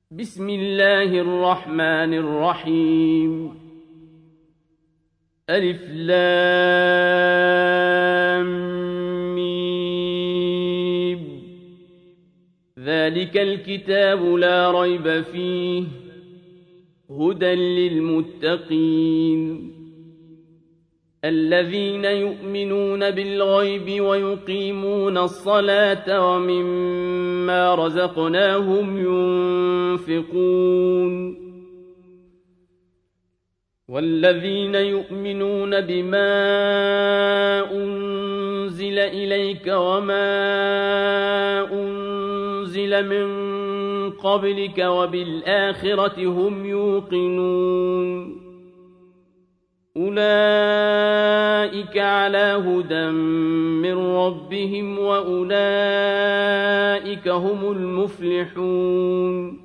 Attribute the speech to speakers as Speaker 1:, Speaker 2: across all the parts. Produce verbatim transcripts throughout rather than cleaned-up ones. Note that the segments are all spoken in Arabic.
Speaker 1: بسم الله الرحمن الرحيم ألف لام ميم ذلك الكتاب لا ريب فيه هدى للمتقين الذين يؤمنون بالغيب ويقيمون الصلاة ومما رزقناهم ينفقون والذين يؤمنون بما أنزل إليك وما أنزل من قبلك وبالآخرة هم يوقنون أولئك على هدى من ربهم وأولئك هم المفلحون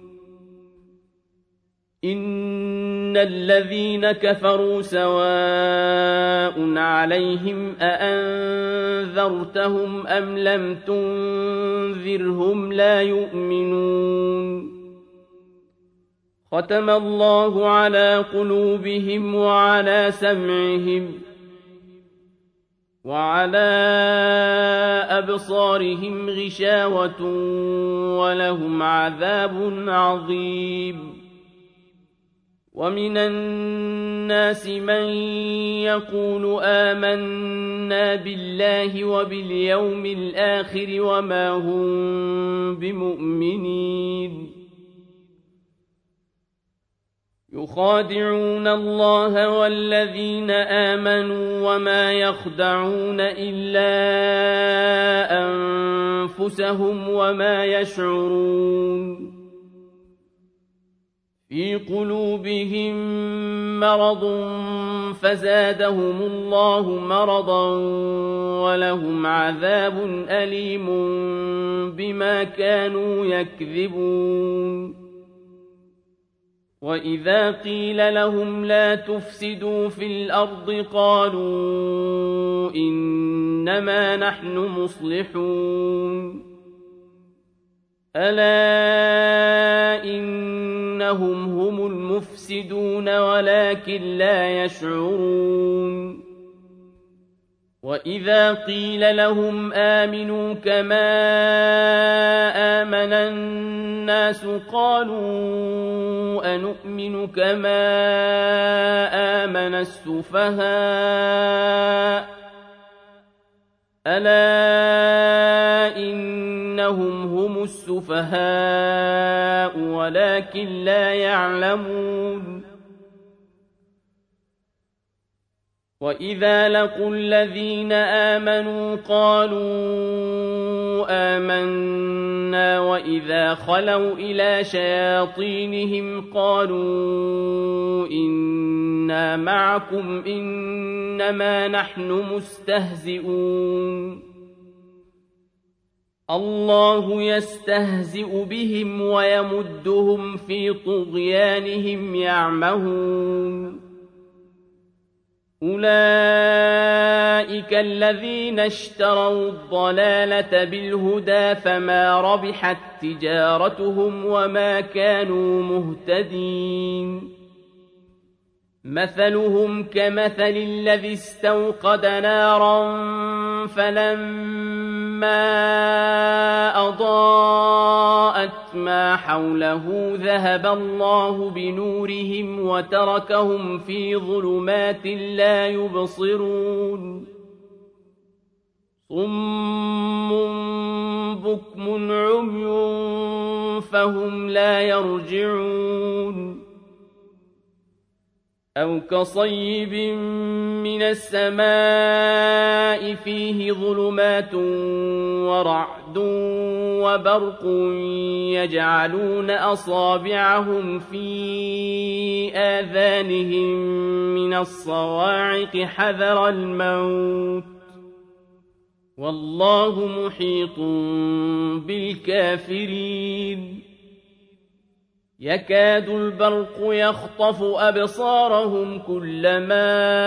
Speaker 1: إن الذين كفروا سواء عليهم أأنذرتهم أم لم تنذرهم لا يؤمنون ختم الله على قلوبهم وعلى سمعهم وعلى أبصارهم غشاوة ولهم عذاب عظيم ومن الناس من يقول آمنا بالله وباليوم الآخر وما هم بمؤمنين يخادعون الله والذين آمنوا وما يخدعون إلا أنفسهم وما يشعرون في قلوبهم مرض فزادهم الله مرضا ولهم عذاب أليم بما كانوا يكذبون وإذا قيل لهم لا تفسدوا في الأرض قالوا إنما نحن مصلحون ألا إنهم هم المفسدون ولكن لا يشعرون وإذا قيل لهم آمنوا كما آمن الناس قالوا أنؤمن كما آمن السفهاء ألا إنهم هم السفهاء ولكن لا يعلمون وإذا لقوا الذين آمنوا قالوا آمنا وإذا خلوا إلى شياطينهم قالوا إنا معكم إنما نحن مستهزئون الله يستهزئ بهم ويمدهم في طغيانهم يعمهون أولئك الذين اشتروا الضلالة بالهدى فما ربحت تجارتهم وما كانوا مهتدين مثلهم كمثل الذي استوقد نارا فلما أضاءت ما حوله ذهب الله بنورهم وتركهم في ظلمات لا يبصرون صم بكم عمي فهم لا يرجعون أو كصيب من السماء فيه ظلمات ورعد وبرق يجعلون أصابعهم في آذانهم من الصواعق حذر الموت والله محيط بالكافرين يكاد البرق يخطف أبصارهم كلما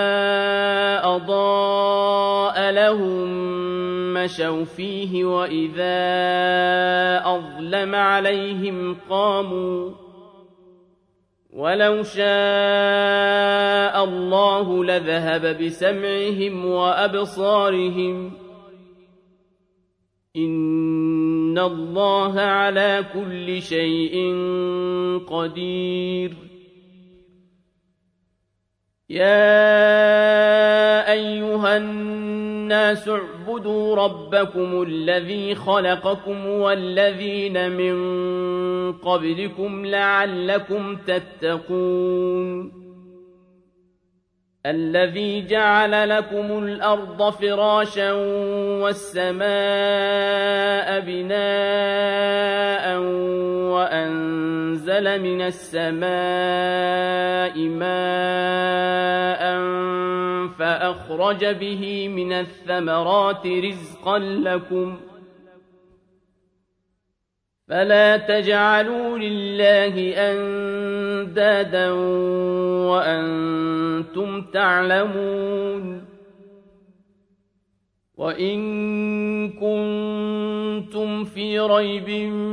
Speaker 1: أضاء لهم مشوا فيه وإذا أظلم عليهم قاموا ولو شاء الله لذهب بسمعهم وأبصارهم إن الله على كل شيء قدير يا أيها الناس اعبدوا ربكم الذي خلقكم والذين من قبلكم لعلكم تتقون الذي جعل لكم الأرض فراشا والسماء بناء وأنزل من السماء ماء فأخرج به من الثمرات رزقا لكم فلا تجعلوا لله أندادا وأنتم تعلمون وإن كنتم في ريب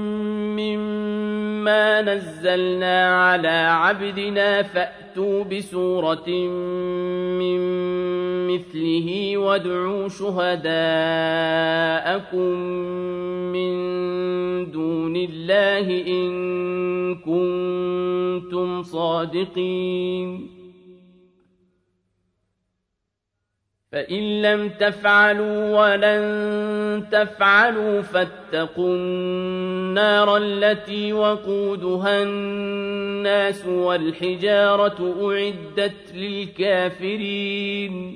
Speaker 1: مما نزلنا على عبدنا فأتوا بسورة من مثله وادعوا شهداءكم من دون الله إن كنتم صادقين فإن لم تفعلوا ولن تفعلوا فاتقوا النار التي وقودها الناس والحجارة أعدت للكافرين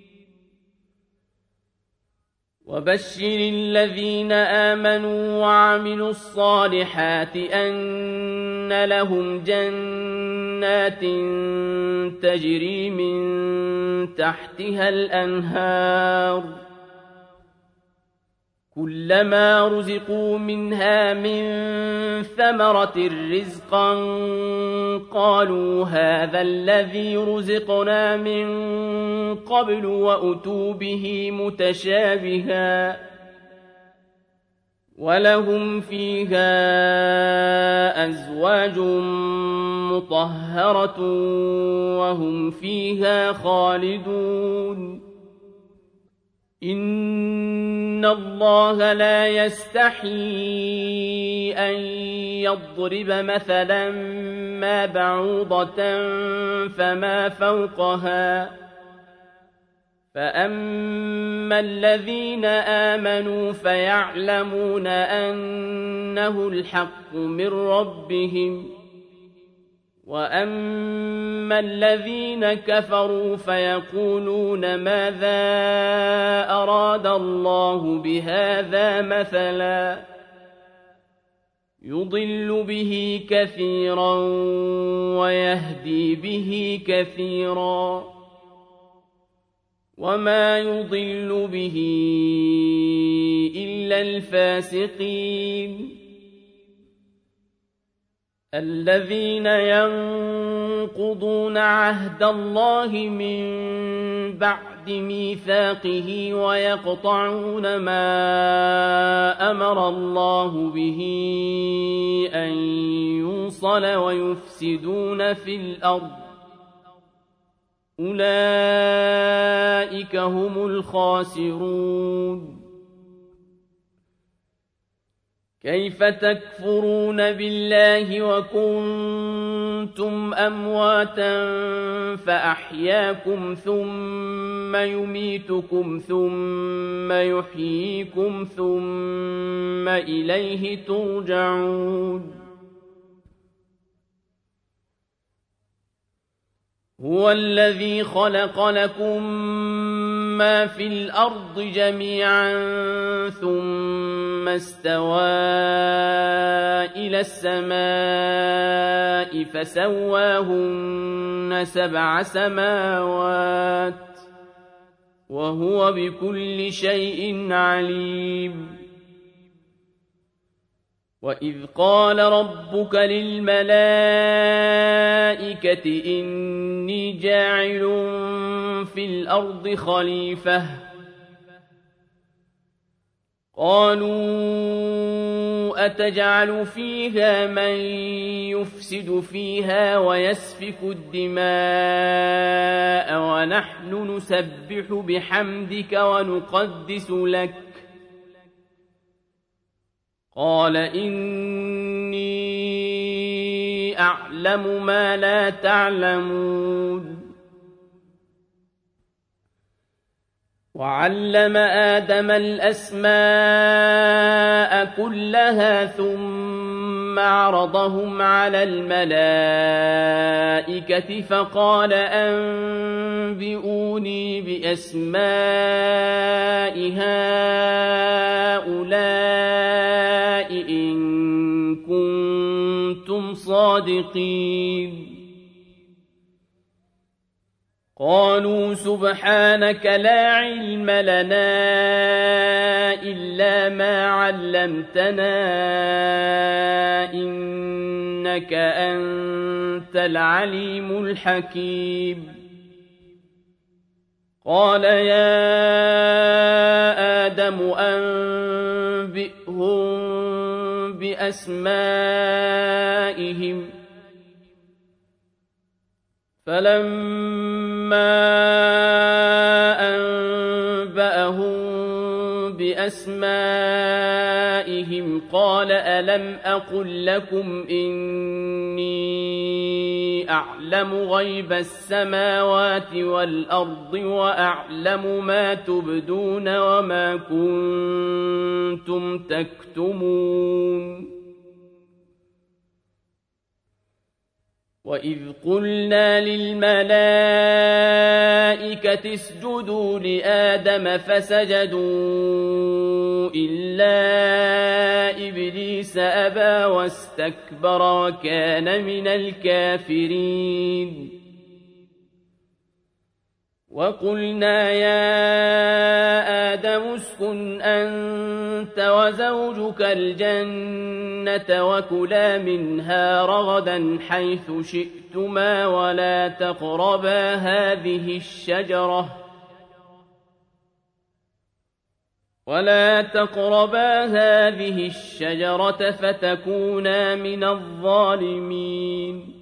Speaker 1: وبشر الذين آمنوا وعملوا الصالحات أن لهم جنات تجري من تحتها الأنهار كلما رزقوا منها من ثمرة رزقا قالوا هذا الذي رزقنا من قبل وأتوا به متشابها ولهم فيها أزواج مطهرة وهم فيها خالدون إن الله لا يستحيي أن يضرب مثلا ما بعوضة فما فوقها فأما الذين آمنوا فيعلمون أنه الحق من ربهم وأما الذين كفروا فيقولون ماذا أراد الله بهذا مثلا يضل به كثيرا ويهدي به كثيرا وما يضل به إلا الفاسقين الذين ينقضون عهد الله من بعد ميثاقه ويقطعون ما أمر الله به أن يوصل ويفسدون في الأرض أولئك هم الخاسرون كيف تكفرون بالله وكنتم أمواتا فأحياكم ثم يميتكم ثم يحييكم ثم إليه ترجعون هو الذي خلق لكم ما في الأرض جميعا ثم استوى إلى السماء فسواهن سبع سماوات وهو بكل شيء عليم وإذ قال ربك للملائكة إني جاعل في الأرض خليفة قالوا أتجعل فيها من يفسد فيها ويسفك الدماء ونحن نسبح بحمدك ونقدس لك قال إني أعلم ما لا تعلمون وعلم آدم الأسماء كلها ثم عرضهم على الملائكة فقال أنبئوني بأسماء هؤلاء إن كنتم صادقين قالوا سبحانك لا علم لنا إلا ما علمتنا إنك أنت العليم الحكيم قال يا آدم أنبئهم بأسمائهم فلما أنبأهم بأسمائهم قال ألم أقل لكم إني أعلم غيب السماوات والأرض وأعلم ما تبدون وما كنتم تكتمون وإذ قلنا للملائكة اسجدوا لآدم فسجدوا إلا إبليس أبى واستكبر وكان من الكافرين وقلنا يا آدم اسكن أنت وزوجك الجنة وكلا منها رغدا حيث شئتما ولا تقربا هذه الشجرة ولا تقربا هذه الشجرة فتكونا من الظالمين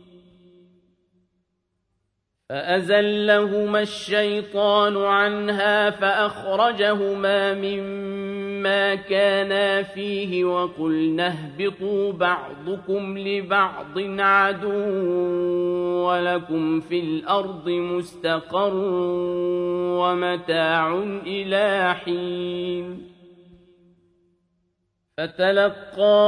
Speaker 1: فأزلهما الشيطان عنها فأخرجهما مما كانا فيه وقلنا اهبطوا بعضكم لبعض عدو ولكم في الأرض مستقر ومتاع إلى حين فتلقى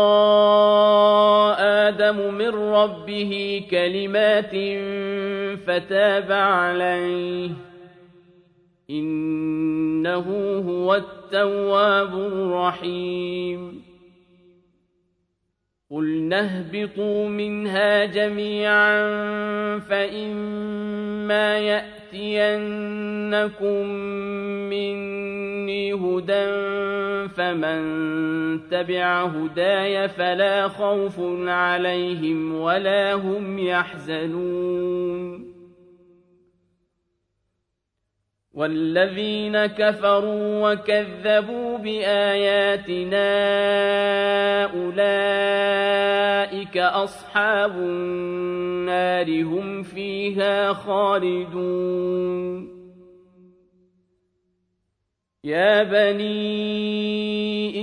Speaker 1: آدم من ربه كلمات فتاب عليه إنه هو التواب الرحيم قلنا اهبطوا منها جميعا فإما يأتينكم مني هدى فمن تبع هداي فلا خوف عليهم ولا هم يحزنون والذين كفروا وكذبوا بآياتنا أولئك أصحاب النار هم فيها خالدون يا بني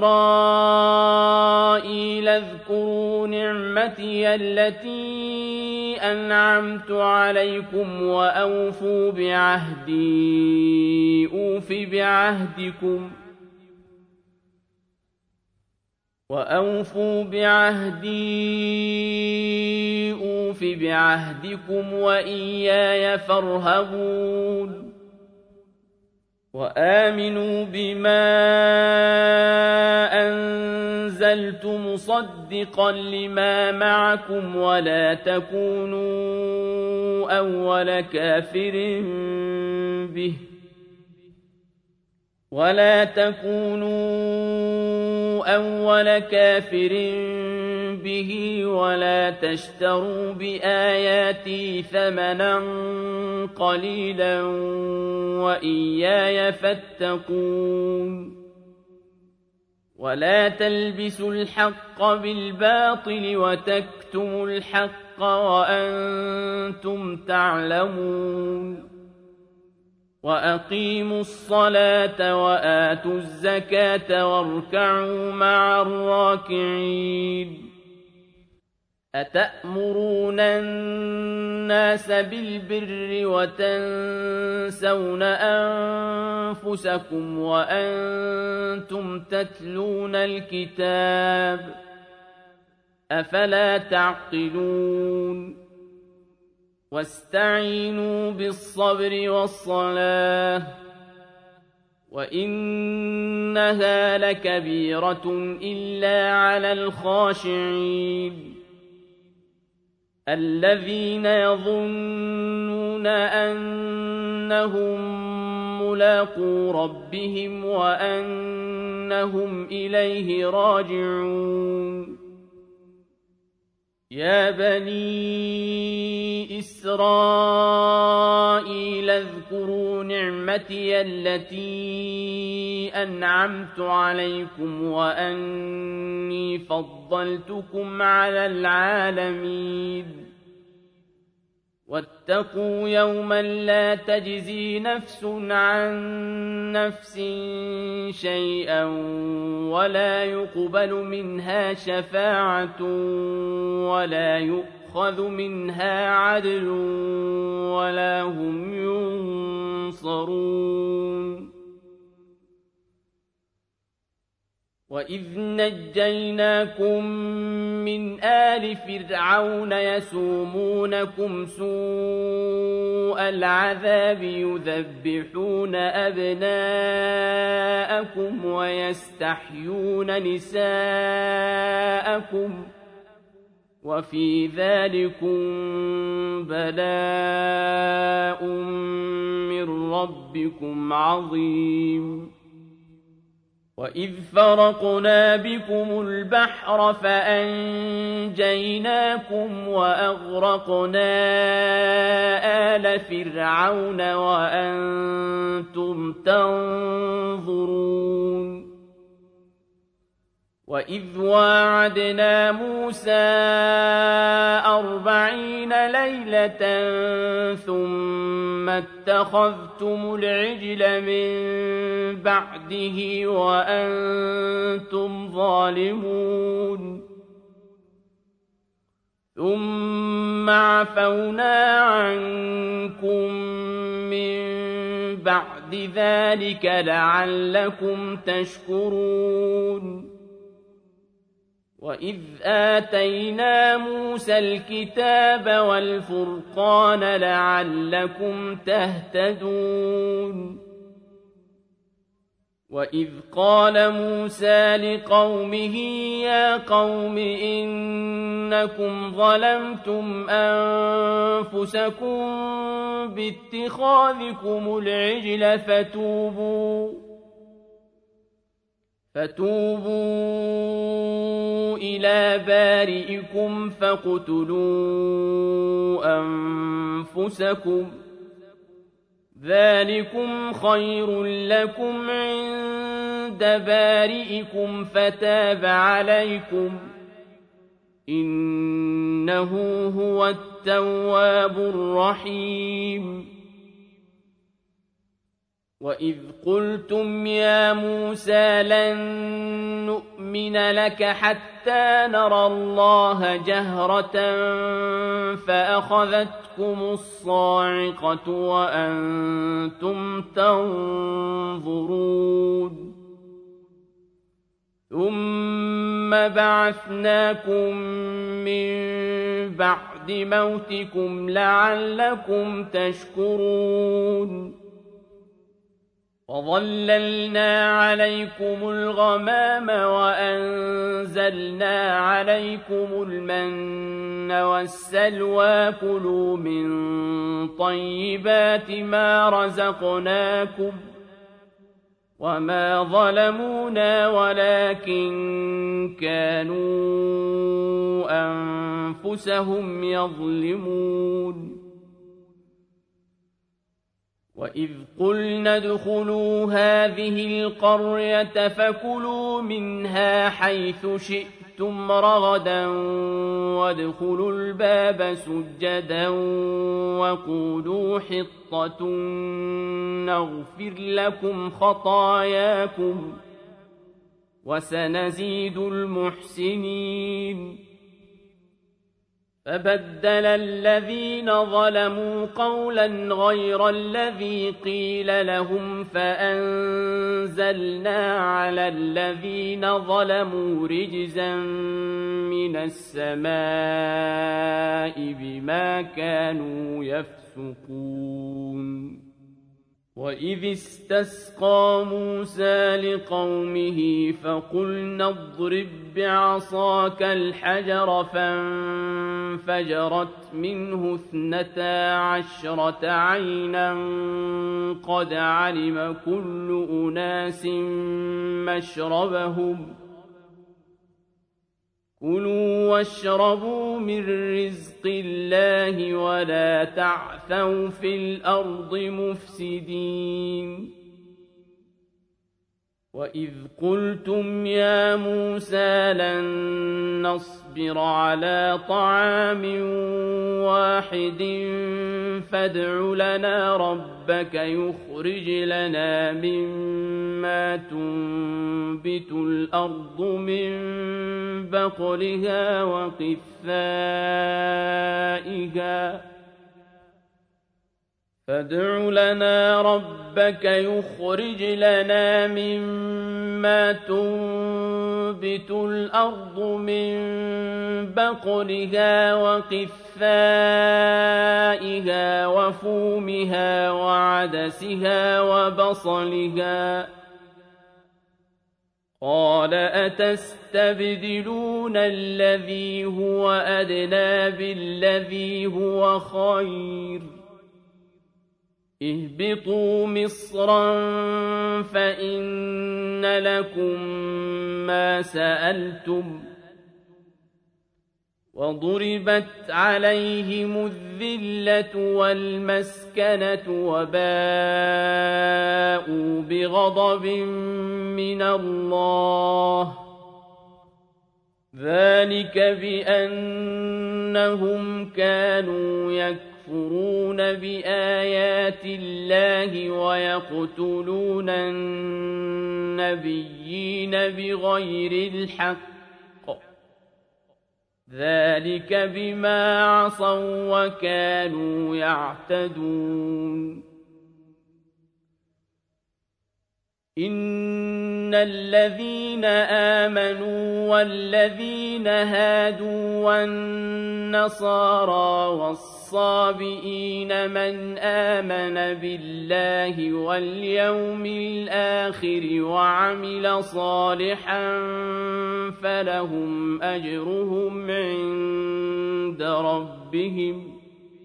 Speaker 1: إسرائيل اذكروا نعمتي التي أنعمت عليكم وأوفوا بعهدي أوف بعهدكم وأوفوا بعهدي أوف بعهدكم وإياي فارهبون وآمنوا بما أنزلت مصدقا لما معكم ولا تكونوا أول كافر به ولا تكونوا أول كافر به ولا تشتروا بآياتي ثمنا قليلا وإياي فاتقون ولا تلبسوا الحق بالباطل وتكتموا الحق وأنتم تعلمون وأقيموا الصلاة وآتوا الزكاة واركعوا مع الراكعين أتأمرون الناس بالبر وتنسون أنفسكم وأنتم تتلون الكتاب أفلا تعقلون واستعينوا بالصبر والصلاة وإنها لكبيرة إلا على الخاشعين الذين يظنون أنهم ملاقو ربهم وأنهم إليه راجعون يا بني إسرائيل اذكروا نعمتي التي أنعمت عليكم وأني فضلتكم على العالمين واتقوا يوما لا تجزي نفس عن نفس شيئا ولا يقبل منها شفاعة ولا يؤخذ منها عدل ولا هم ينصرون وإذ نجيناكم من آل فرعون يسومونكم سوء العذاب يذبحون أبناءكم ويستحيون نساءكم وفي ذلكم بلاء من ربكم عظيم وإذ فرقنا بكم البحر فأنجيناكم وأغرقنا آل فرعون وأنتم تنظرون وإذ واعدنا موسى أربعين ليلة ثم اتخذتم العجل من بعده وأنتم ظالمون ثم عفونا عنكم من بعد ذلك لعلكم تشكرون وإذ آتينا موسى الكتاب والفرقان لعلكم تهتدون وإذ قال موسى لقومه يا قوم إنكم ظلمتم أنفسكم باتخاذكم العجل فتوبوا فتوبوا إلى بارئكم فاقتلوا أنفسكم ذلكم خير لكم عند بارئكم فتاب عليكم إنه هو التواب الرحيم وإذ قلتم يا موسى لن نؤمن لك حتى نرى الله جهرة فأخذتكم الصاعقة وأنتم تنظرون ثم بعثناكم من بعد موتكم لعلكم تشكرون وظللنا عليكم الغمام وأنزلنا عليكم المن والسلوى كلوا من طيبات ما رزقناكم وما ظلمونا ولكن كانوا أنفسهم يظلمون وإذ قلنا ادخلوا هذه القرية فكلوا منها حيث شئتم رغدا وادخلوا الباب سجدا وقولوا حطة نغفر لكم خطاياكم وسنزيد المحسنين فبدل الذين ظلموا قولا غير الذي قيل لهم فأنزلنا على الذين ظلموا رجزا من السماء بما كانوا يفسقون وإذ استسقى موسى لقومه فقلنا اضرب بعصاك الحجر فانفجرت منه اثنتا عشرة عينا قد علم كل أناس مشربهم كلوا واشربوا من رزق الله ولا تعثوا في الأرض مفسدين وإذ قلتم يا موسى لن نصبر على طعام واحد فادع لنا ربك يخرج لنا مما تنبت الأرض من بقلها وقثائها فادع لنا ربك يخرج لنا مما تنبت الأرض من بقلها وقثائها وفومها وعدسها وبصلها قال أتستبدلون الذي هو أدنى بالذي هو خير اهبطوا مصرا فإن لكم ما سألتم وضربت عليهم الذلة والمسكنة وباءوا بغضب من الله ذلك بأنهم كانوا يكفرون يكفرون بآيات الله ويقتلون النبيين بغير الحق ذلك بما عصوا وكانوا يعتدون إن الذين آمنوا والذين هادوا والنصارى والصابئين من آمن بالله واليوم الآخر وعمل صالحا فلهم أجرهم عند ربهم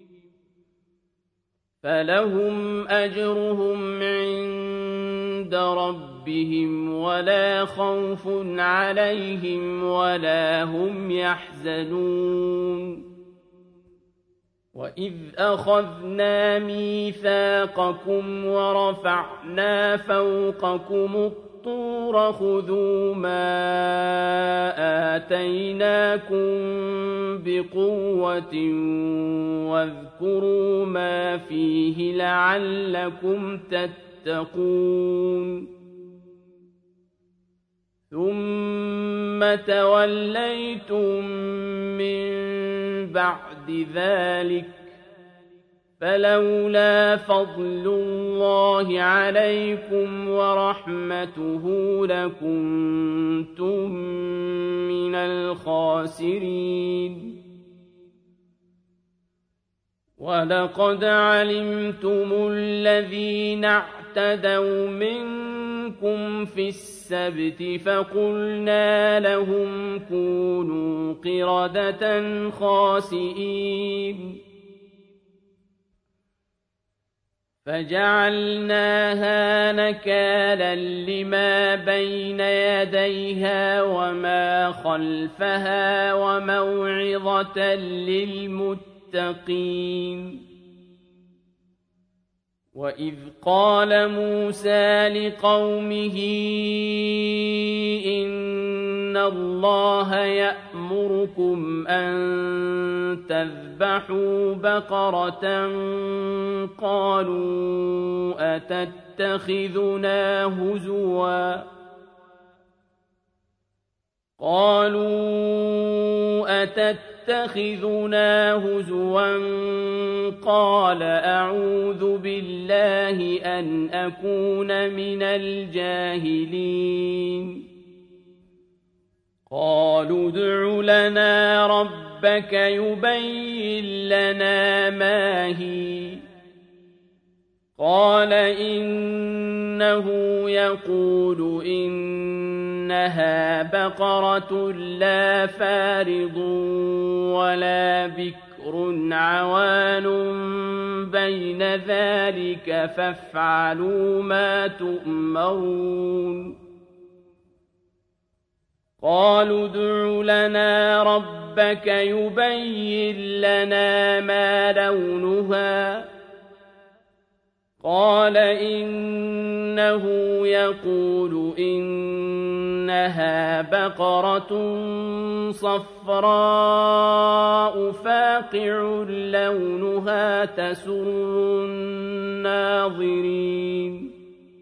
Speaker 1: فلهم أجرهم عند ربهم ولا خوف عليهم ولا هم يحزنون وإذ أخذنا ميثاقكم ورفعنا فوقكم الطور خذوا ما آتيناكم بقوة واذكروا ما فيه لعلكم تتقون ثم توليتم من بعد ذلك فلولا فضل الله عليكم ورحمته لكنتم من الخاسرين ولقد علمتم الذين اعتدوا منكم في السبت فقلنا لهم كونوا قردة خاسئين فجعلناها نكالا لما بين يديها وما خلفها وموعظة للمتقين. وإذ قال موسى لقومه إن الله يأمركم أن تذبحوا بقرة قالوا أتتخذنا هزوا قالوا أتتخذنا هزوا قال أعوذ بالله أن أكون من الجاهلين. قالوا ادع لنا ربك يبين لنا ما هي قال إنه يقول إنها بقرة لا فارض ولا بكر عوان بين ذلك فافعلوا ما تؤمرون. قالوا ادع لنا ربك يبين لنا ما لونها قال إنه يقول إنها بقرة صفراء فاقع لونها تسر الناظرين.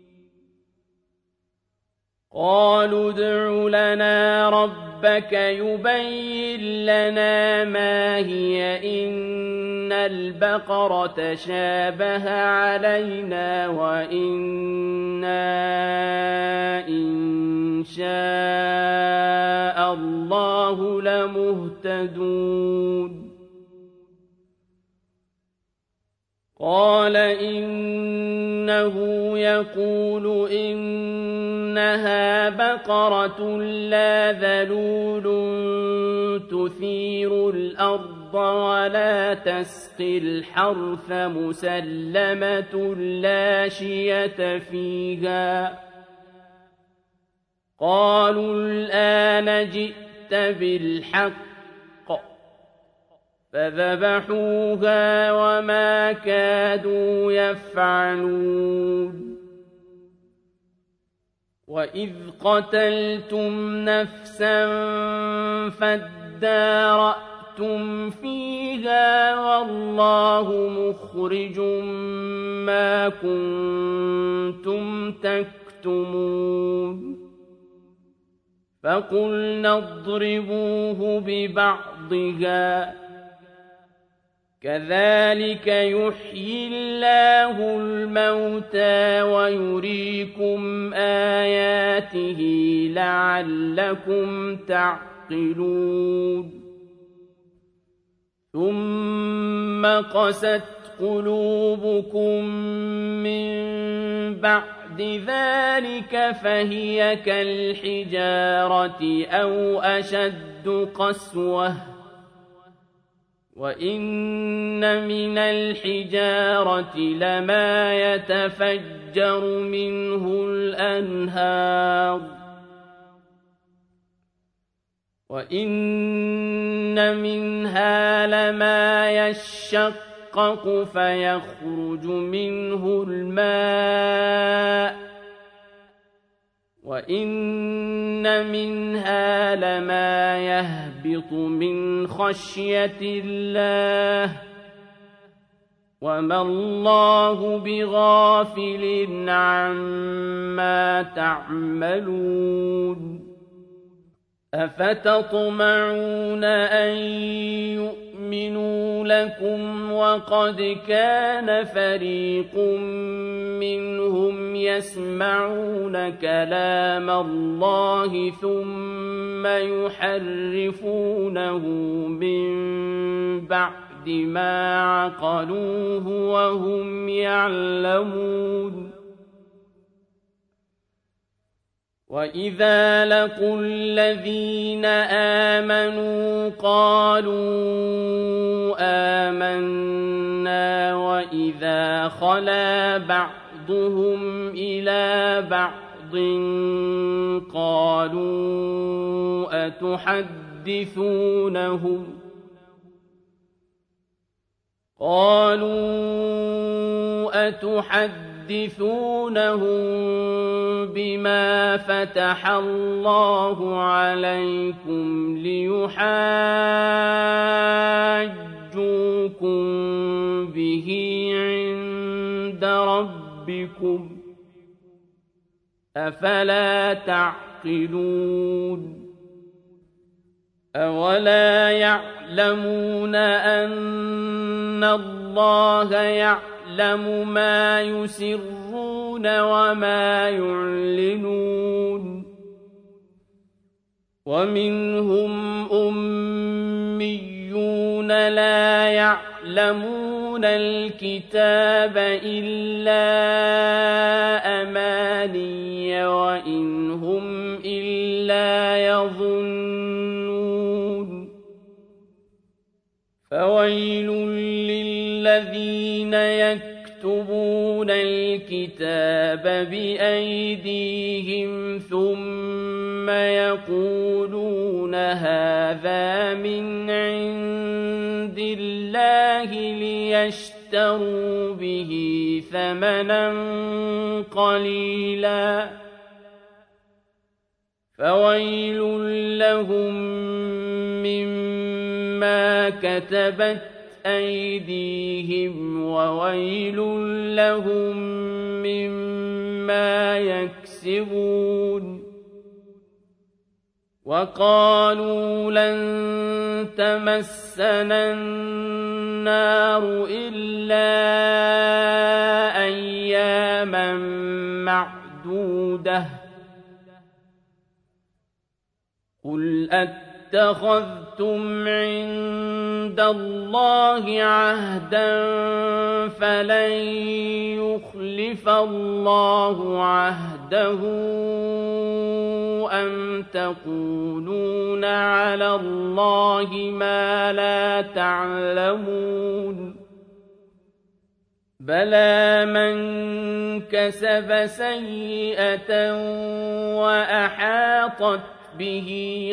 Speaker 1: قالوا ادع لنا ربك يبين لنا ما هي إن البقرة شابه علينا وإنا إن شاء الله لمهتدون. قال إنه يقول إنها بقرة لا ذلول تثير الأرض ولا تسقي الحرث مسلمة لا شية فيها. قالوا الآن جئت بالحق فذبحوها وما كادوا يفعلون. وإذ قتلتم نفسا فادارأتم فيها والله مخرج ما كنتم تكتمون. فقلنا اضربوه ببعضها كذلك يحيي الله الموتى ويريكم آياته لعلكم تعقلون. ثم قست قلوبكم من بعد ذلك فهي كالحجارة أو أشد قسوة وإن من الحجارة لما يتفجر منه الأنهار وإن منها لما يشقق فيخرج منه الماء وإن منها لما يهبط من خشية الله وما الله بغافل عما تعملون. أفتطمعون أن يؤمنوا لكم وقد كان فريق منهم يسمعون كلام الله ثم يحرفونه من بعد ما عقلوه وهم يعلمون. وإذا لقوا الذين آمنوا قالوا آمنا وإذا وإذا خلا بعضهم إلى بعض قالوا أتحدثونهم قالوا أتحدثونهم بما فتح الله عليكم ليحاجوكم به عند ربكم أفلا تعقلون أولا يعلمون أن الله يعلم ما يسرون وما يعلنون ومنهم أميون لا يعلمون الكتاب إلا أماني وإن هم إلا يظنون فويل للذين يكتبون الكتاب بأيديهم ثم يقولون هذا من عند الله ليشتروا به ثمنا قليلا فويل لهم مما كتبت أيديهم وويل لهم مما يكسبون وقالوا لن تمسنا النار إلا أياما معدودة قل اتخذتم عند الله عهدا فلن يخلف الله عهده أم تقولون على الله ما لا تعلمون بلى من كسب سيئة وأحاطت به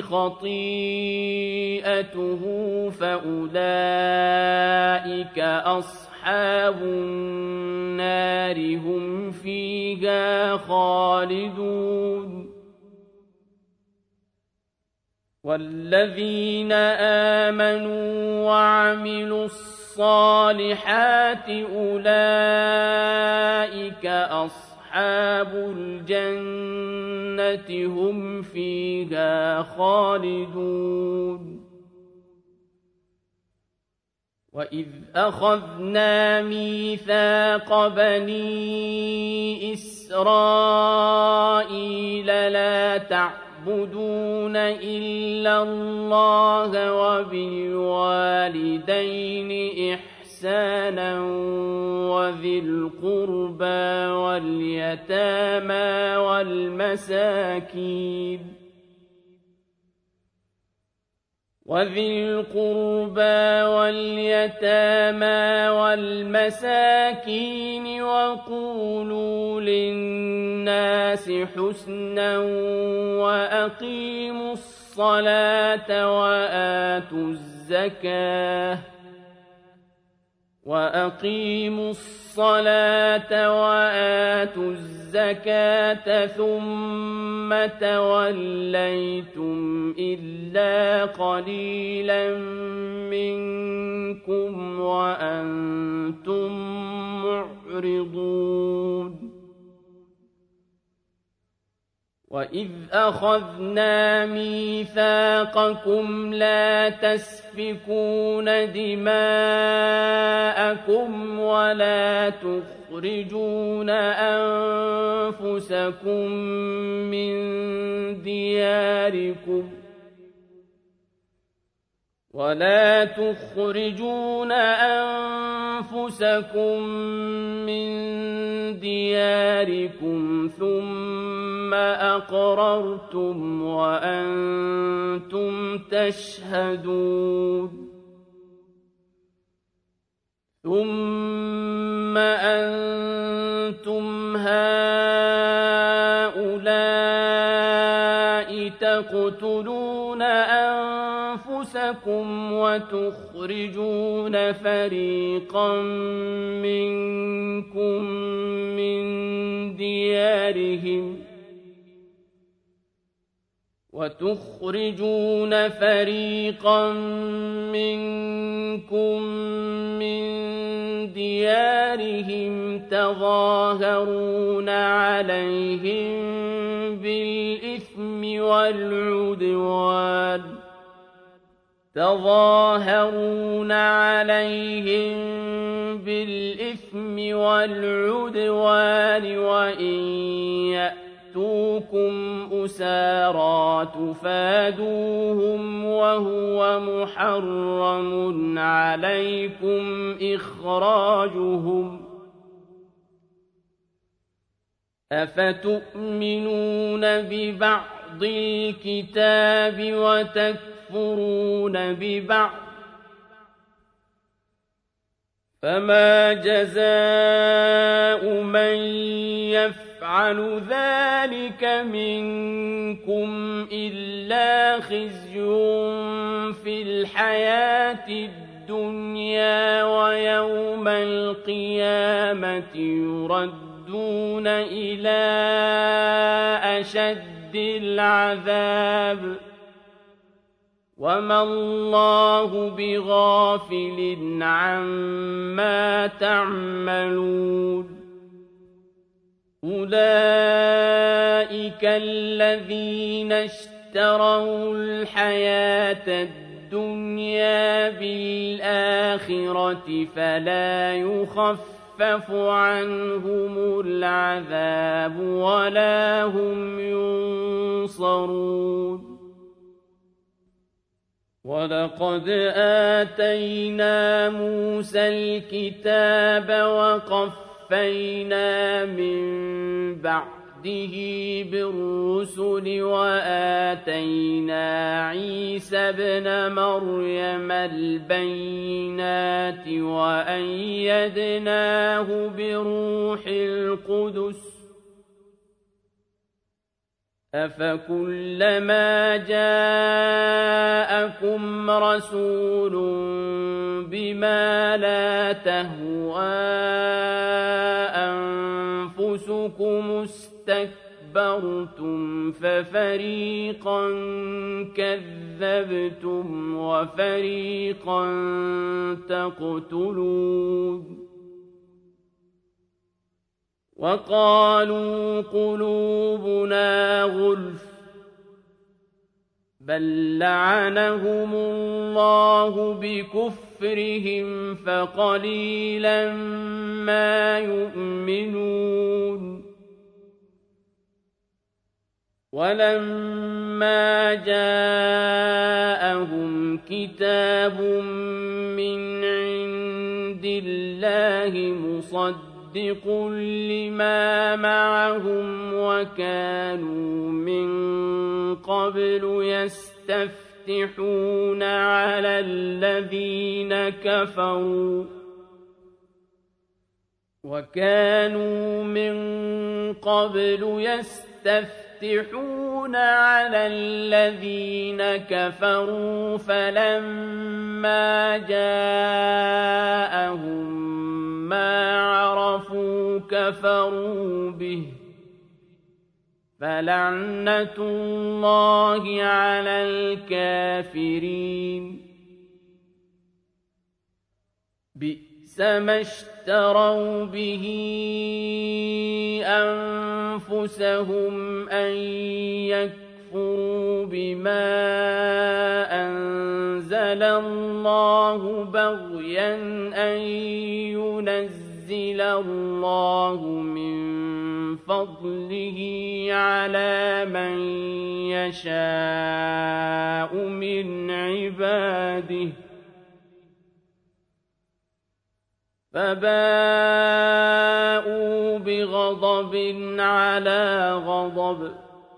Speaker 1: خطيئته فأولئك أصحاب النار هم فيها خالدون والذين آمنوا وعملوا الصالحات أولئك أصحاب أصحاب الجنة هم فيها خالدون وإذ أخذنا ميثاق بني إسرائيل لا تعبدون إلا الله وبالوالدين إحسانا إحسانا وذي القربى واليتامى والمساكين وذي القربى واليتامى والمساكين وقولوا للناس حسنا وأقيموا الصلاة وآتوا الزكاة وأقيموا الصلاة وآتوا الزكاة ثم توليتم إلا قليلا منكم وأنتم معرضون وإذ أخذنا ميثاقكم لا تسفكون دماءكم ولا تخرجون أنفسكم من دياركم ولا تخرجون أنفسكم من دياركم ثم أقررتم وأنتم تشهدون ثم أنتم هؤلاء تقتلون أنفسكم وتخرجون فريقا منكم من ديارهم وتخرجون فريقا منكم من ديارهم تظاهرون عليهم بالإثم والعدوان تظاهرون عليهم بالإثم والعدوان وإن يأتوكم أسارى تفادوهم وهو محرم عليكم إخراجهم أفتؤمنون ببعض الكتاب وتكفرون ببعض فما جزاء من يفعل ذلك منكم إلا خزي في الحياة الدنيا ويوم القيامة يردون إلى أشد العذاب وما الله بغافل عما تعملون أولئك الذين اشتروا الحياة الدنيا بالآخرة فلا يخفف عنهم العذاب ولا هم ينصرون ولقد آتينا موسى الكتاب وقفينا من بعده بالرسل وآتينا عيسى ابن مريم البينات وأيدناه بروح القدس أفكلما جاءكم رسول بما لا تهوى أنفسكم استكبرتم ففريقا كذبتم وفريقا تقتلون وقالوا قلوبنا غلف بل لعنهم الله بكفرهم فقليلا ما يؤمنون ولما جاءهم كتاب من عند الله مصدق مصدق لما معهم وكانوا من قبل يستفتحون على الذين كفروا وكانوا من قبل يستفتحون على الذين كفروا فلما جاءهم ما عرفوا كفروا به فلعنة الله على الكافرين بئس ما اشتروا به أنفسهم أن يكفروا بما أنزل الله بغيا أن ينزل الله من فضله على من يشاء من عباده فباءوا بغضب على غضب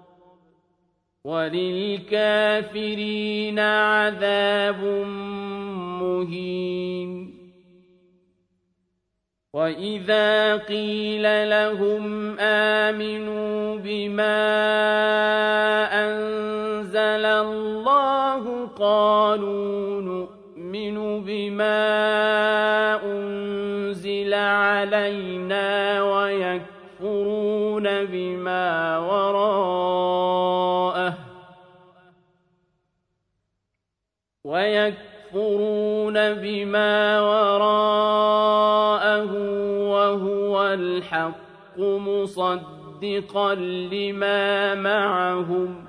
Speaker 1: وللكافرين عذاب مهين وَإِذَا قِيلَ لَهُمْ آمِنُوا بِمَا أَنزَلَ اللَّهُ قَالُوا نُؤْمِنُ بِمَا أُنزِلَ عَلَيْنَا وَيَكْفُرُونَ بِمَا وَرَاءَهُ وَيَكْفُرُونَ بِمَا وَرَاءَهُ وَهُوَ الْحَقُّ مُصَدِّقًا لِمَا مَعَهُمْ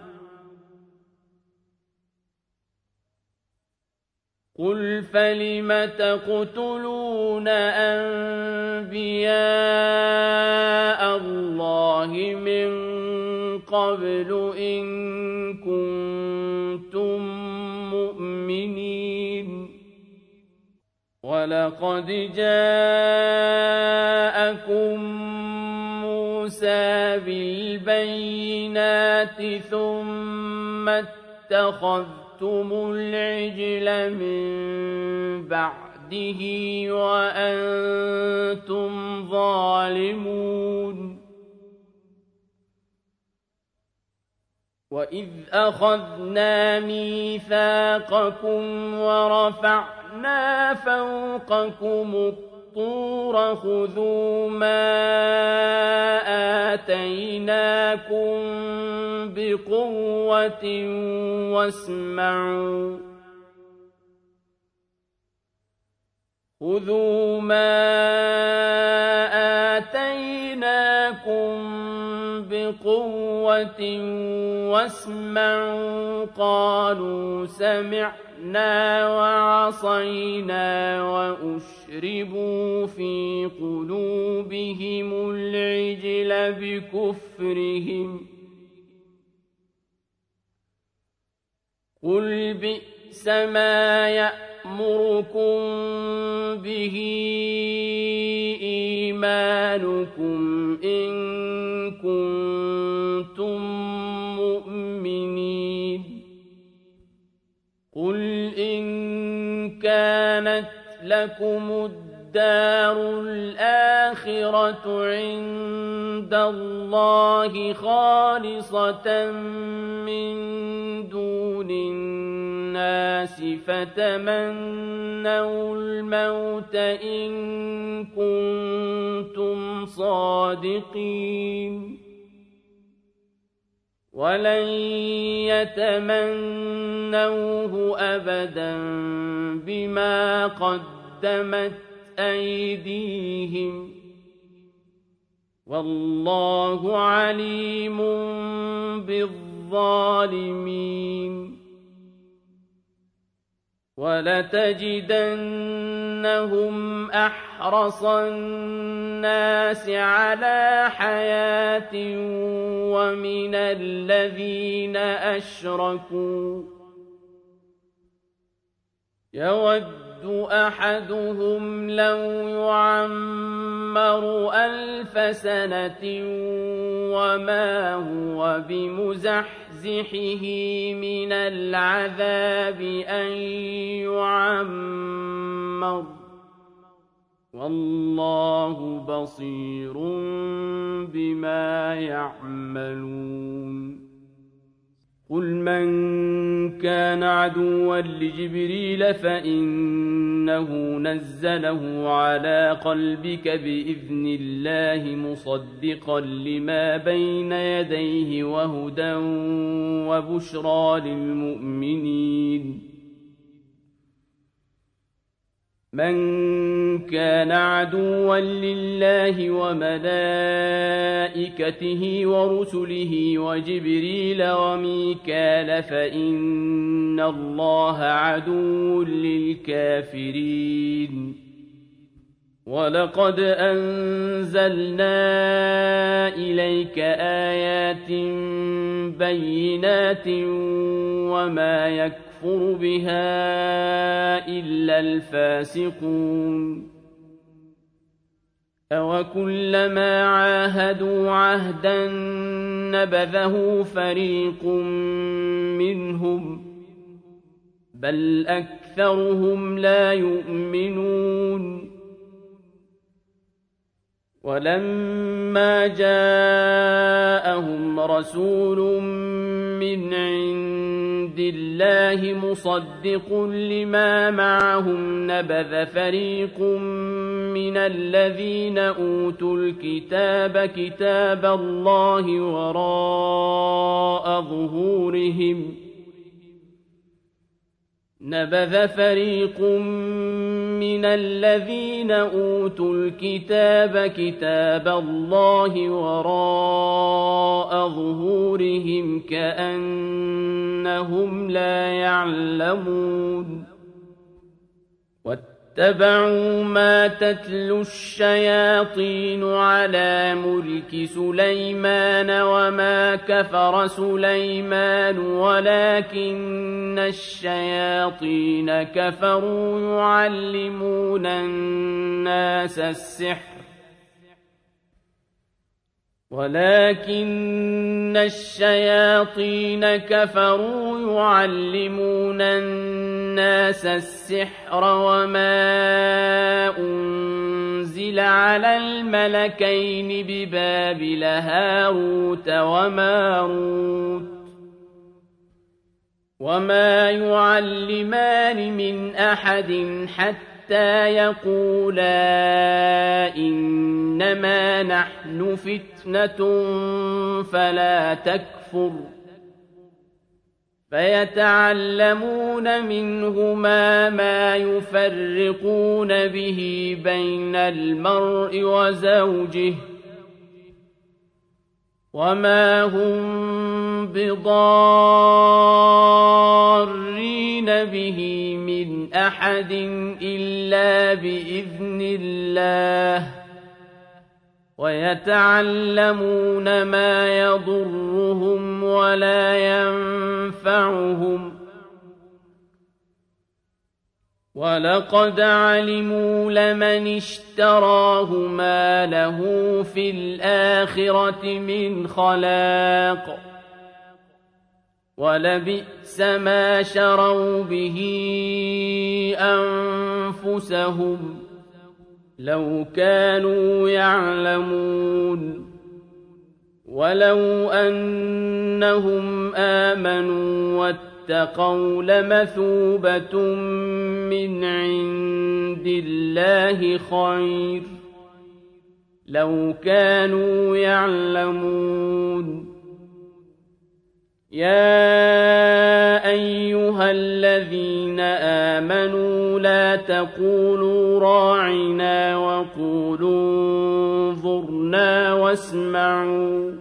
Speaker 1: قُلْ فَلِمَ تَقْتُلُونَ أَنبِيَاءَ اللَّهِ مِن قَبْلُ إِن كُنتُم مُّؤْمِنِينَ وَلَقَدْ جَاءَكُم مُّوسَىٰ بِالْبَيِّنَاتِ ثُمَّ اتَّخَذْتُمُ الْعِجْلَ مِن بَعْدِهِ وَأَنتُمْ ظَالِمُونَ وَإِذْ أَخَذْنَا مِيثَاقَكُمْ وَرَفَعْنَا فَوْقَكُمُ الطُّورَ خُذُوا مَا آتَيْنَاكُم بِقُوَّةٍ وَاسْمَعُوا خُذُوا مَا آتَيْنَاكُم بِقُوَّةٍ وَاسْمَعُوا قَالُوا سَمِعْنَا وَعَصَيْنَا وَأُشْرِبُوا فِي قُلُوبِهِمُ الْعِجْلَ بِكُفْرِهِمْ قُلْ بِئْسَ مَا يَأْمُرُكُم بِهِ إِيمَانُكُمْ إِن كُنتُم مُّؤْمِنِينَ قُلْ إِن كَانَتْ لَكُمُ الدَّارُ الْآخِرَةُ عِندَ اللَّهِ خَالِصَةً مِّن دُونِ النَّاسِ فَتَمَنَّوُا الْمَوْتَ إِن كُنتُمْ صَادِقِينَ وَلَن يَتَمَنَّوْهُ أَبَدًا بِمَا قَدَّمَتْ أَيْدِيهِمْ وَاللَّهُ عَلِيمٌ بِالظَّالِمِينَ وَلَتَجِدَنَّهُمْ أَحْرَصَ النَّاسِ عَلَىٰ حَيَاةٍ وَمِنَ الَّذِينَ أَشْرَكُوا يَوَدُّ أَحَدُهُمْ لَوْ يُعَمَّرُ أَلْفَ سَنَةٍ وَمَا هُوَ بِمُزَحْزِحِهِ مِنَ الْعَذَابِ أَن يُعَمَّرَ وَاللَّهُ بَصِيرٌ بِمَا يَعْمَلُونَ قُلْ مَن كَانَ عَدُوًّا لِّجِبْرِيلَ فَإِنَّهُ نَزَّلَهُ عَلَىٰ قَلْبِكَ بِإِذْنِ اللَّهِ مُصَدِّقًا لِّمَا بَيْنَ يَدَيْهِ وَهُدًى وَبُشْرَىٰ لِلْمُؤْمِنِينَ مَن كَانَ عَدُوًّا لِّلَّهِ وَمَلَائِكَتِهِ وَرُسُلِهِ وَجِبْرِيلَ وَمِيكَالَ فَإِنَّ اللَّهَ عَدُوٌّ لِّلْكَافِرِينَ وَلَقَدْ أَنزَلْنَا إِلَيْكَ آيَاتٍ بَيِّنَاتٍ وَمَا يَكْفُرُ يَكْفُرُ بِهَا إِلَّا الْفَاسِقُونَ أَوَكُلَّمَا عَاهَدُوا عَهْدًا نَّبَذَهُ فَرِيقٌ مِّنْهُم بَلْ أَكْثَرُهُمْ لَا يُؤْمِنُونَ ولما جاءهم رسول من عند الله مصدق لما معهم نبذ فريق من الذين أوتوا الكتاب كتاب الله وراء ظهورهم نبذ فريق من الذين أوتوا الكتاب كتاب الله وراء ظهورهم كأنهم لا يعلمون واتبعوا ما تتلو الشياطين على ملك سليمان وما كفر سليمان ولكن الشياطين كفروا يعلمون الناس السحر ولكن الشياطين كفروا يعلمون الناس السحر وما أنزل على الملكين ببابل هاروت وماروت وما يعلمان من أحد حتى يقولا إنما نحن فتنة فلا تكفر فيتعلمون منهما ما يفرقون به بين المرء وزوجه وما هم بضارين به من أحد إلا بإذن الله ويتعلمون ما يضرهم ولا ينفعهم ولقد علموا لمن اشتراه ما له في الآخرة من خلاق ولبئس ما شروا به أنفسهم لو كانوا يعلمون ولو أنهم آمنوا واتقوا لمثوبة من عند الله خير لو كانوا يعلمون يا أيها الذين آمنوا لا تقولوا راعنا وقولوا انظرنا واسمعوا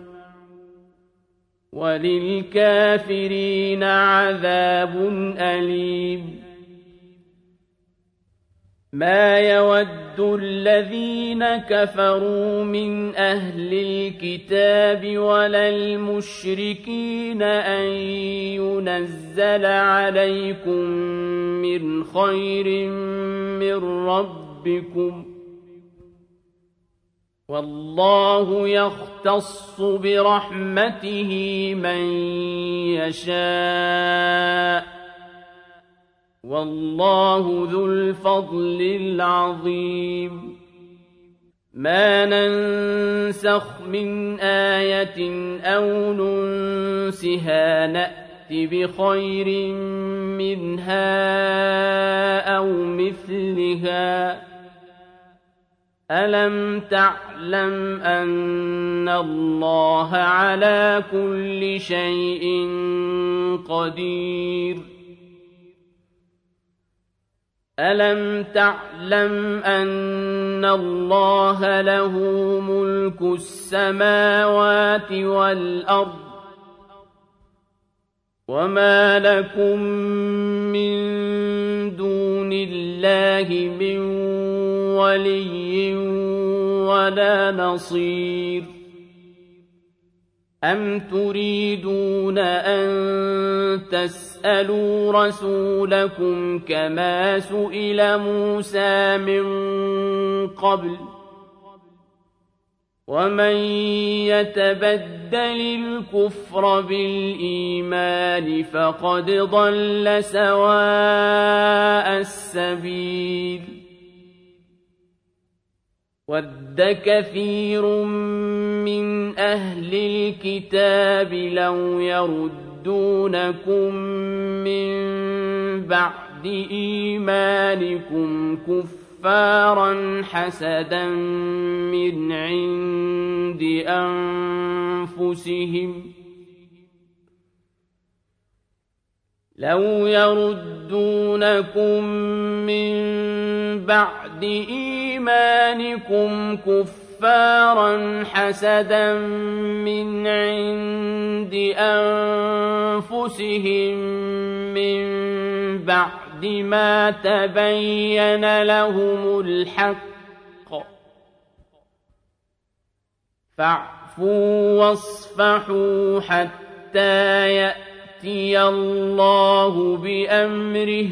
Speaker 1: وللكافرين عذاب أليم ما يود الذين كفروا من أهل الكتاب ولا المشركين أن ينزل عليكم من خير من ربكم والله يختص برحمته من يشاء والله ذو الفضل العظيم ما ننسخ من آية أو ننسها نأت بخير منها أو مثلها ألم تعلم أن الله على كل شيء قدير ألم تعلم أن الله له ملك السماوات والأرض وما لكم من دون الله من ولي ولا نصير أم تريدون أن تسألوا رسولكم كما سئل موسى من قبل ومن يتبدل الكفر بالإيمان فقد ضل سواء السبيل وَدَّ كَثِيرٌ مِّنْ أَهْلِ الْكِتَابِ لَوْ يَرُدُّونَكُم مِّن بَعْدِ إِيمَانِكُمْ كُفَّارًا حَسَدًا مِّنْ عِندِ أَنفُسِهِمْ لَوْ يَرُدُّونَكُم مِّن بَعْدِ إِيمَانِكُمْ كُفَّارًا حَسَدًا مِّنْ عِندِ أَنفُسِهِم مِّن بَعْدِ مَا تَبَيَّنَ لَهُمُ الْحَقُّ فَاعْفُوا وَاصْفَحُوا حَتَّىٰ يَأْتِيَ اللَّهُ بِأَمْرِهِ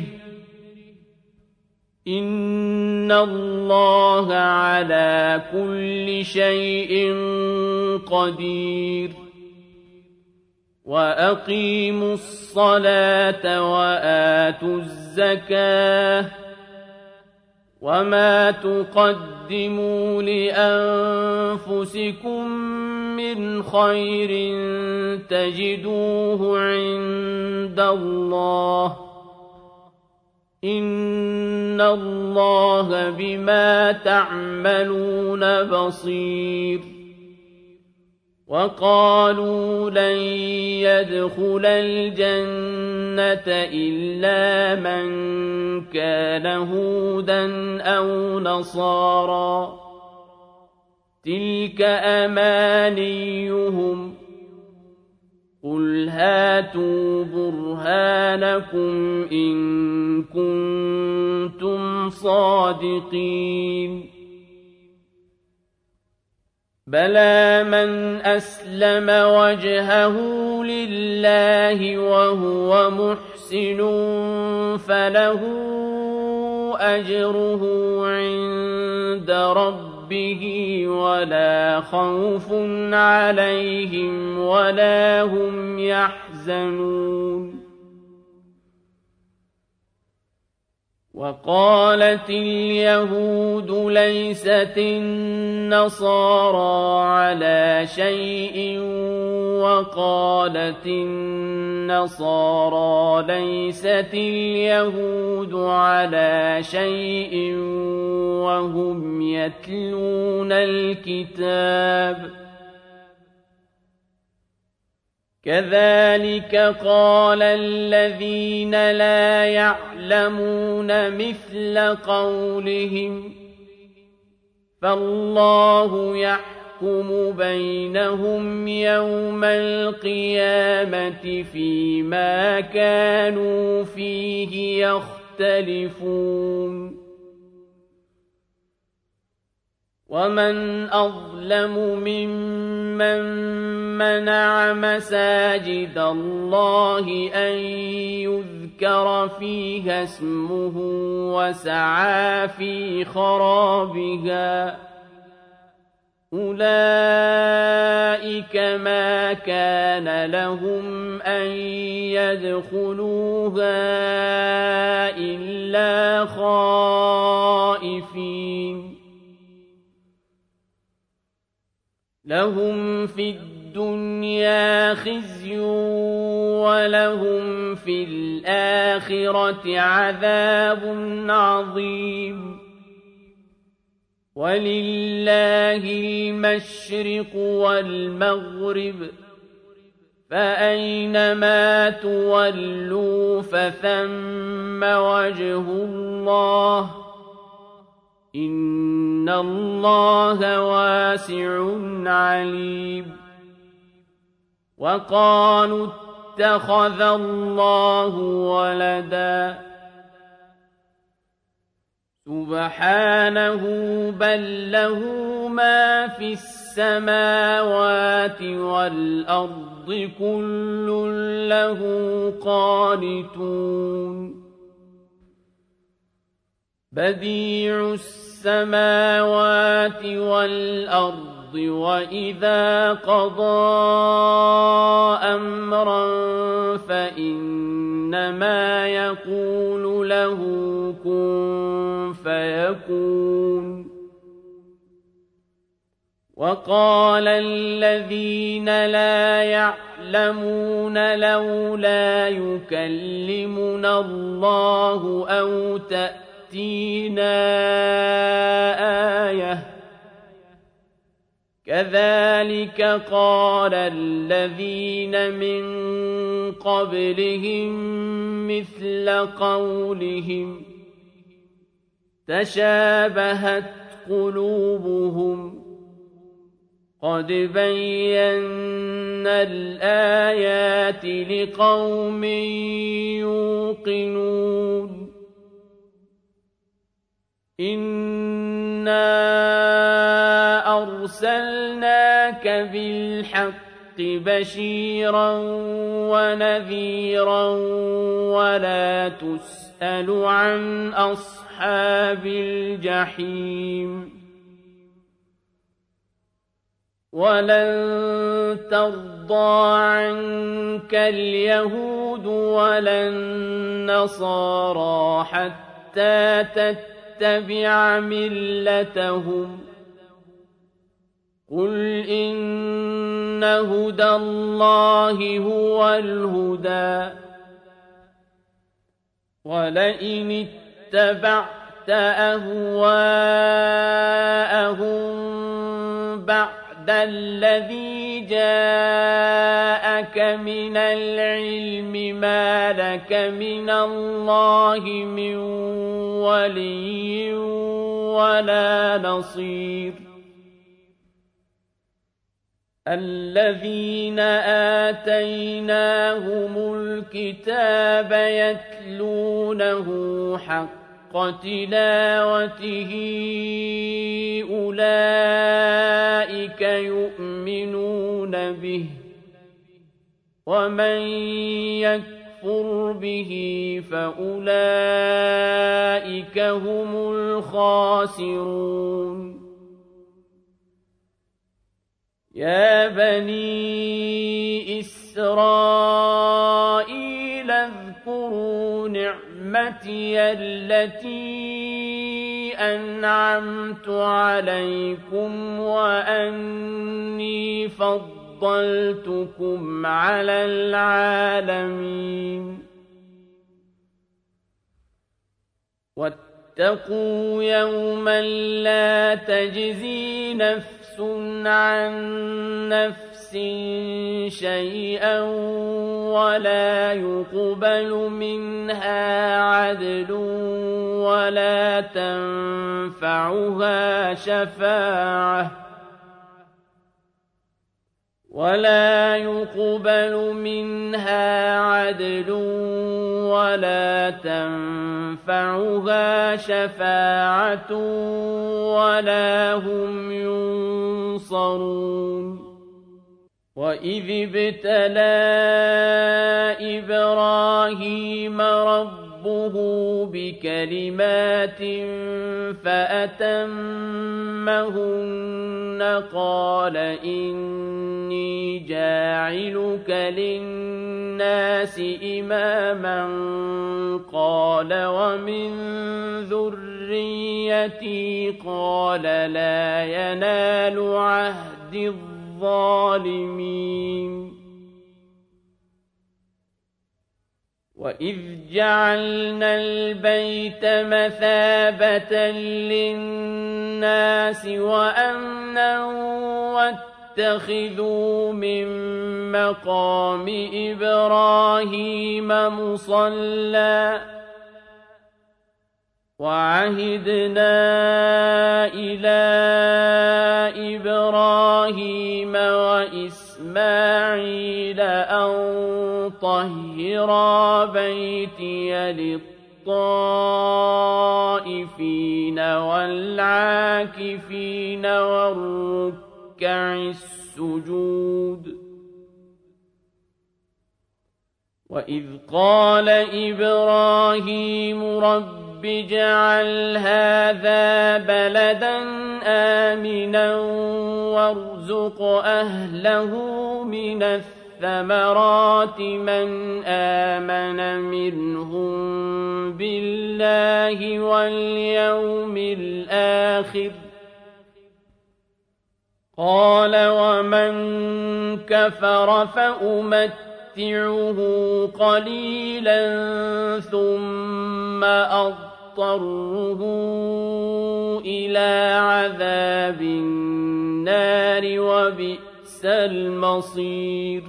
Speaker 1: إِنَّ اللَّهَ عَلَىٰ كُلِّ شَيْءٍ قَدِيرٌ وَأَقِيمُوا الصَّلَاةَ وَآتُوا الزَّكَاةَ وَمَا تُقَدِّمُوا لِأَنفُسِكُم مِّنْ خَيْرٍ تَجِدُوهُ عِندَ اللَّهِ إِنَّ اللَّهَ بِمَا تَعْمَلُونَ بَصِيرٌ وَقَالُوا لَن يَدْخُلَ الْجَنَّةَ إِلَّا مَن كَانَ هُودًا أَوْ نَصَارَىٰ تِلْكَ أَمَانِيُّهُمْ قُلْ هَاتُوا بُرْهَانَكُمْ إِن كُنتُمْ صَادِقِينَ بَلَىٰ مَنْ أَسْلَمَ وَجْهَهُ لِلَّهِ وَهُوَ مُحْسِنٌ فَلَهُ أَجْرُهُ عِندَ رَبِّهِ وَلَا خَوْفٌ عَلَيْهِمْ وَلَا هُمْ يَحْزَنُونَ وَقَالَتِ الْيَهُودُ لَيْسَتِ النَّصَارَىٰ عَلَىٰ شَيْءٍ وَقَالَتِ النَّصَارَىٰ لَيْسَتِ الْيَهُودُ عَلَىٰ شَيْءٍ وَهُمْ يَتْلُونَ الْكِتَابَ كَذَٰلِكَ قَالَ الَّذِينَ لَا يَعْلَمُونَ مِثْلَ قَوْلِهِمْ فَاللَّهُ يَحْكُمُ بَيْنَهُمْ يَوْمَ الْقِيَامَةِ فِيمَا كَانُوا فِيهِ يَخْتَلِفُونَ وَمَنْ أَظْلَمُ مِمَّن مَّنَعَ مَسَاجِدَ اللَّهِ أَن يُذْكَرَ فِيهَا اسْمُهُ وَسَعَىٰ فِي خَرَابِهَا أُولَٰئِكَ مَا كَانَ لَهُمْ أَن يَدْخُلُوهَا إِلَّا خَائِفِينَ لَهُمْ فِي الدُّنْيَا خِزْيٌ وَلَهُمْ فِي الْآخِرَةِ عَذَابٌ عَظِيمٌ وَلِلَّهِ الْمَشْرِقُ وَالْمَغْرِبُ فَأَيْنَمَا تُوَلُّوا فَثَمَّ وَجْهُ اللَّهِ إِنَّ اللَّهَ وَاسِعٌ عَلِيمٌ وَقَالُوا اتَّخَذَ اللَّهُ وَلَدًا سُبْحَانَهُ بَل لَّهُ مَا فِي السَّمَاوَاتِ وَالْأَرْضِ كُلٌّ لَّهُ قَانِتُونَ بَدِيعُ السَّمَاوَاتِ وَالْأَرْضِ وَإِذَا قَضَىٰ أَمْرًا فَإِنَّمَا يَقُولُ لَهُ كُن فَيَكُونُ وقال الذين لا يعلمون لولا يكلمنا الله أو تأتينا آية كذلك قال الذين من قبلهم مثل قولهم تشابهت قلوبهم قد بينا الآيات لقوم يوقنون إنا أرسلناك بالحق بشيرا ونذيرا ولا تسأل عن أصحاب الجحيم ولن ترضى عنك اليهود ولا النصارى حتى تتبع ملتهم قل إن هدى الله هو الهدى ولئن اتبعت أهواءهم بعد الذي جاءك من العلم ما لك من الله من ولي ولا نصير الذين آتيناهم الكتاب يتلونه حق تلاوته أولئك يؤمنون به ومن يكفر به فأولئك هم الخاسرون يا بني إسرائيل اذكروا نعمتي التي أنعمت عليكم وأني فضلتكم على العالمين واتقوا يوما لا تجزي نفس عن نفس شيئا ولا يقبل منها عدل ولا تنفعها شفاعة ولا يقبل منها عدل ولا تنفعها شفاعة ولا هم ينصرون وإذ ابتلى إبراهيم ربه بكلمات فأتمهن قال إني جاعلك للناس إماما قال ومن ذريتي قال لا ينال عهد الظالمين وإذ جعلنا البيت مثابة للناس وأمنا واتخذوا من مقام إبراهيم مصلى وعهدنا إلى إبراهيم وإسماعيل أن طهرا بيتي للطائفين والعاكفين والركع السجود وإذ قال إبراهيم رب اجعل هذا بلدا آمنا وارزق أهله من الثمرات من آمن منهم بالله واليوم الآخر قال ومن كفر فأمتعه قليلا ثم أضطره إلى عذاب النار وبئس المصير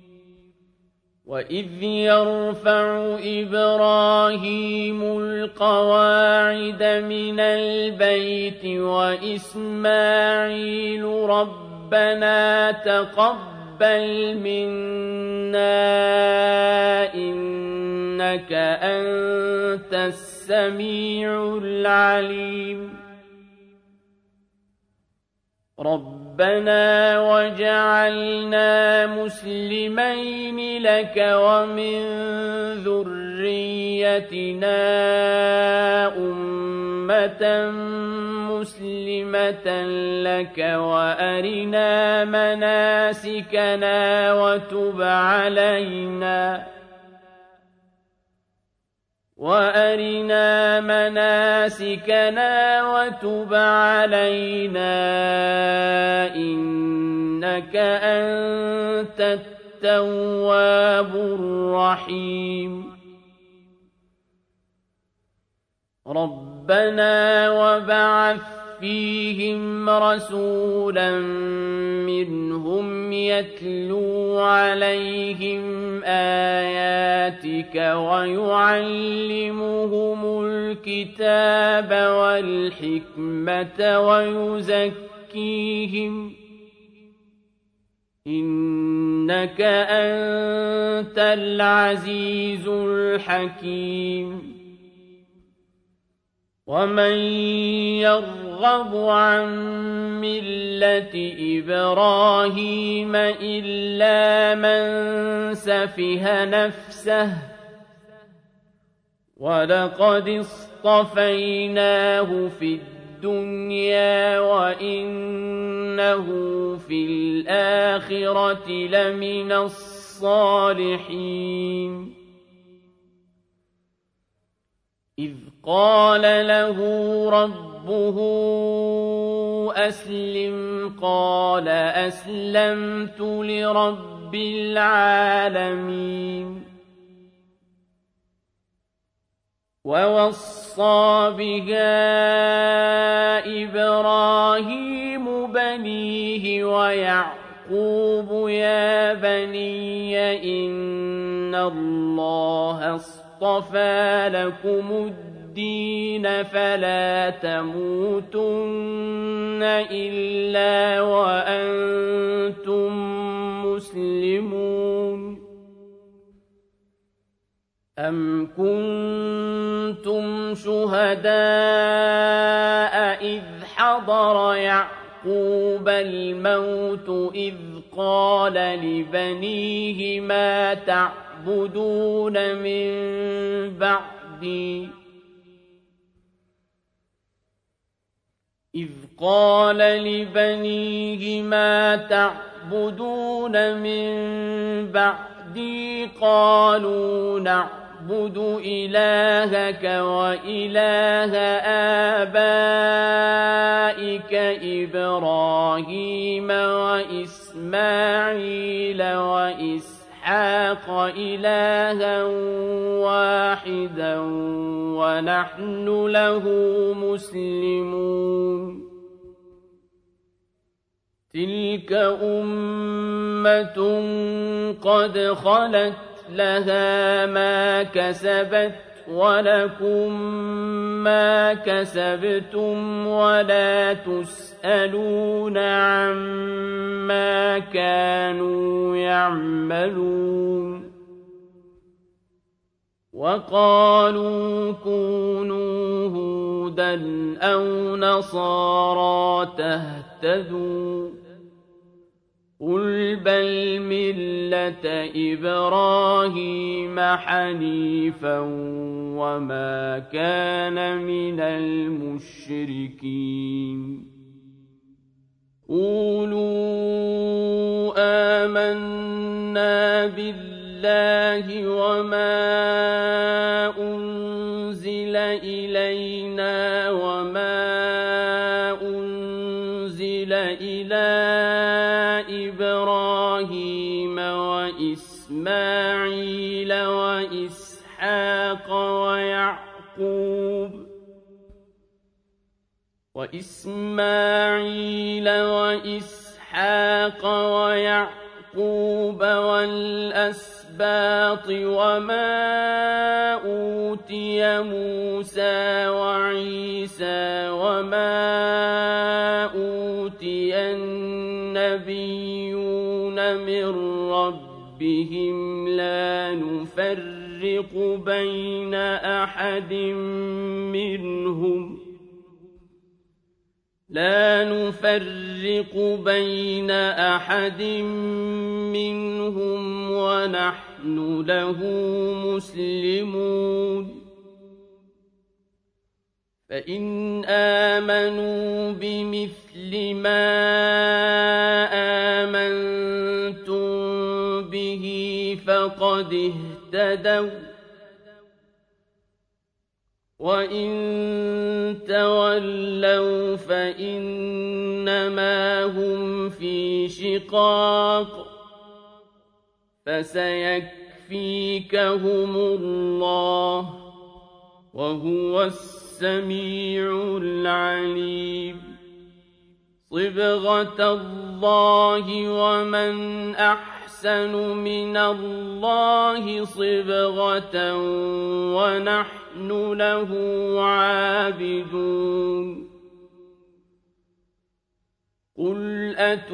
Speaker 1: وإذ يرفع إبراهيم القواعد من البيت وإسماعيل ربنا تقبل منا إنك أنت السميع العليم ربنا وجعلنا مسلمين لك ومن ذريتنا أمة مسلمة لك وأرنا مناسكنا وتب علينا وأرنا مناسكنا وتب علينا إنك أنت التواب الرحيم ربنا وبعث فيهم رسولا منهم يتلو عليهم آياتك ويعلمهم الكتاب والحكمة ويزكيهم إنك أنت العزيز الحكيم ومن يرغب عن ملة إبراهيم إلا من سفه نفسه ولقد اصطفيناه في الدنيا وإنه في الآخرة لمن الصالحين إذ قال له ربه أسلم قال أسلمت لرب العالمين ووصى بها إبراهيم بنيه ويعقوب يا بني إن الله اصطفى لكم الدين فلا تموتن إلا وأنتم مسلمون أم كنتم شهداء إذ حضر يعقوب الموت إذ قال لبنيه ما تعبدون من بعدي إذ قال لبنيه ما تعبدون من بعدي قالوا نعبد إلهك وإله آبائك إبراهيم وإسماعيل وإسحاق إلها واحدا ونحن له مسلمون تلك أمة قد خلت لها ما كسبت ولكم ما كسبتم ولا تسألون عما كانوا يعملون وقالوا كونوا هودا أو نصارى تهتدوا قل بل ملة إبراهيم حنيفا وما كان من المشركين قولوا آمنا بالله وما أنزل إلينا وما أنزل إلى إبراهيم وإسماعيل وإسحاق ويعقوب وإسماعيل وإسحاق ويعقوب والأسباط وما أوتي موسى وعيسى وما أوتي النبيون من ربهم لا نفرق بين أحد منهم لا نفرق بين أحد منهم ونحن له مسلمون فإن آمنوا بمثل ما آمنتم به فقد اهتدوا وإن تولوا فإنما هم في شقاق فسيكفيكهم الله وهو السميع العليم صبغة الله ومن أحسن من الله صبغة ونحن له عابدون قل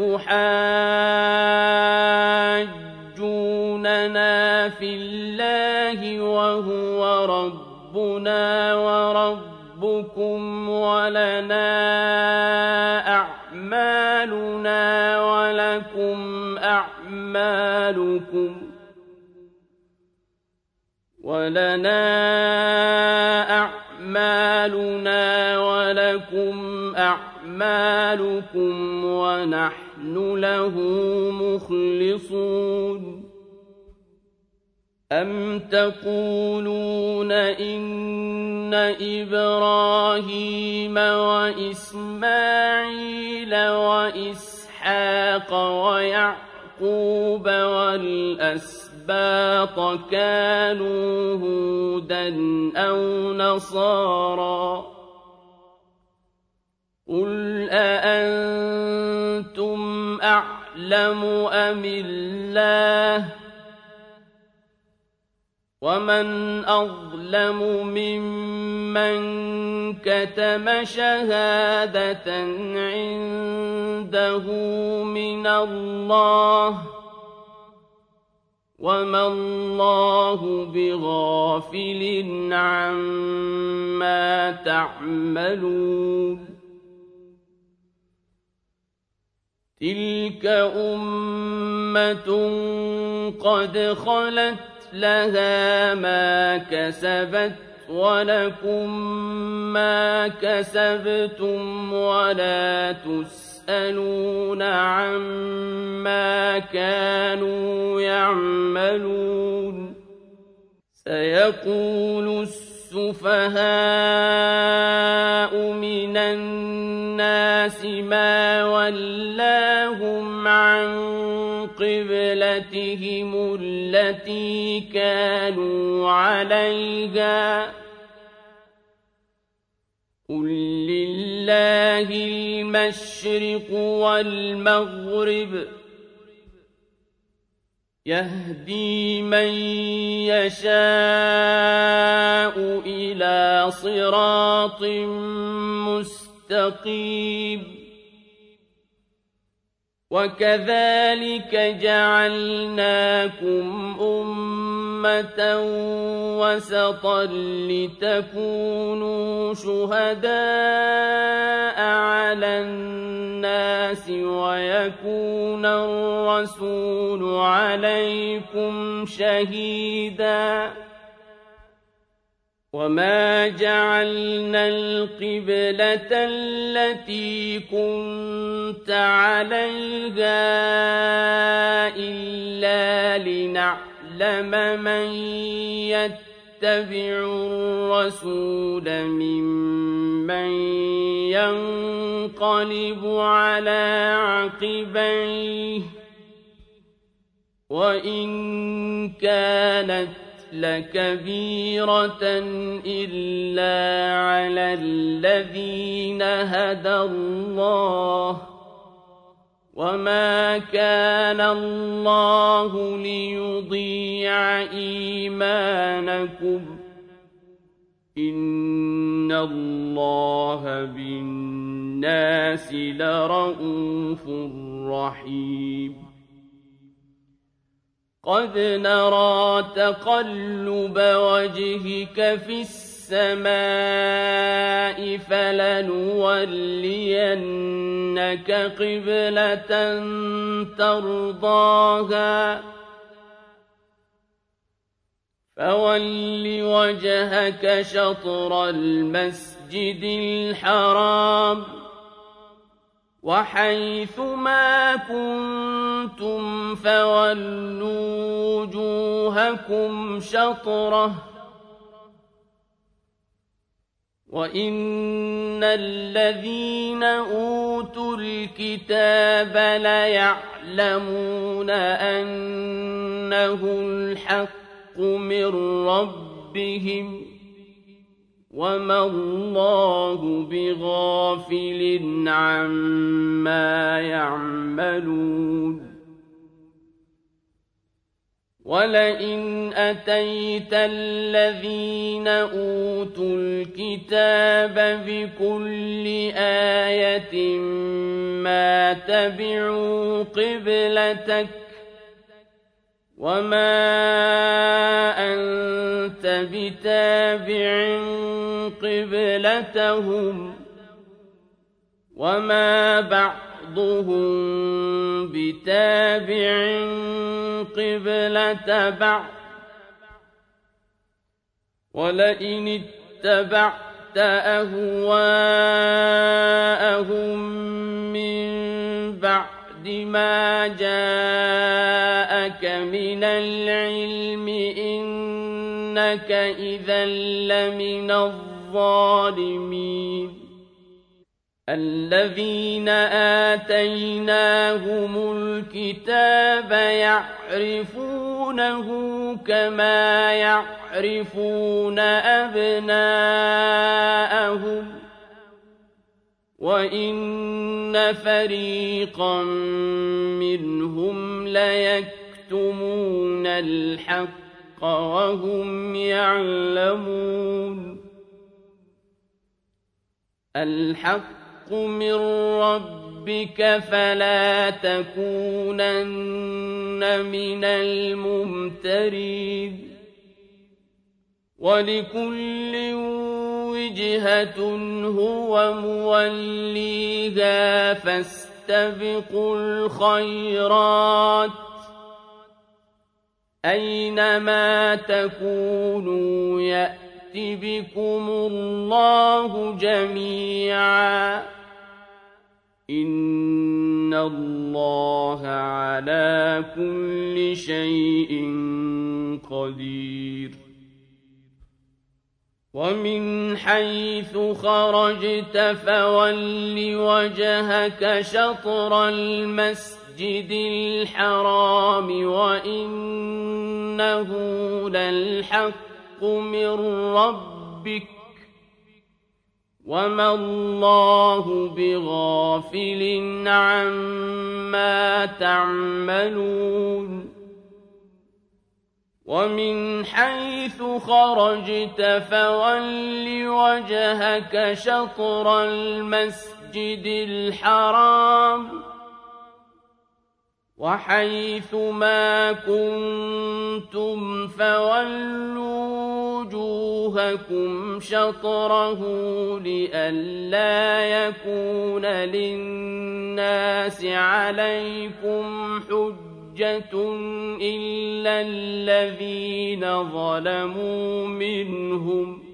Speaker 1: أتحاجوننا في الله وهو ربنا وربكم ولنا أعمالنا ولكم أعمالكم ولنا أعمالنا ولكم أعمالكم ونحن له مخلصون أم تقولون إن إبراهيم وإسماعيل وإسحاق ويعقوب والأسباط كانوا هودا أو نصارى قل أأنتم أعلم أم الله ومن أظلم ممن كتم شهادة عنده من الله وما الله بغافل عما تعملون تلك أمة قد خلت لها ما كسبت ولكم ما كسبتم ولا تسألون عما كانوا يعملون سيقول السفهاء من الناس ما ولاهم عن قبلتهم التي كانوا عليها قل لله المشرق والمغرب يهدي من يشاء إلى صراط مستقيم وكذلك جعلناكم أمة وسطا لتكونوا شهداء على الناس ويكون الرسول عليكم شهيدا وما جعلنا القبلة التي كنت عليها إلا لنعلم من يتبع يتبعوا الرسول ممن ينقلب على عقبيه وإن كانت لكبيرة إلا على الذين هدى الله وما كان الله ليضيع إيمانكم إن الله بالناس لرءوف رحيم قد نرى تقلب وجهك في السماء فلنولينك قبلة ترضاها فول وجهك شطر المسجد الحرام وحيث ما كنتم فولوا وجوهكم شطره وإن الذين أوتوا الكتاب ليعلمون أنه الحق من ربهم وما الله بغافل عما يعملون ولئن أتيت الذين أوتوا الكتاب بكل آية ما تبعوا قبلتك وما أنت بتابع قبلتهم وما بعضهم بتابع قبلة بعض ولئن اتبعت أهواءهم من بعد ما جاءك من العلم إنك إذا لمن الظالمين الذين آتيناهم الكتاب يعرفونه كما يعرفون أبناءهم وإن فريقا منهم ليكتمون الحق وهم يعلمون الحق من ربك فلا تكونن من الممترين ولكل وجهة هو موليها فاستبقوا الخيرات أينما تكونوا يأتي بكم الله جميعا إن الله على كل شيء قدير ومن حيث خرجت فول وجهك شطر المسجد الحرام وإنه للحق من ربك وما الله بغافل عما تعملون ومن حيث خرجت فول وجهك شطر المسجد الحرام وحيث ما كنتم فولوا وجوهكم شطره لئلا يكون للناس عليكم حجة إلا الذين ظلموا منهم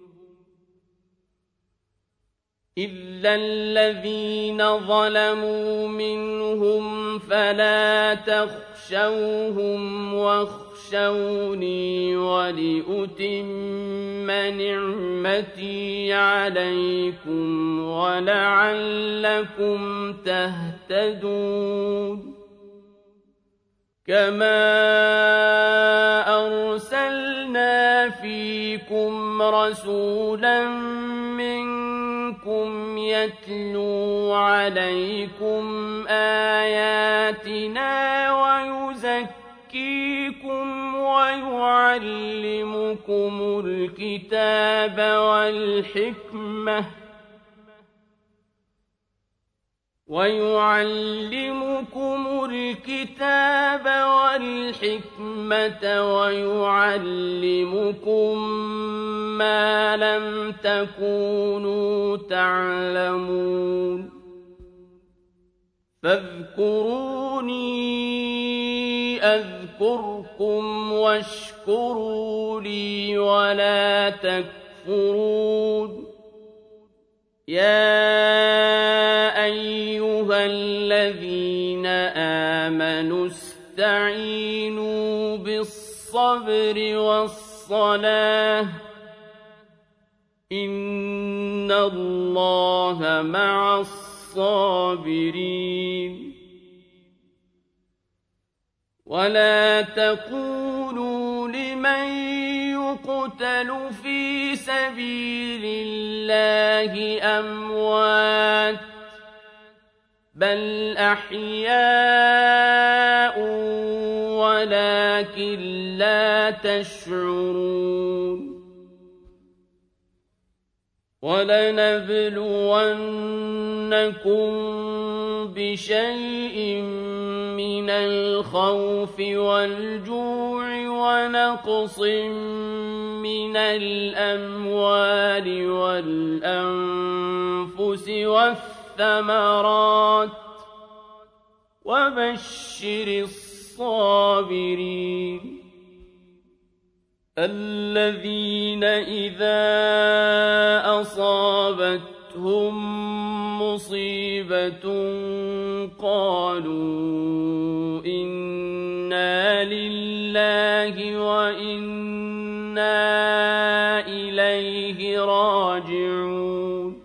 Speaker 1: إلا الذين ظلموا منهم فلا تخشوهم واخشوني واخشوني ولأتم نعمتي عليكم ولعلكم تهتدون كما أرسلنا فيكم رسولا منكم يتلو عليكم آياتنا ويزكيكم ويعلمكم الكتاب والحكمة ويعلمكم الكتاب والحكمة ويعلمكم ما لم تكونوا تعلمون فاذكروني أذكركم واشكروا لي ولا تكفرون يا أيها الذين آمنوا استعينوا بالصبر والصلاة إن الله مع الصابرين ولا تقولوا لمن يقتل في سبيل الله أموات بل أحياء ولكن لا تشعرون ولنبلونكم بشيء من الخوف والجوع ونقص من الأموال والأنفس والثمرات وبشر الصابرين الذين إذا أصابتهم مصيبة قالوا إنا لله وإنا إليه راجعون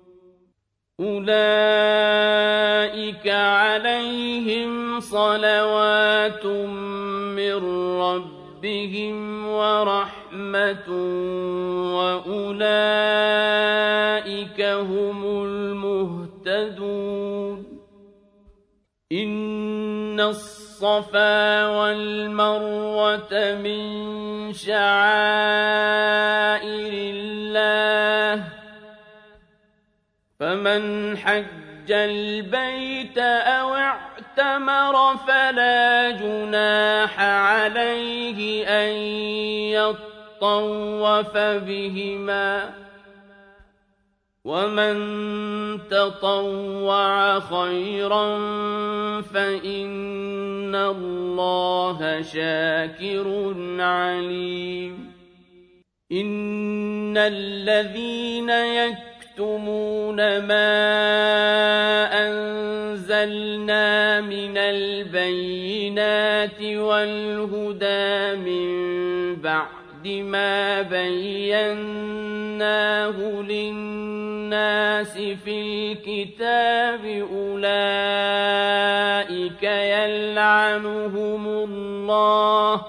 Speaker 1: أولئك عليهم صلوات من ربهم ورحمة وأولئك هم المهتدون إن الصفا والمروة من شعائر الله فمن حج البيت أو اعتمر فلا جناح عليه أن يطوف بهما ومن تطوع خيرا فإن الله شاكر عليم إن الذين يكتمون ما أنزلنا من البينات والهدى من بعد ما بيناه للناس في الكتاب أولئك يلعنهم الله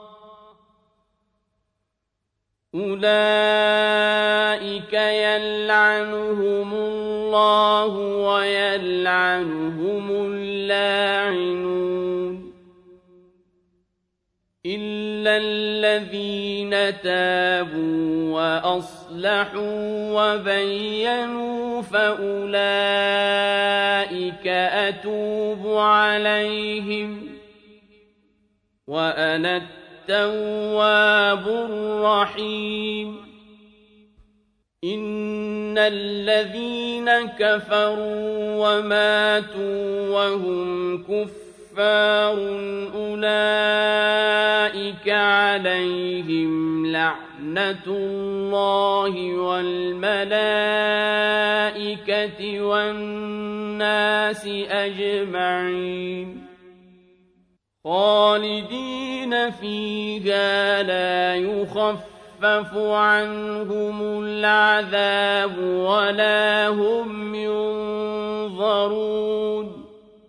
Speaker 1: أولئك يلعنهم الله ويلعنهم اللاعنون إلا الذين تابوا وأصلحوا وبينوا فأولئك أتوب عليهم وأنا التواب الرحيم إن الذين كفروا وماتوا وهم كفار أولئك عليهم لعنة الله والملائكة والناس أجمعين خالدين فيها لا يخفف عنهم العذاب ولا هم ينظرون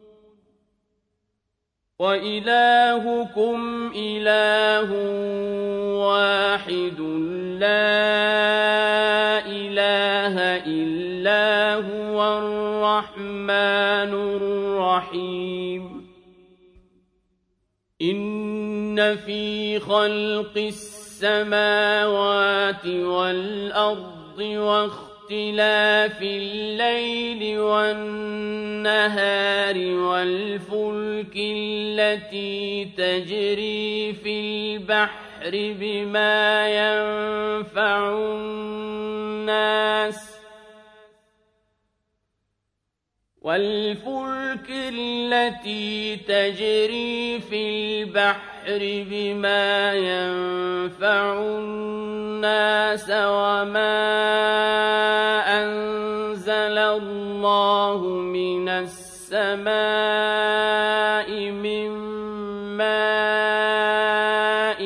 Speaker 1: وإلهكم إله واحد لا إله إلا هو الرحمن الرحيم إن في خلق السماوات والأرض واختلاف الليل والنهار والفلك التي تجري في البحر بما ينفع الناس والفلك التي تجري في البحر بما ينفع الناس وما أنزل الله من السماء من ماء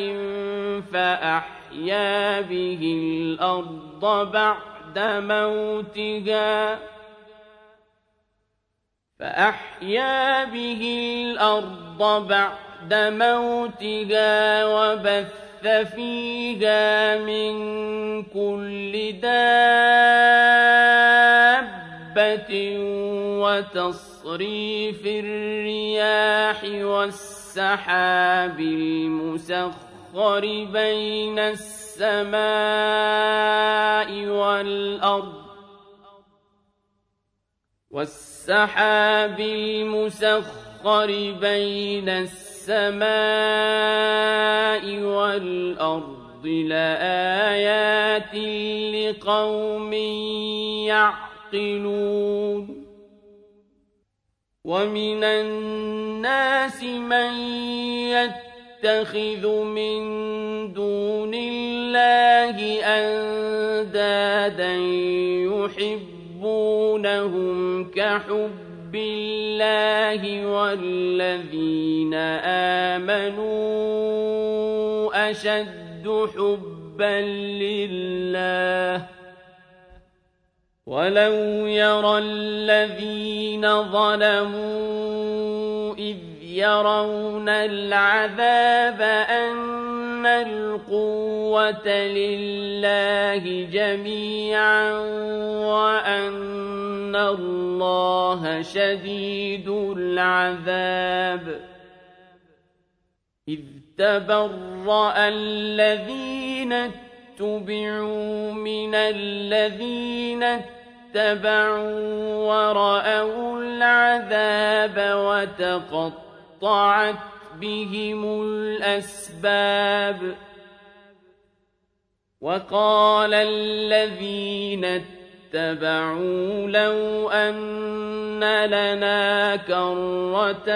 Speaker 1: فأحيا به الأرض بعد موتها فأحيا به الأرض بعد موتها وبث فيها من كل دابة وتصريف الرياح والسحاب المسخر بين السماء والأرض والسحاب المسخر بين السماء والأرض لآيات لقوم يعقلون ومن الناس من يتخذ من دون الله أندادا يحب يحبونهم كحب الله والذين آمنوا أشد حبا لله ولو يرى الذين ظلموا إذ يرون العذاب أن القوة لله جميعا وأن الله شديد العذاب إذ تبرأ الذين اتبعوا من الذين اتبعوا ورأوا العذاب وتقطعت بهم الأسباب وقال الذين اتبعوا لو أن لنا كرة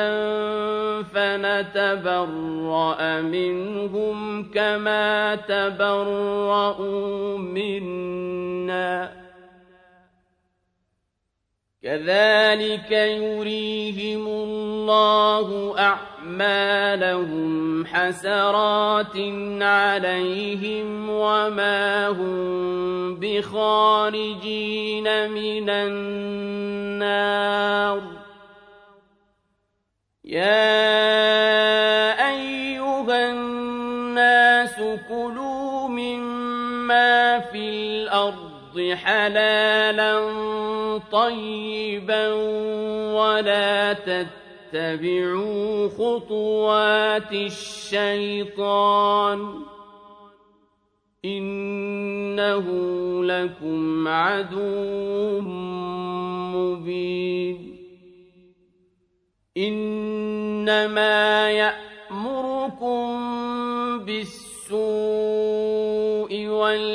Speaker 1: فنتبرأ منهم كما تبرأوا منا كذلك يريهم الله أعمالهم حسرات عليهم وما هم بخارجين من النار يا أيها الناس كلوا مما في الأرض حلالا طيبا ولا تتبعوا خطوات الشيطان إنه لكم عدو مبين إنما يأمركم بالسوء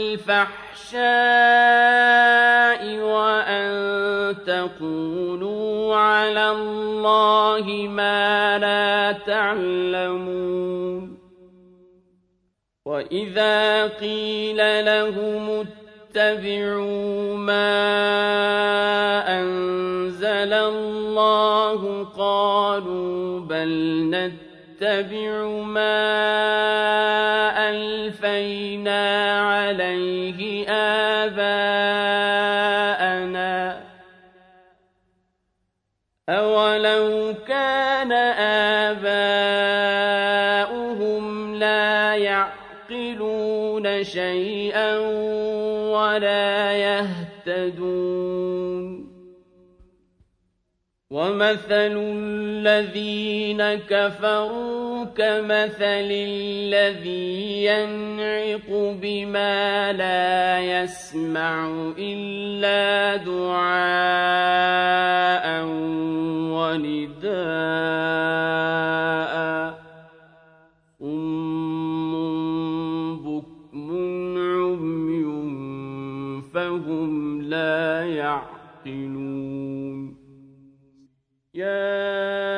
Speaker 1: والفحشاء وأن تقولوا على الله ما لا تعلمون وإذا قيل لهم اتبعوا ما أنزل الله قالوا بل نتبع ما ألفينا عليه آباءنا أولو كان آباؤهم لا يعقلون شيئا ولا يهتدون ومثل الذين كفروا كمثل الذي ينعق بما لا يسمع إلا دعاء ونداء صم بكم عمي فهم لا يعقلون يا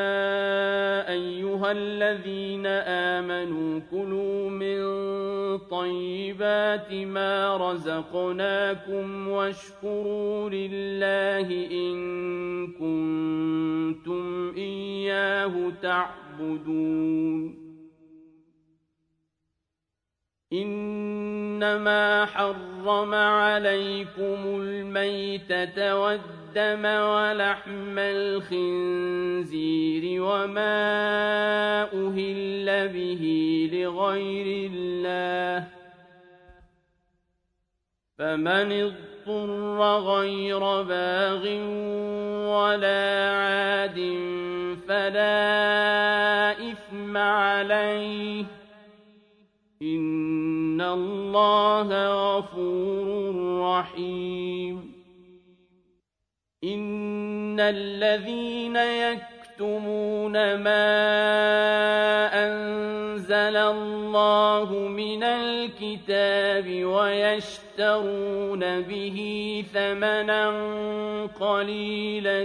Speaker 1: أيها الذين آمنوا كلوا من طيبات ما رزقناكم واشكروا لله إن كنتم إياه تعبدون إنما حرم عليكم الميتة والدم ولحم الخنزير وما أهل به لغير الله فمن اضطر غير باغ ولا عاد فلا إثم عليه إن الله غفور رحيم إن الذين يكتمون ما أنزل الله من الكتاب ويشترون به ثمنا قليلا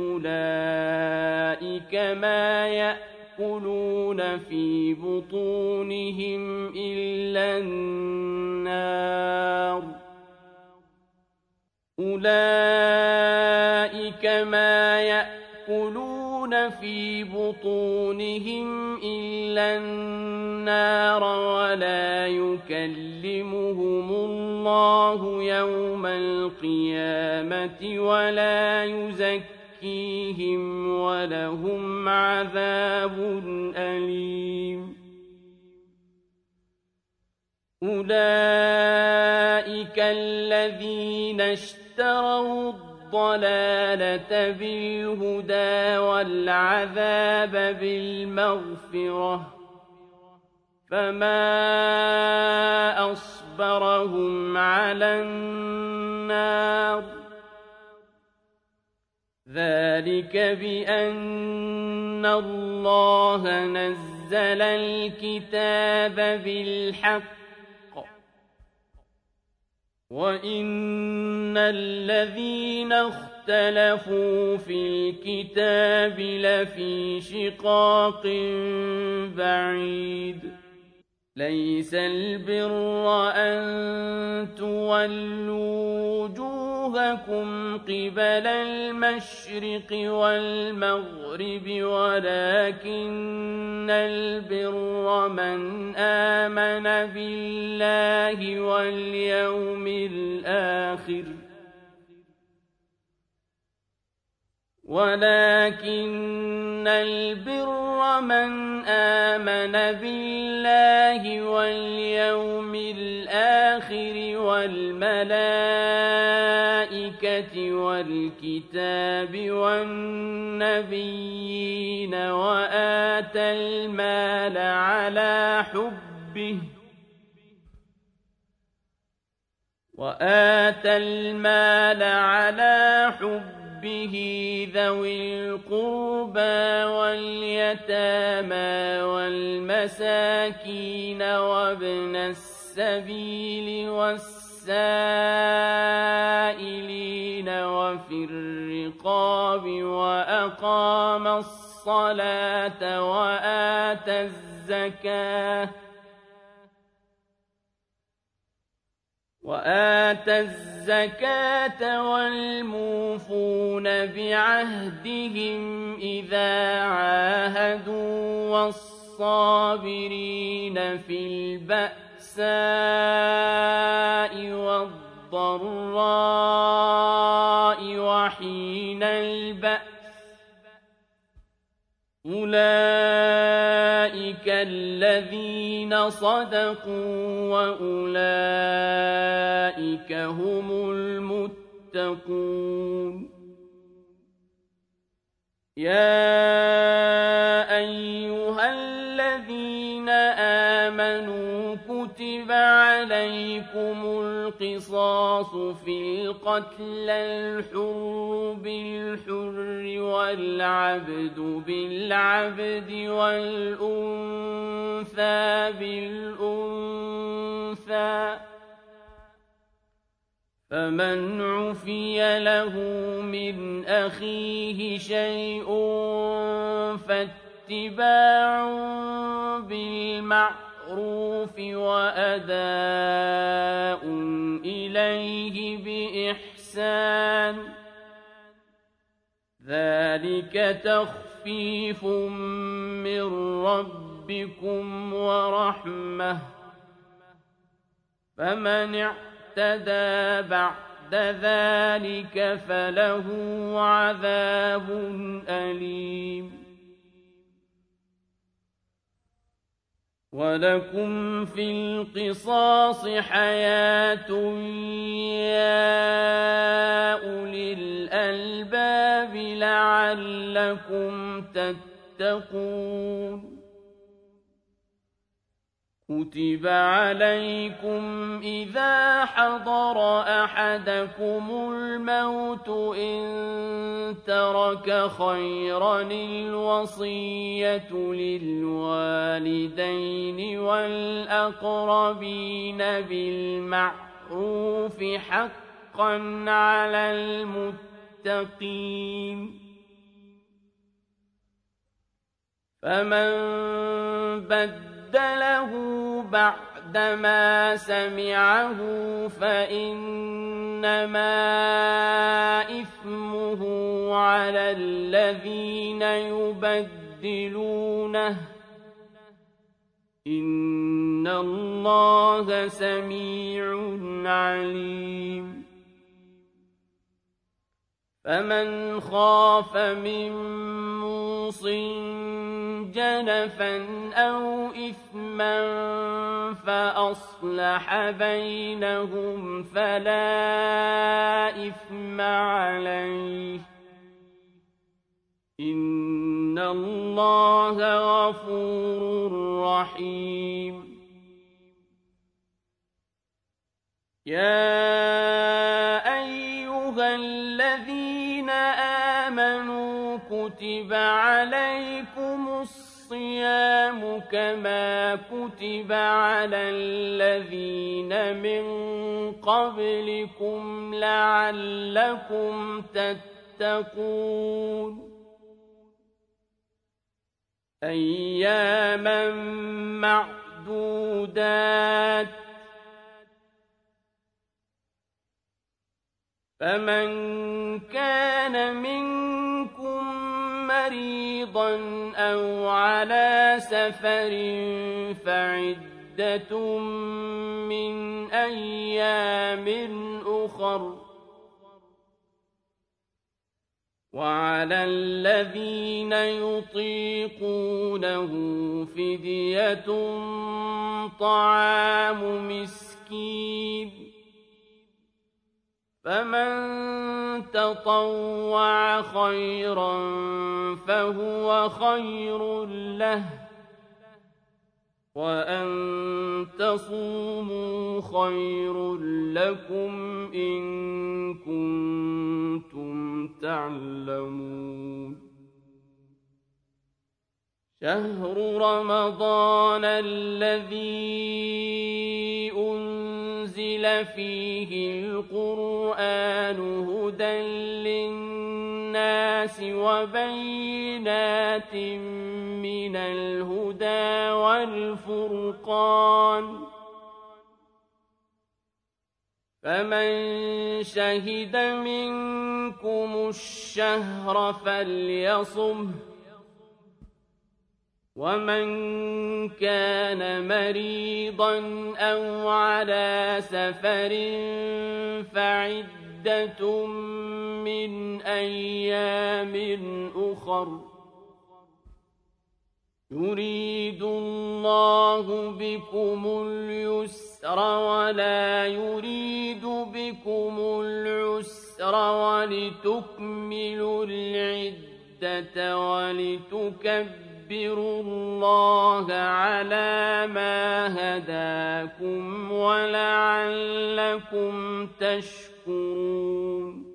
Speaker 1: أولئك ما يأكلون في بطونهم إلا النار أولئك ما يأكلون في بطونهم إلا النار ولا يكلمهم الله يوم القيامة ولا يزكيهم ولهم عذاب أليم أولئك الذين اشتروا الضلالة بالهدى والعذاب بالمغفرة فما أصبرهم على النار ذلك بأن الله نزل الكتاب بالحق وإن الذين اختلفوا في الكتاب لفي شقاق بعيد ليس البر أن تولوا وجوهكم قبل المشرق والمغرب ولكن البر من آمن بالله واليوم الآخر ولكن البر من آمن بالله واليوم الآخر والملائكة والكتاب والنبيين وآتى المال على حبه وآتى المال على حبه به ذوي القربى واليتامى والمساكين وابن السبيل والسائلين وفي الرقاب وأقام الصلاة وآتى الزكاة وآتى الزكاة والموفون بعهدهم إذا عاهدوا والصابرين في البأساء والضراء وحين البأس أولئك الذين صدقوا وأولئك هم المتقون يا أيها الذين آمنوا كتب عليكم القصاص في القتلى الحر بالحر والعبد بالعبد والأنثى بالأنثى فمن عفي له من أخيه شيء فاتباع بالمعروف وأداء إليه بإحسان ذلك تخفيف من ربكم ورحمة فمن اعتدى بعد ذلك فله عذاب أليم ولكم في القصاص حياة يا أولي الألباب لعلكم تتقون كتب عليكم إذا حضر أحدكم الموت إن ترك خيرا الوصية للوالدين والأقربين بالمعروف حقا على المتقين فمن بدل بدله بعدما سمعه فإنما إثمه على الذين يبدلونه إن الله سميع عليم فمن خاف من موصٍ جنفا أو إثما فأصلح بينهم فلا إثم عليه إن الله غفور رحيم يا أيها الذين آمنوا كتب عليكم الصيام كما كتب على الذين من قبلكم لعلكم تتقون أياما معدودات فمن كان منكم مريضا أو على سفر فعدة من أيام أخر وعلى الذين يطيقونه فدية طعام مسكين فمن تطوع خيرا فهو خير له وأن تصوموا خير لكم إن كنتم تعلمون شهر رمضان الذي أنزل فيه القرآن هدى للناس وبينات من الهدى والفرقان فمن شهد منكم الشهر فليصمه ومن كان مريضا أو على سفر فعدة من أيام أخر يريد الله بكم اليسر ولا يريد بكم العسر ولتكملوا العدة ولتكبروا الله على ما هداكم ولعلكم تشكرون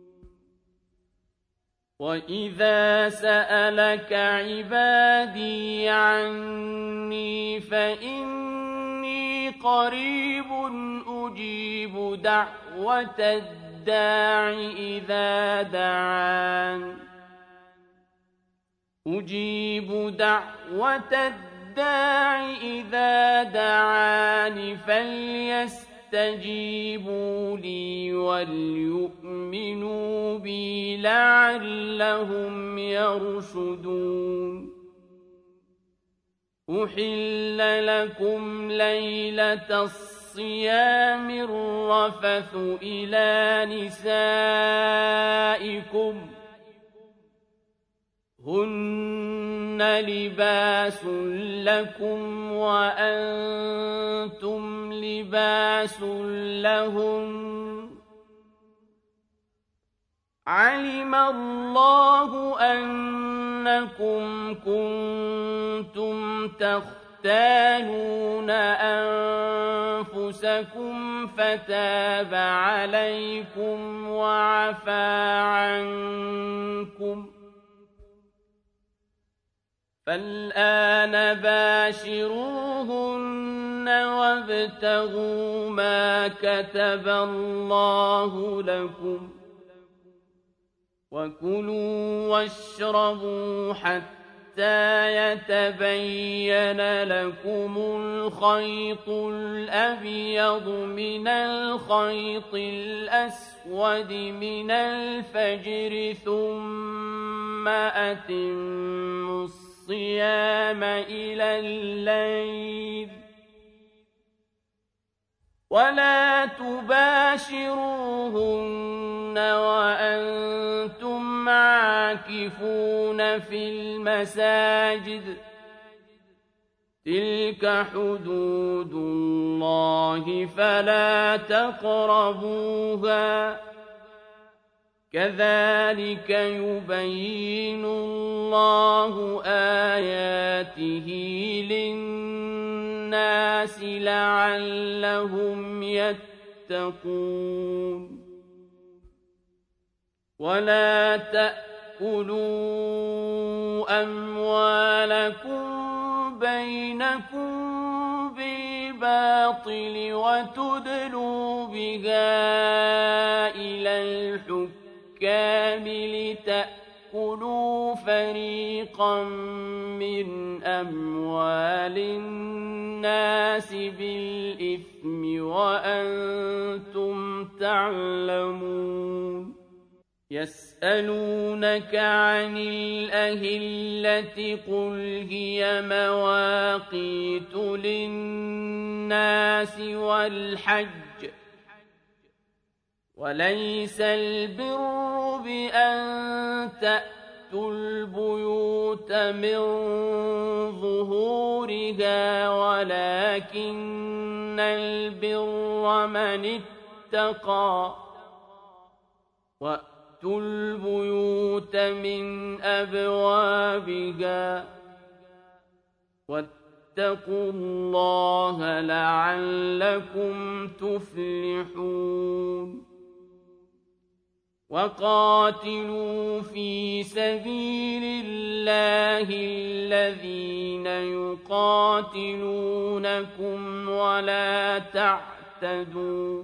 Speaker 1: وَإِذَا سَأَلَكَ عِبَادِي عَنِّي فَإِنِّي قَرِيبٌ أُجِيبُ دَعْوَةَ الدَّاعِ إِذَا دَعَانِ أُجِيبُ دَعْوَةَ الدَّاعِ إِذَا دَعَانِ فَلْيَسْتَجِيبُوا لِي وَلْيُؤْمِنُوا بِي لَعَلَّهُمْ يَرْشُدُونَ أُحِلَّ لَكُمْ لَيْلَةَ الصِّيَامِ الرَّفَثُ إِلَى نِسَائِكُمْ هُنَّ لِبَاسٌ لَكُمْ وَأَنتُمْ لِبَاسٌ لَهُنَّ عَلِمَ اللَّهُ أَنَّكُمْ كُنتُمْ تَخْتَانُونَ أَنفُسَكُمْ فَتَابَ عَلَيْكُمْ وَعَفَا عَنكُمْ فَالْآنَ بَاشِرُوهُنَّ وَابْتَغُوا مَا كَتَبَ اللَّهُ لَكُمْ وَكُلُوا وَاشْرَبُوا حَتَّى يَتَبَيَّنَ لَكُمُ الْخَيْطُ الْأَبْيَضُ مِنَ الْخَيْطِ الْأَسْوَدِ مِنَ الْفَجْرِ ثُمَّ أَتِمُّوا الصِّيَامَ إِلَى اللَّيْلِ وَلَا تُبَاشِرُوهُنَّ وَأَنتُمْ عَاكِفُونَ فِي الْمَسَاجِدِ تِلْكَ حُدُودُ اللَّهِ فَلَا تَقْرَبُوهَا كَذَلِكَ يُبَيِّنُ اللَّهُ آيَاتِهِ لِلنَّاسِ لَعَلَّهُمْ يَتَّقُونَ وَلَا تَأْكُلُوا أَمْوَالَكُمْ بَيْنَكُمْ بِالْبَاطِلِ وَتُدْلُوا بِهَا إِلَى الْحُكَّامِ لِتَأْكُلُوا فَرِيقًا مِّنْ أَمْوَالِ النَّاسِ بِالْإِثْمِ وَأَنْتُمْ تعلمون يَسْأَلُونَكَ عَنِ الْأَهِلَّةِ قُلْ هِيَ مَوَاقِيتُ لِلنَّاسِ وَالْحَجِّ وَلَيْسَ الْبِرُّ بِأَن تَأْتُوا الْبُيُوتَ مِن ظُهُورِهَا وَلَكِنَّ الْبِرَّ مَنِ اتَّقَىٰ وَأْتُوا الْبُيُوتَ مِنْ أَبْوَابِهَا وَاتَّقُوا اللَّهَ لَعَلَّكُمْ تُفْلِحُونَ وَقَاتِلُوا فِي سَبِيلِ اللَّهِ الَّذِينَ يُقَاتِلُونَكُمْ وَلَا تَعْتَدُوا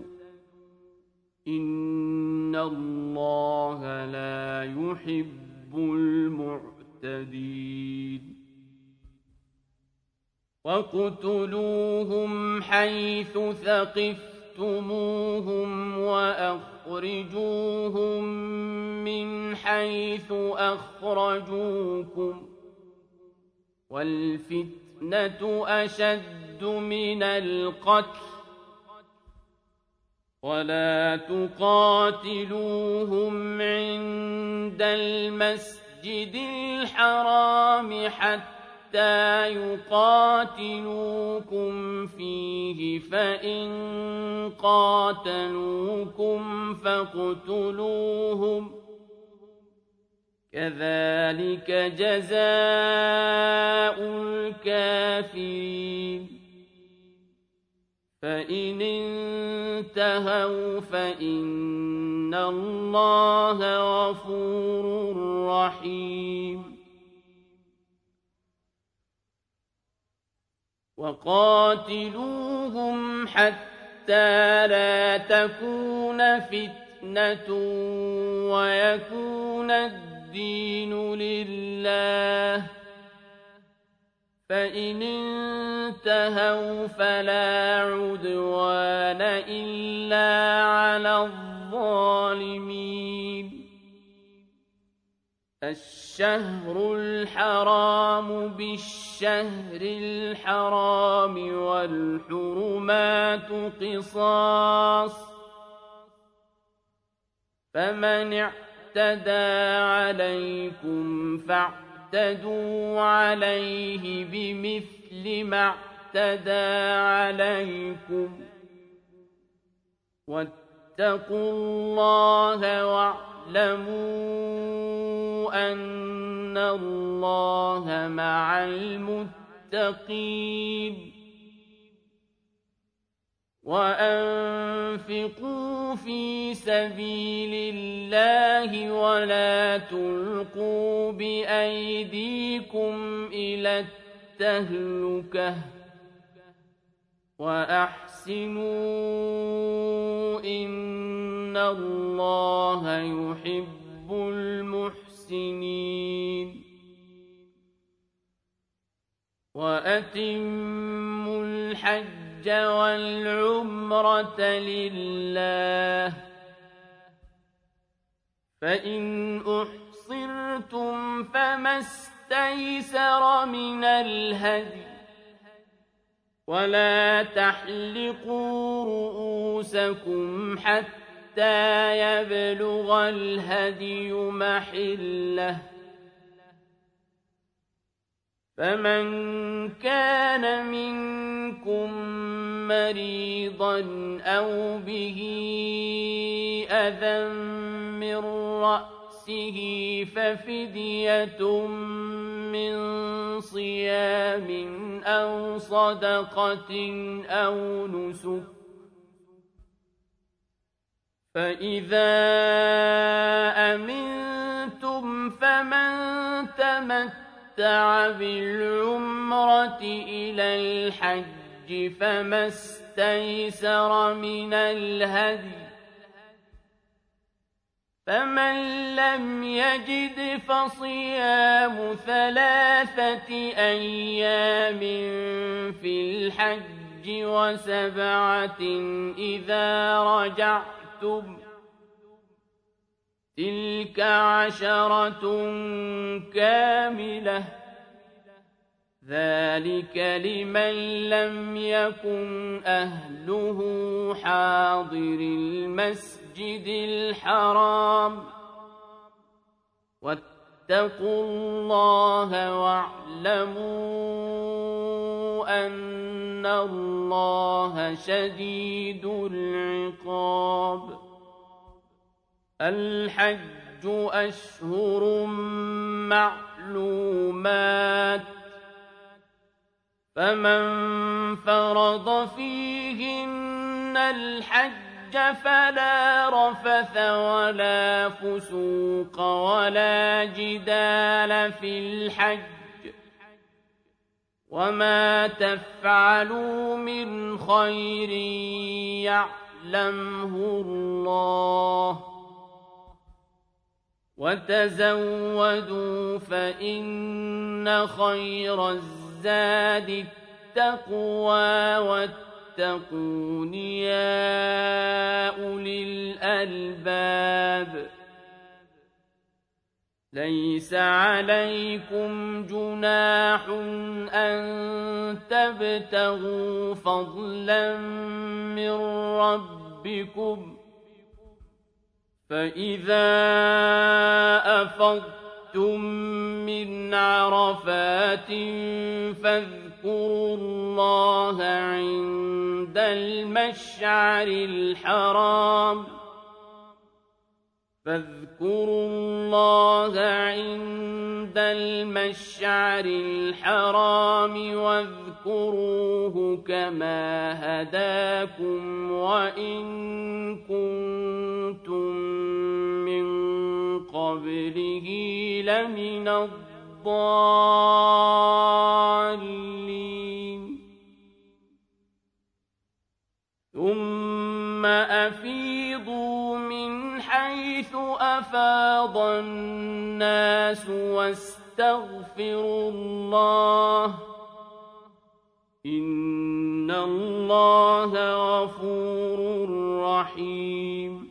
Speaker 1: إِنَّ اللَّهَ لَا يُحِبُّ الْمُعْتَدِينَ وَاقْتُلُوهُمْ حَيْثُ ثَقِفْتُمُوهُمْ وَأَخْرِجُوهُمْ مِنْ حَيْثُ أَخْرَجُوكُمْ والفتنة أشد من القتل ولا تقاتلوهم عند المسجد الحرام حتى يقاتلوكم فيه فإن قاتلوكم فاقتلوهم كذلك جزاء الكافرين فإن انتهوا فإن الله غفور رحيم وقاتلوهم حتى لا تكون فتنة ويكون الدين لله فإن انتهوا فلا عدوان إلا على الظالمين الشهر الحرام بالشهر الحرام والحرمات قصاص فمن اعتدى عليكم فاعتدوا اعتدوا عليه بمثل ما اعتدى عليكم واتقوا الله واعلموا أن الله مع المتقين وأنفقوا في سبيل الله ولا تلقوا بأيديكم إلى التهلكة وأحسنوا إن الله يحب المحسنين وأتموا الحج والعمرة لله فإن أحصرتم فما استيسر من الهدي ولا تحلقوا رؤوسكم حتى يبلغ الهدي محله فمن كان منكم مريضا أو به أذى من رأسه ففدية من صيام أو صدقة أو نسك فإذا أمنتم فمن تمتع بالعمرة إلى الحج فما استيسر من الهدي فمن لم يجد فصيام ثلاثة أيام في الحج وسبعة إذا رجعتم تلك عشرة كاملة ذلك لمن لم يكن أهله حاضر المسجد الحرام واتقوا الله واعلموا أن الله شديد العقاب الحج أشهر معلومات فمن فرض فيهن الحج فلا رفث ولا فسوق ولا جدال في الحج وما تفعلوا من خير يعلمه الله وتزودوا فإن خير الزاد التقوى واتقون يا أولي الألباب ليس عليكم جناح أن تبتغوا فضلا من ربكم فإذا أفضتم من عرفات فاذكروا الله عند المشعر الحرام فاذكروا الله عند المشعر الحرام واذكروه كما هداكم وإن كنتم من قبله لمن الضالين ثم أفيضوا من حيث أفاض الناس واستغفروا الله إن الله غفور رحيم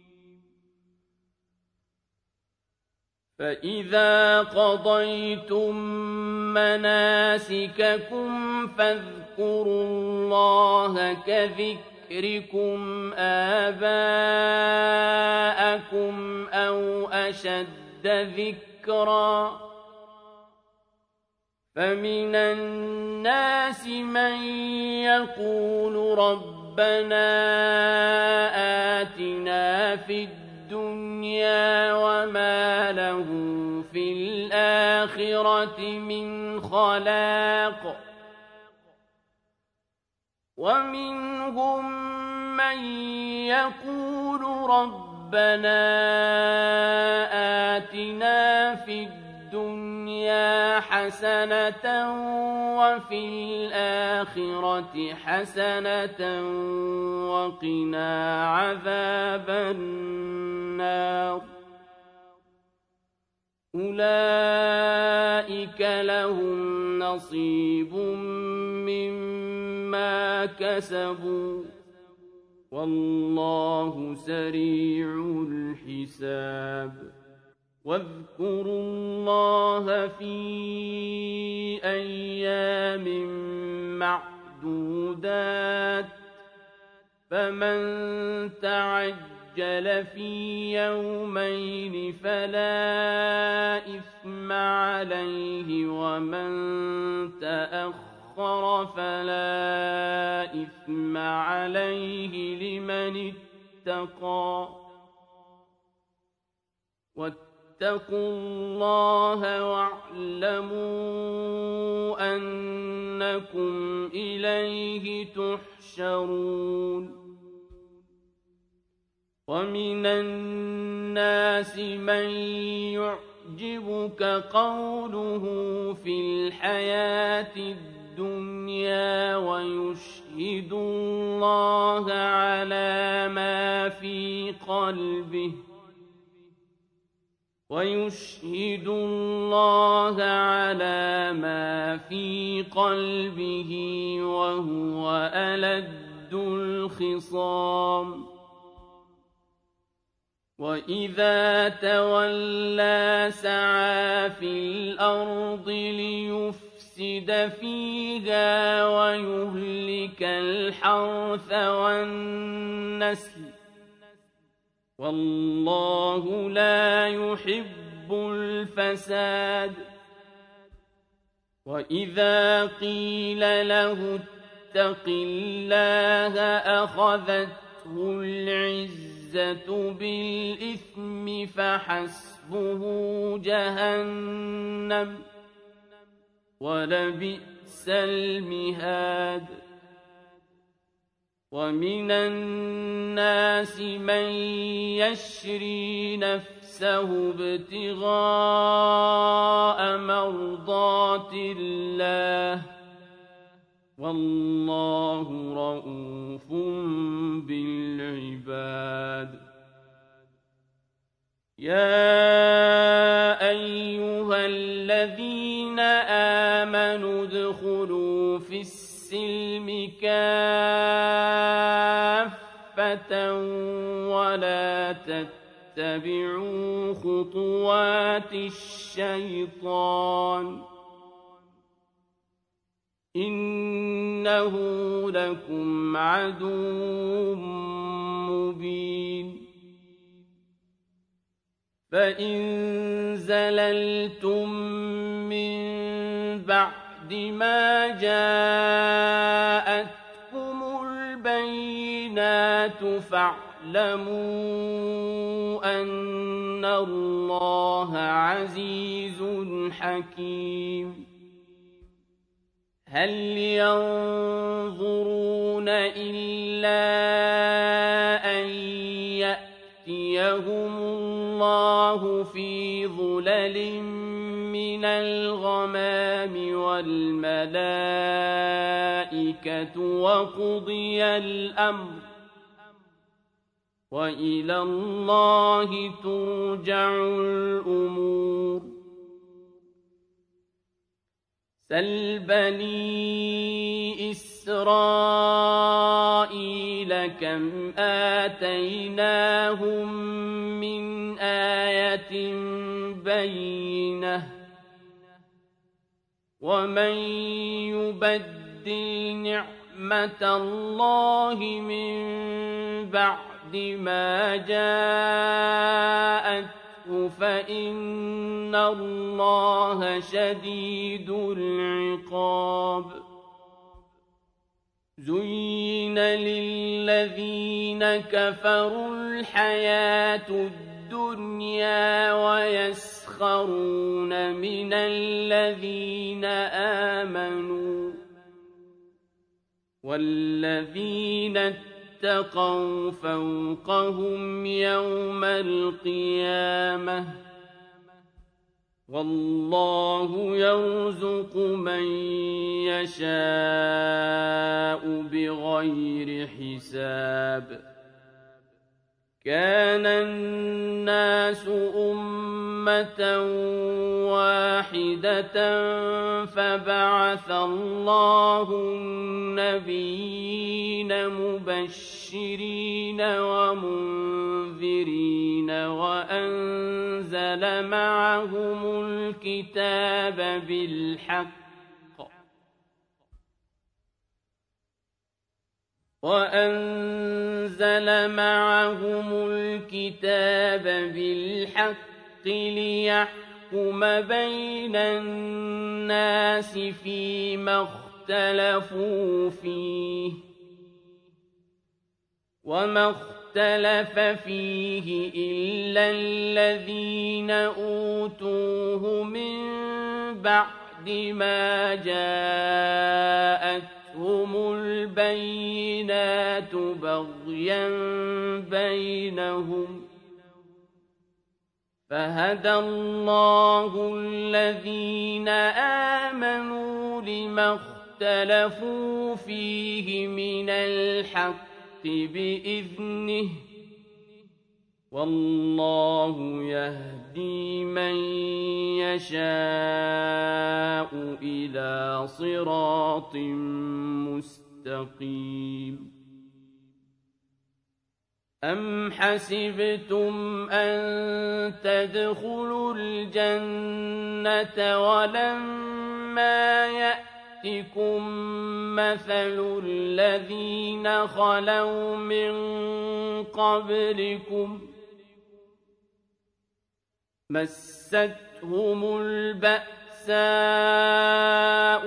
Speaker 1: فإذا قضيتم مناسككم فاذكروا الله كذكركم آباءكم أو أشد ذكرا فمن الناس من يقول ربنا آتنا في الدنيا وما له في الآخرة من خلاق ومنهم من يقول ربنا آتنا في الدنيا حسنة وفي الآخرة حسنة وقنا عذاب النار أولئك لهم نصيب مما كسبوا والله سريع الحساب واذكروا الله في أيام معدودات فمن تعجل في يومين فلا إثم عليه ومن تأخر فلا إثم عليه لمن اتقى واتقوا الله واعلموا أنكم إليه تحشرون ومن الناس من يعجبك قوله في الحياة الدنيا ويشهد الله على ما في قلبه ويشهد الله على ما في قلبه وهو ألد الخصام وإذا تولى سعى في الأرض ليفسد فيها ويهلك الحرث والنسل والله لا يحب الفساد وإذا قيل له اتق الله أخذته العزة بالإثم فحسبه جهنم ولبئس المهاد ومن الناس من يشري نفسه ابتغاء مرضات الله والله رؤوف بالعباد يا أيها الذين آمنوا ادخلوا في السلم كافة ولا تتبعوا خطوات الشيطان إنه لكم عدو مبين فإن زللتم من بعد ما جاءتكم البينات فاعلموا أن الله عزيز حكيم هل ينظرون إلا أن يأتيهم الله في ظلل من الغمام والملائكة وقضي الأمر وإلى الله ترجع الأمور سل بني إسرائيل كم آتيناهم من آية بينة ومن يبدل نعمة الله من بعد ما جاءته فإن الله شديد العقاب زين للذين كفروا الحياة الدنيا ويسخرون من الذين آمنوا والذين اتقوا فوقهم يوم القيامة والله يرزق من يشاء بغير حساب كان الناس أمة واحدة فبعث الله النبيين مبشرين ومنذرين وأنزل معهم الكتاب بالحق وأنزل معهم الكتاب بالحق ليحكم بين الناس فيما اختلفوا فيه وما اختلف فيه إلا الذين أوتوه من بعد ما جاءت هم البينات بغيا بينهم فهدى الله الذين آمنوا لما اختلفوا فيه من الحق بإذنه والله يهدي من يشاء إلى صراط مستقيم أم حسبتم أن تدخلوا الجنة ولما يأتكم مثل الذين خلوا من قبلكم مستهم البأساء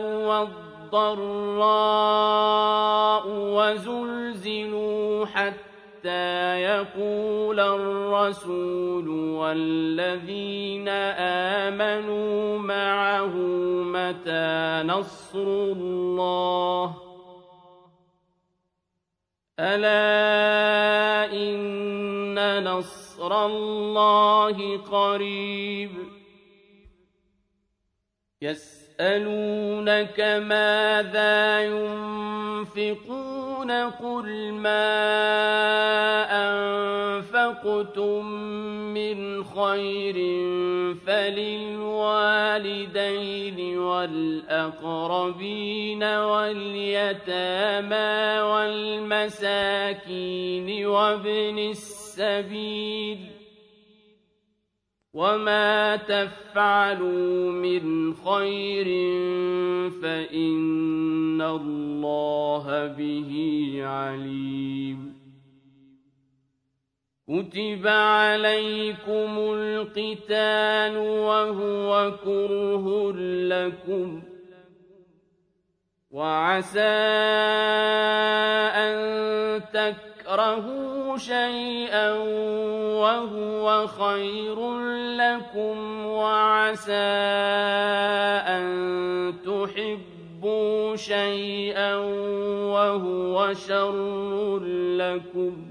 Speaker 1: والضراء وزلزلوا حتى يقول الرسول والذين آمنوا معه متى نصر الله ألا إن نصر الله قريب يسألونك ماذا ينفقون قل ما أنفقتم من خير فللوالدين والأقربين واليتامى والمساكين وابن السبيل وما تفعلوا من خير فإن الله به عليم كتب عليكم القتال وهو كره لكم وعسى أن تكرهوا شيئا وهو خير لكم وعسى أن تحبوا شيئا وهو شر لكم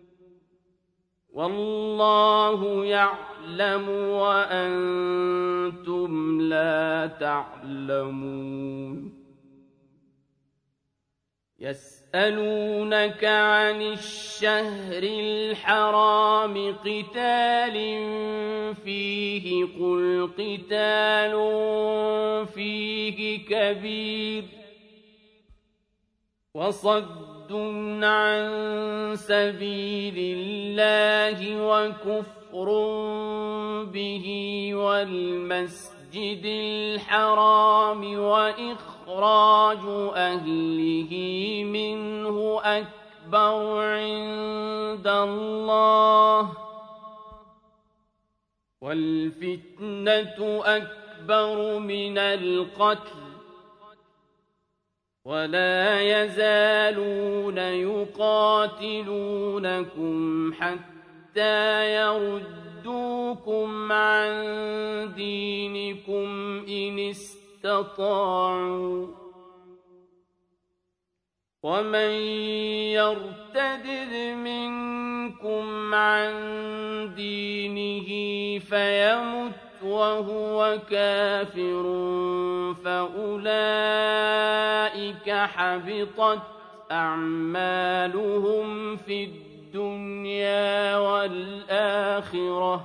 Speaker 1: والله يعلم وأنتم لا تعلمون يسألونك عن الشهر الحرام قتال فيه قل قتال فيه كبير وصد عن سبيل الله وكفر به والمسجد الحرام وإخراج أهله منه أكبر عند الله والفتنة أكبر من القتل ولا يزالون يقاتلونكم حتى يردوكم عن دينكم إن استطاعوا ومن يرتد منكم عن دينه فيمت وهو كافر فأولئك حبطت أعمالهم في الدنيا والآخرة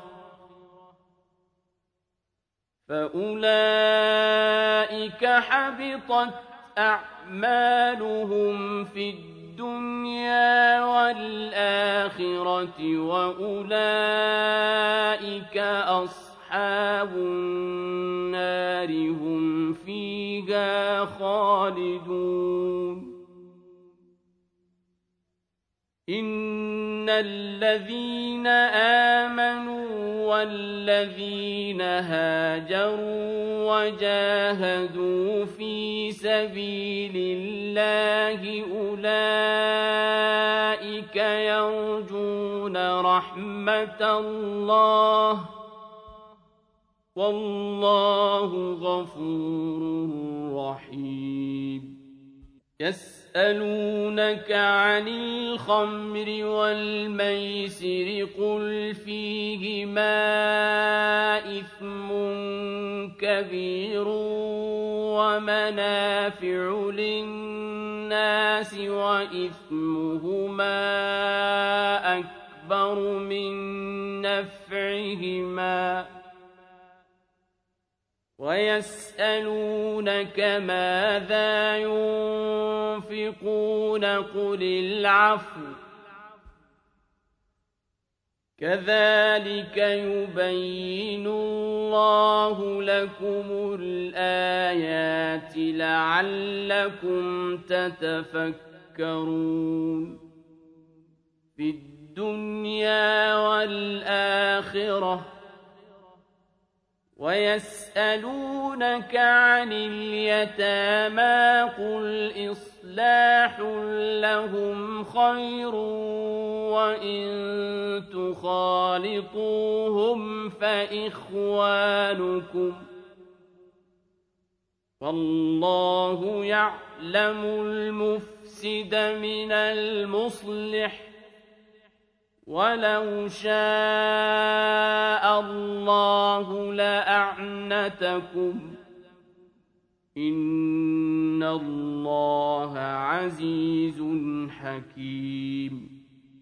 Speaker 1: فأولئك حبطت أعمالهم في الدنيا والآخرة وأولئك أصحاب أصحاب النار هم فيها خالدون إن الذين آمنوا والذين هاجروا وجاهدوا في سبيل الله أولئك يرجون رحمة الله والله غفور رحيم يسألونك عن الخمر والميسر قل فيهما إثم كبير ومنافع للناس وإثمهما أكبر من نفعهما ويسألونك ماذا ينفقون قل العفو كذلك يبين الله لكم الآيات لعلكم تتفكرون في الدنيا والآخرة ويسألونك عن اليتامى قل إصلاح لهم خير وإن تخالطوهم فإخوانكم والله يعلم المفسد من المصلح ولو شاء الله لأعنتكم إن الله عزيز حكيم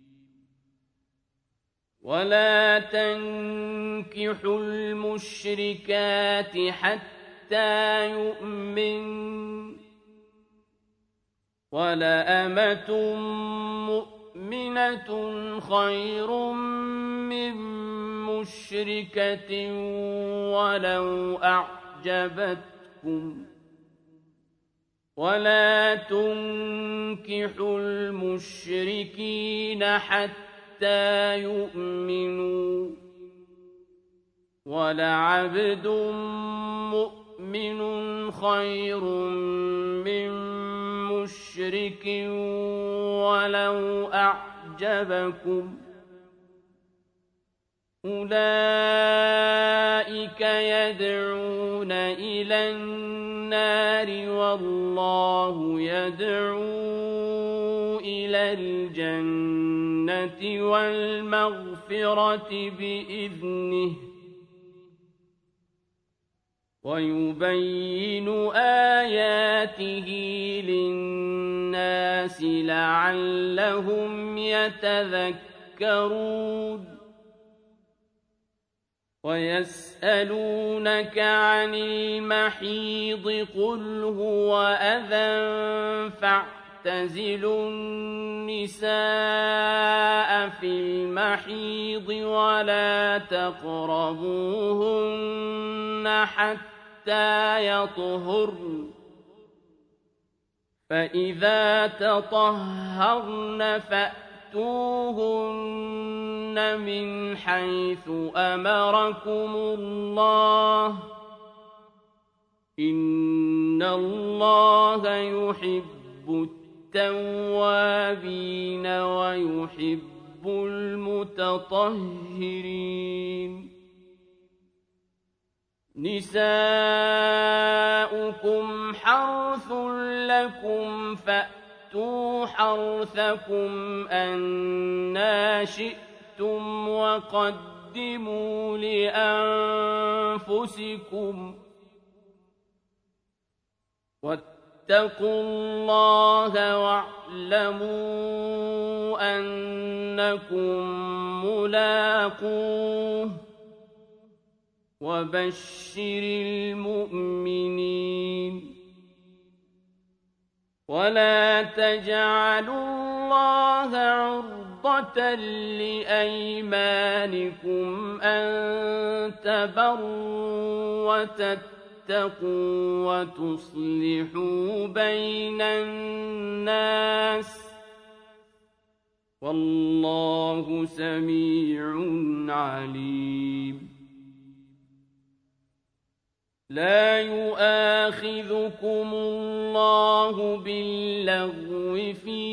Speaker 1: ولا تنكحوا المشركات حتى يؤمن ولأمة مؤمنة خير من مشركة ولو أعجبتكم ولا تنكحوا المشركين حتى يؤمنوا ولعبد مؤمن خير من مشرك ولو أعجبكم أولئك يدعون إلى النار والله يدعو إلى الجنة والمغفرة بإذنه ويبين آياته للناس لعلهم يتذكرون ويسألونك عن المحيض قل هو أذى فاعتزلوا النساء في المحيض ولا تقربوهن حتى يطهرن فإذا تطهرن فأتوهن من حيث أمركم الله إن الله يحب التوابين ويحب المتطهرين نساؤكم حرث لكم فأتوا حرثكم أنى شئتم وقدموا لأنفسكم واتقوا الله واعلموا أنكم ملاقوه وبشر المؤمنين ولا تجعلوا الله عرضة لأيمانكم أن تبروا وتتقوا وتصلحوا بين الناس والله سميع عليم لا يؤاخذكم الله باللغو في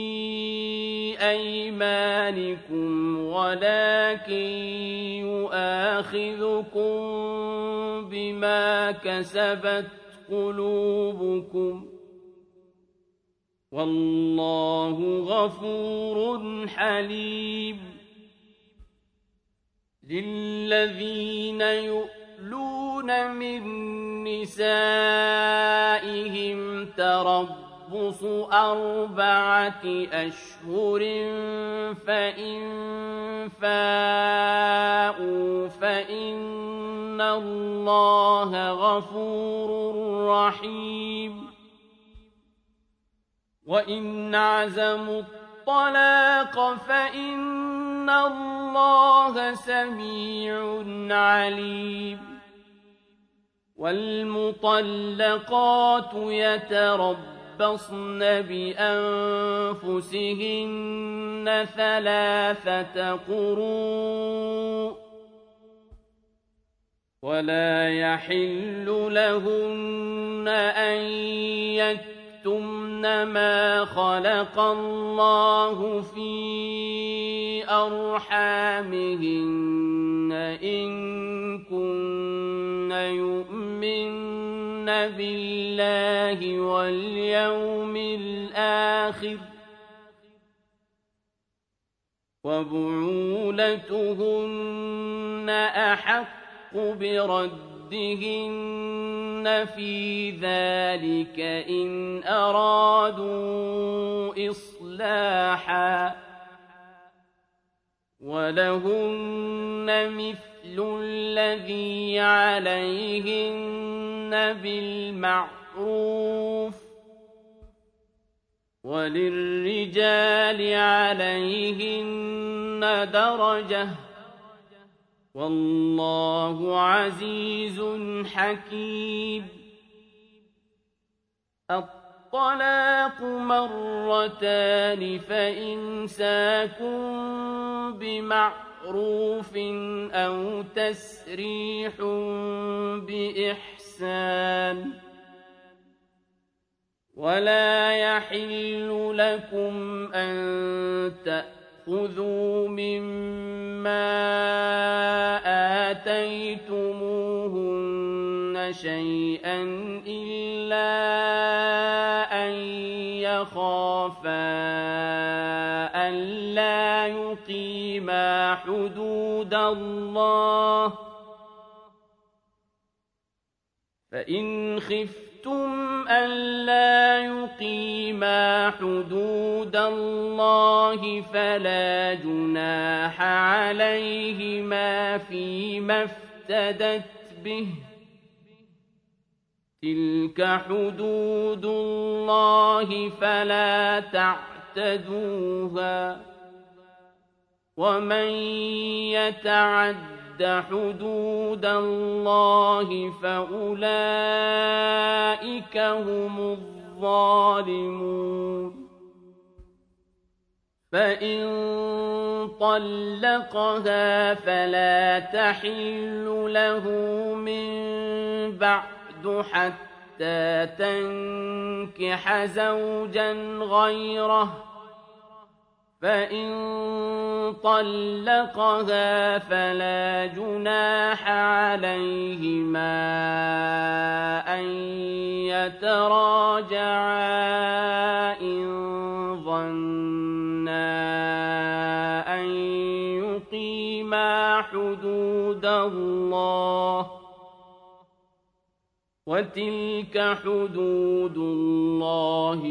Speaker 1: أيمانكم ولكن يؤاخذكم بما كسبت قلوبكم والله غفور حليم للذين يؤلون من نسائهم تربص أربعة أشهر فإن فاءوا فإن الله غفور رحيم وإن عزموا الطلاق فإن الله سميع عليم والمطلقات يتربصن بأنفسهن ثلاثة قروء ولا يحل لهن أن يكتمن ما خلق الله في أرحامهن إن كن يؤمن بالله واليوم الآخر وبعولتهن أحق بردهن في ذلك إن أرادوا إصلاحا ولهن مثل الذي عليهن بالمعروف وللرجال عليهن درجة والله عزيز حكيم. الطلاق مرتان فإمساك بمعروف أو تسريح بإحسان. ولا يحل لكم أن تأخذوا مما آتيتموهن شيئا إلا أن يخافا ألا يقيما حدود الله. فإن خفتم ألا يقيما حدود الله فلا جناح عليهما فيما افتدت به. تلك حدود الله فلا تعتدوها. ومن يتعد حدود الله فأولئك هم الظالمون. فإن طلقها فلا تحل له من بعد حتى تنكح زوجا غيره. فإن طلقها فلا جناح عليهما أن يتراجعا إن ظنا أن يقيما حدود الله. وتلك حدود الله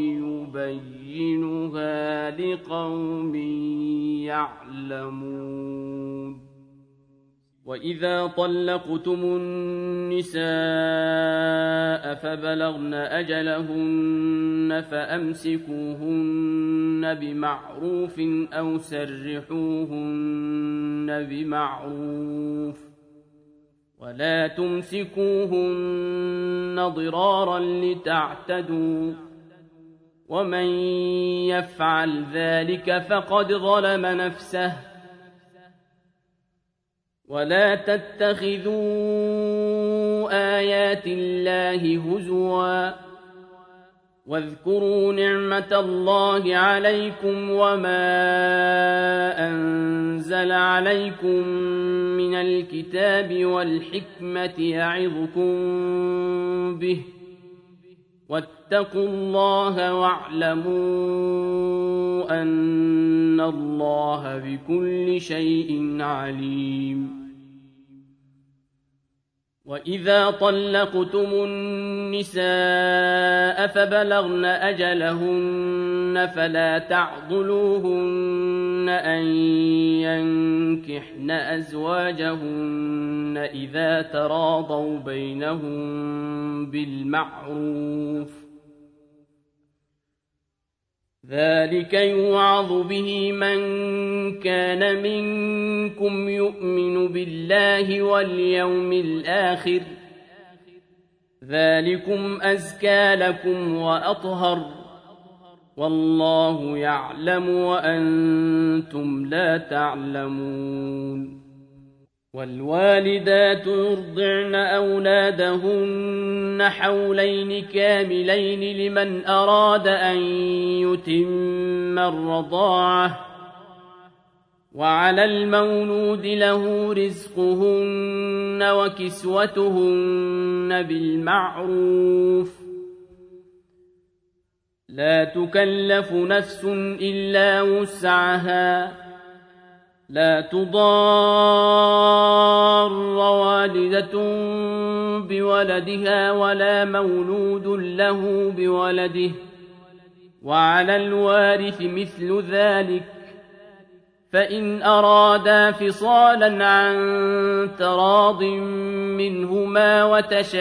Speaker 1: يبينها لقوم يعلمون. وإذا طلقتم النساء فبلغن أجلهن فأمسكوهن بمعروف أو سرحوهن بمعروف. ولا تمسكوهن ضرارا لتعتدوا. ومن يفعل ذلك فقد ظلم نفسه. ولا تتخذوا آيات الله هزوا. واذكروا نعمة الله عليكم وما أنزل عليكم من الكتاب والحكمة يعظكم به. واتقوا الله واعلموا أن الله بكل شيء عليم. وإذا طلقتم النساء فبلغن أجلهن فلا تعضلوهن أن ينكحن أزواجهن إذا تراضوا بينهم بالمعروف. ذلك يوعظ به من كان منكم يؤمن بالله واليوم الآخر. ذلكم أزكى لكم وأطهر. والله يعلم وأنتم لا تعلمون. والوالدات يرضعن أولادهن حولين كاملين لمن أراد أن يتم الرضاعة. وعلى المولود له رزقهن وكسوتهن بالمعروف. لا تكلف نفس إلا وسعها. لا تضار والدة بولدها ولا مولود له بولده. وعلى الوارث مثل ذلك. فإن أرادا فصالا عن تراض منهما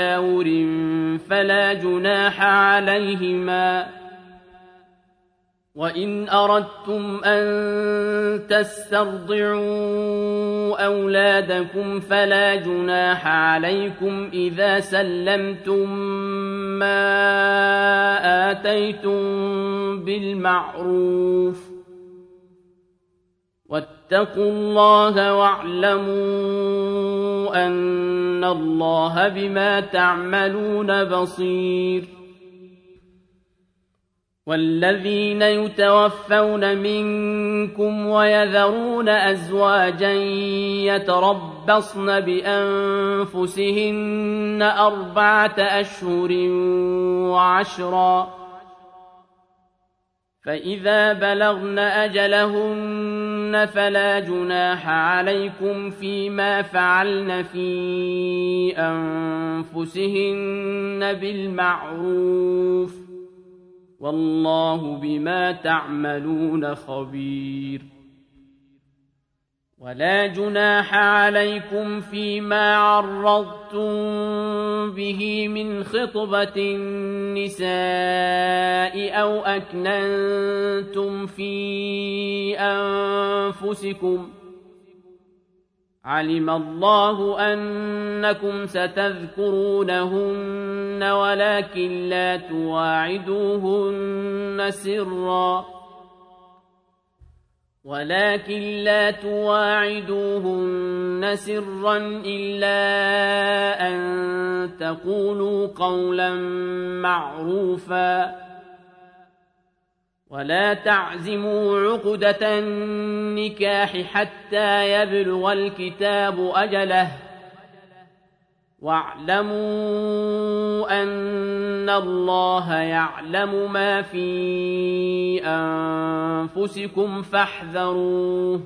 Speaker 1: وتشاور فلا جناح عليهما. وإن أردتم أن تسترضعوا أولادكم فلا جناح عليكم إذا سلمتم ما آتيتم بالمعروف واتقوا الله واعلموا أن الله بما تعملون بصير والذين يتوفون منكم ويذرون أزواجا يتربصن بأنفسهن أربعة أشهر وعشرا فإذا بلغن أجلهن فلا جناح عليكم فيما فعلن في أنفسهن بالمعروف والله بما تعملون خبير ولا جناح عليكم فيما عرضتم به من خطبة النساء أو أكننتم في أنفسكم علم الله أنكم ستذكرونهن ولكن لا تواعدوهن سرا ولكن لا تواعدوهن سرا إلا أن تقولوا قولا معروفا ولا تعزموا عقدة النكاح حتى يبلغ الكتاب أجله واعلموا أن الله يعلم ما في أنفسكم فاحذروه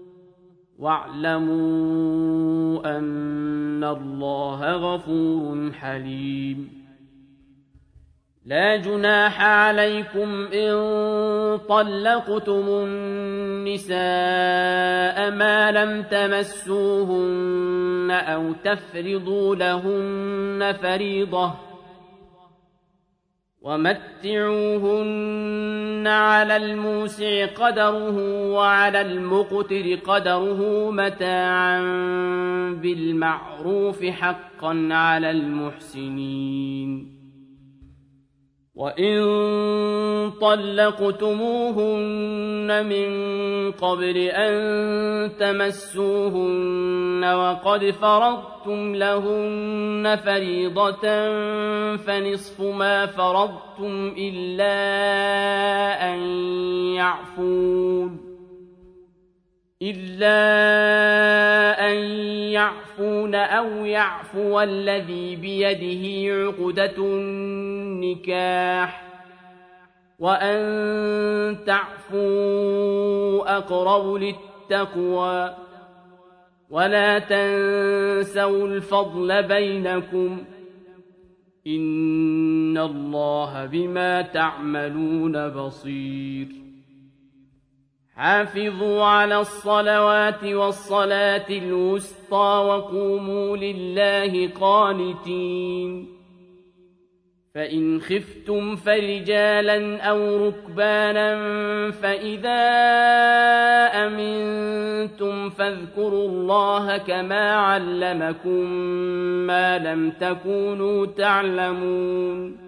Speaker 1: واعلموا أن الله غفور حليم لا جناح عليكم إن طلقتم النساء ما لم تمسوهن أو تفرضوا لهن فريضة ومتعوهن على الموسع قدره وعلى المقتر قدره متاعا بالمعروف حقا على المحسنين وإن طلقتموهن من قبل أن تمسوهن وقد فرضتم لهن فريضة فنصف ما فرضتم إلا أن يعفون إلا أن يعفون أو يعفو الذي بيده عقدة النكاح وأن تعفوا أقرب للتقوى ولا تنسوا الفضل بينكم إن الله بما تعملون بصير حافظوا على الصلوات والصلاة الوسطى وقوموا لله قانتين فإن خفتم فرجالا أو ركبانا فإذا أمنتم فاذكروا الله كما علمكم ما لم تكونوا تعلمون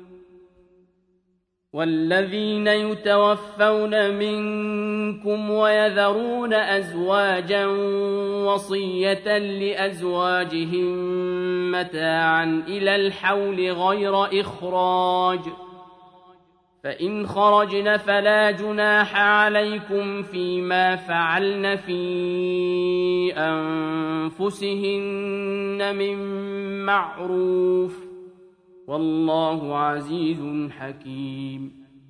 Speaker 1: والذين يتوفون منكم ويذرون أزواجا وصية لأزواجهم متاعا إلى الحول غير إخراج فإن خرجن فلا جناح عليكم فيما فعلن في أنفسهن من معروف والله عزيز حكيم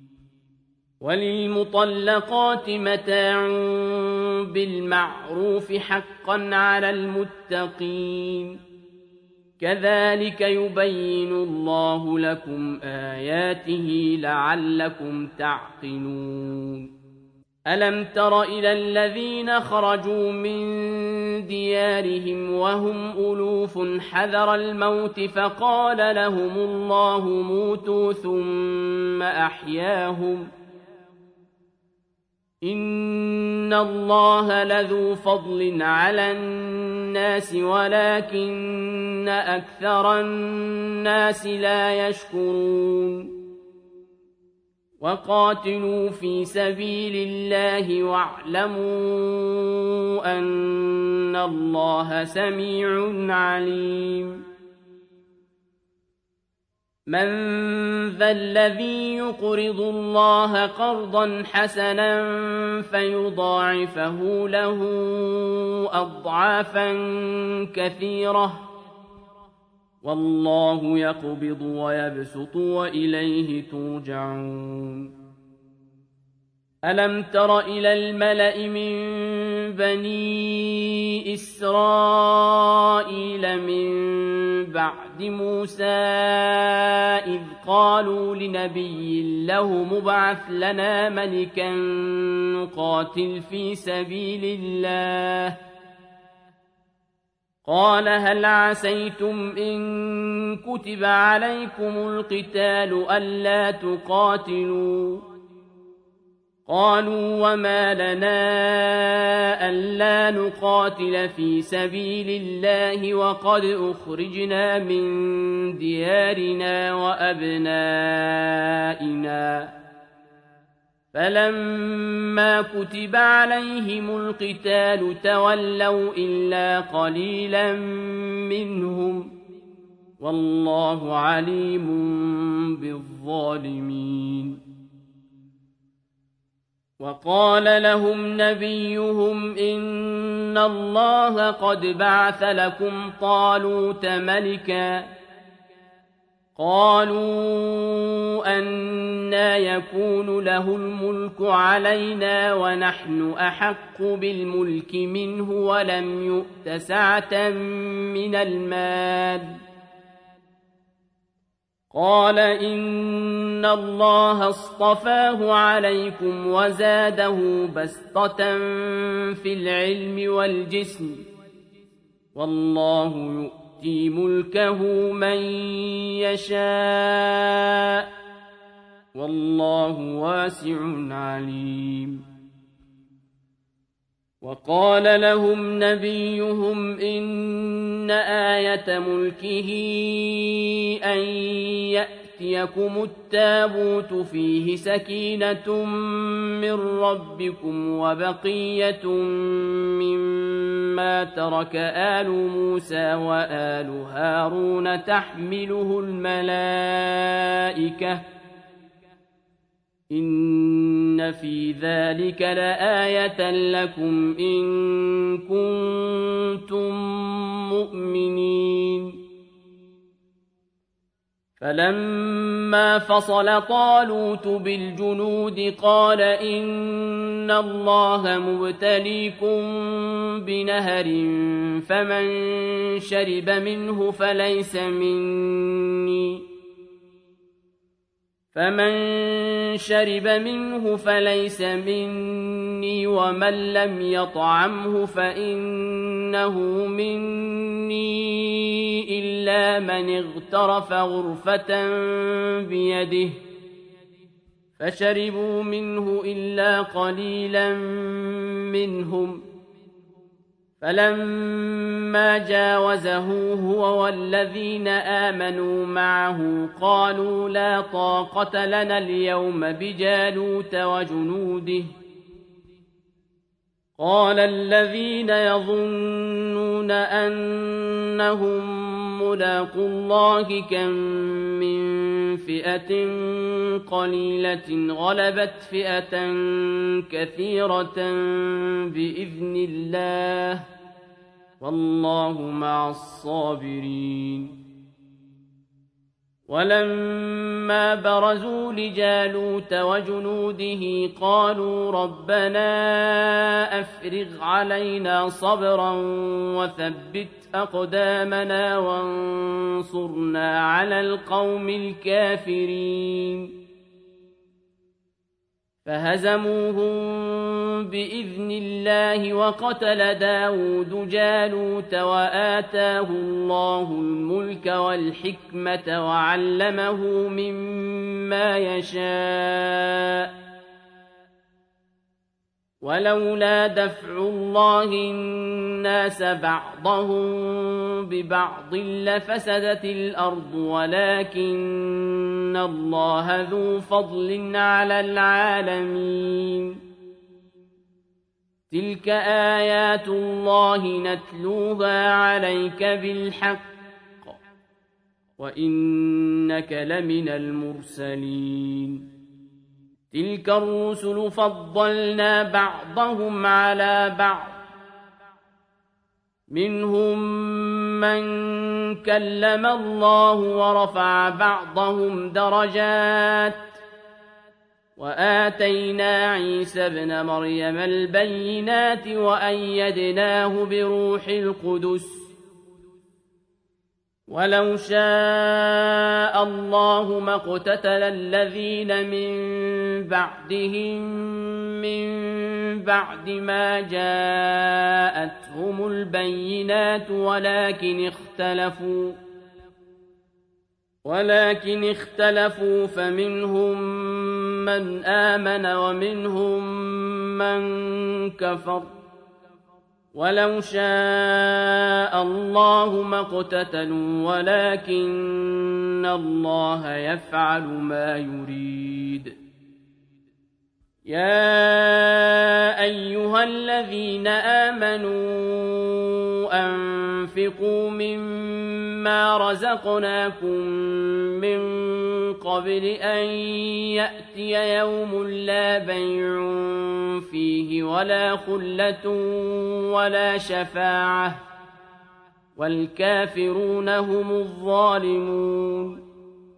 Speaker 1: وللمطلقات متاع بالمعروف حقا على المتقين كذلك يبين الله لكم آياته لعلكم تعقلون ألم تر إلى الذين خرجوا من ديارهم وهم ألوف حذر الموت فقال لهم الله موتوا ثم أحياهم إن الله لذو فضل على الناس ولكن أكثر الناس لا يشكرون وقاتلوا في سبيل الله واعلموا أن الله سميع عليم من ذا الذي يقرض الله قرضا حسنا فيضاعفه له أضعافا كثيرة والله يقبض ويبسط وإليه ترجعون ألم تر إلى الملأ من بني إسرائيل من بعد موسى إذ قالوا لنبي له مبعث لنا ملكا نقاتل في سبيل الله قال هل عسيتم إن كتب عليكم القتال ألا تقاتلوا قالوا وما لنا ألا نقاتل في سبيل الله وقد أخرجنا من ديارنا وأبنائنا فلما كتب عليهم القتال تولوا إلا قليلا منهم والله عليم بالظالمين وقال لهم نبيهم إن الله قد بعث لكم طالوت ملكا قالوا أنى يكون له الملك علينا ونحن أحق بالملك منه ولم يؤت سعة من المال قال إن الله اصطفاه عليكم وزاده بسطة في العلم والجسم والله يؤتي ملكه من يشاء والله واسع عليم وقال لهم نبيهم إن آية ملكه أن يأتيكم التابوت فيه سكينة من ربكم وبقية مما ترك آل موسى وآل هارون تحمله الملائكة إن في ذلك لآية لكم إن كنتم مؤمنين فلما فصل طالوت بالجنود قال إن الله مبتليكم بنهر فمن شرب منه فليس مني فمن شرب منه فليس مني ومن لم يطعمه فإنه مني إلا من اغترف غرفة بيده فشربوا منه إلا قليلا منهم فلما جاوزه هو والذين آمنوا معه قالوا لا طاقة لنا اليوم بجالوت وجنوده قال الذين يظنون أنهم ملاقو الله كم من فئة قليلة غلبت فئة كثيرة بإذن الله والله مع الصابرين ولما برزوا لجالوت وجنوده قالوا ربنا أفرغ علينا صبرا وثبت أقدامنا وانصرنا على القوم الكافرين فهزموهم بإذن الله وقتل داود جالوت وآتاه الله الملك والحكمة وعلمه مما يشاء ولولا دفع الله الناس بعضهم ببعض لفسدت الأرض ولكن الله ذو فضل على العالمين تلك آيات الله نتلوها عليك بالحق وإنك لمن المرسلين تلك الرسل فضلنا بعضهم على بعض منهم من كلم الله ورفع بعضهم درجات وآتينا عيسى ابن مريم البينات وأيدناه بروح القدس ولو شاء الله ما اقتتل الذين من بعدهم من بعد ما جاءتهم البينات ولكن اختلفوا ولكن اختلفوا فمنهم من آمن ومنهم من كفر ولو شاء الله ما اقتتلوا ولكن الله يفعل ما يريد يا أيها الذين آمنوا أنفقوا مما رزقناكم من قبل أن يأتي يوم لا بيع فيه ولا خلة ولا شفاعة والكافرون هم الظالمون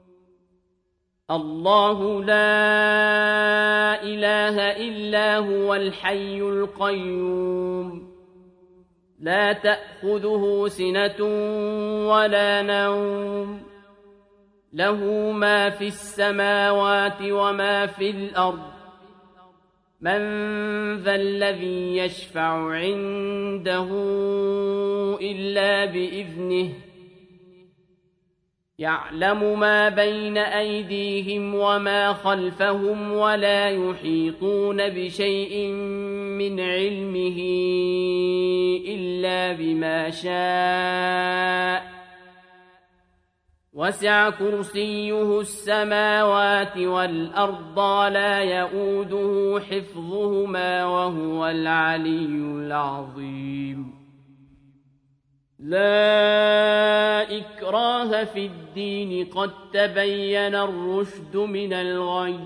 Speaker 1: الله لا إله إلا هو الحي القيوم لا تأخذه سنة ولا نوم له ما في السماوات وما في الأرض من ذا الذي يشفع عنده إلا بإذنه يعلم ما بين أيديهم وما خلفهم ولا يحيطون بشيء من علمه إلا بما شاء وسع كرسيه السماوات والأرض لا يؤوده حفظهما وهو العلي العظيم لا إكراه في الدين قد تبين الرشد من الغي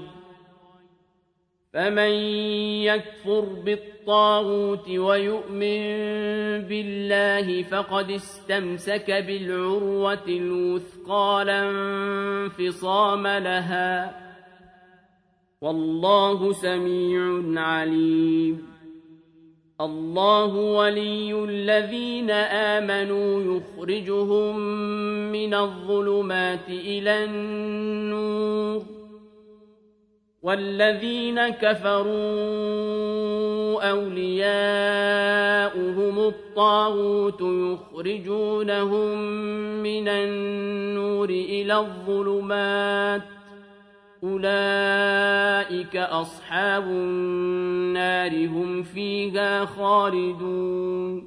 Speaker 1: فمن يكفر بالطاغوت ويؤمن بالله فقد استمسك بالعروة الوثقى لا انفصام لها والله سميع عليم الله ولي الذين آمنوا يخرجهم من الظلمات إلى النور والذين كفروا أولياؤهم الطاغوت يخرجونهم من النور إلى الظلمات أولئك أصحاب النار هم فيها خالدون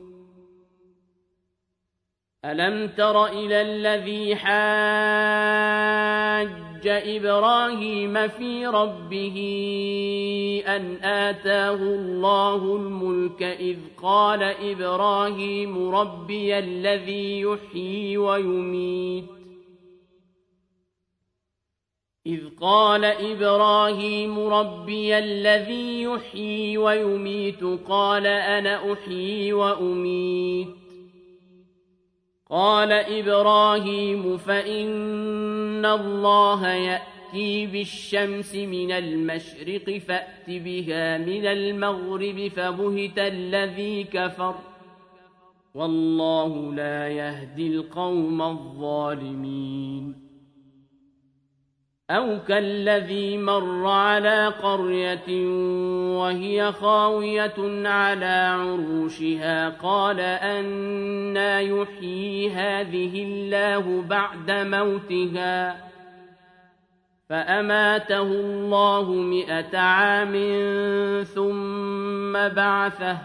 Speaker 1: ألم تر إلى الذي حاج إبراهيم في ربه أن آتاه الله الملك إذ قال إبراهيم ربي الذي يحيي ويميت إذ قال إبراهيم ربي الذي يحيي ويميت قال أنا أحيي وأميت قال إبراهيم فإن الله يأتي بالشمس من المشرق فأت بها من المغرب فبهت الذي كفر والله لا يهدي القوم الظالمين أو كالذي مر على قرية وهي خاوية على عروشها قال أنى يحيي هذه الله بعد موتها فأماته الله مئة عام ثم بعثه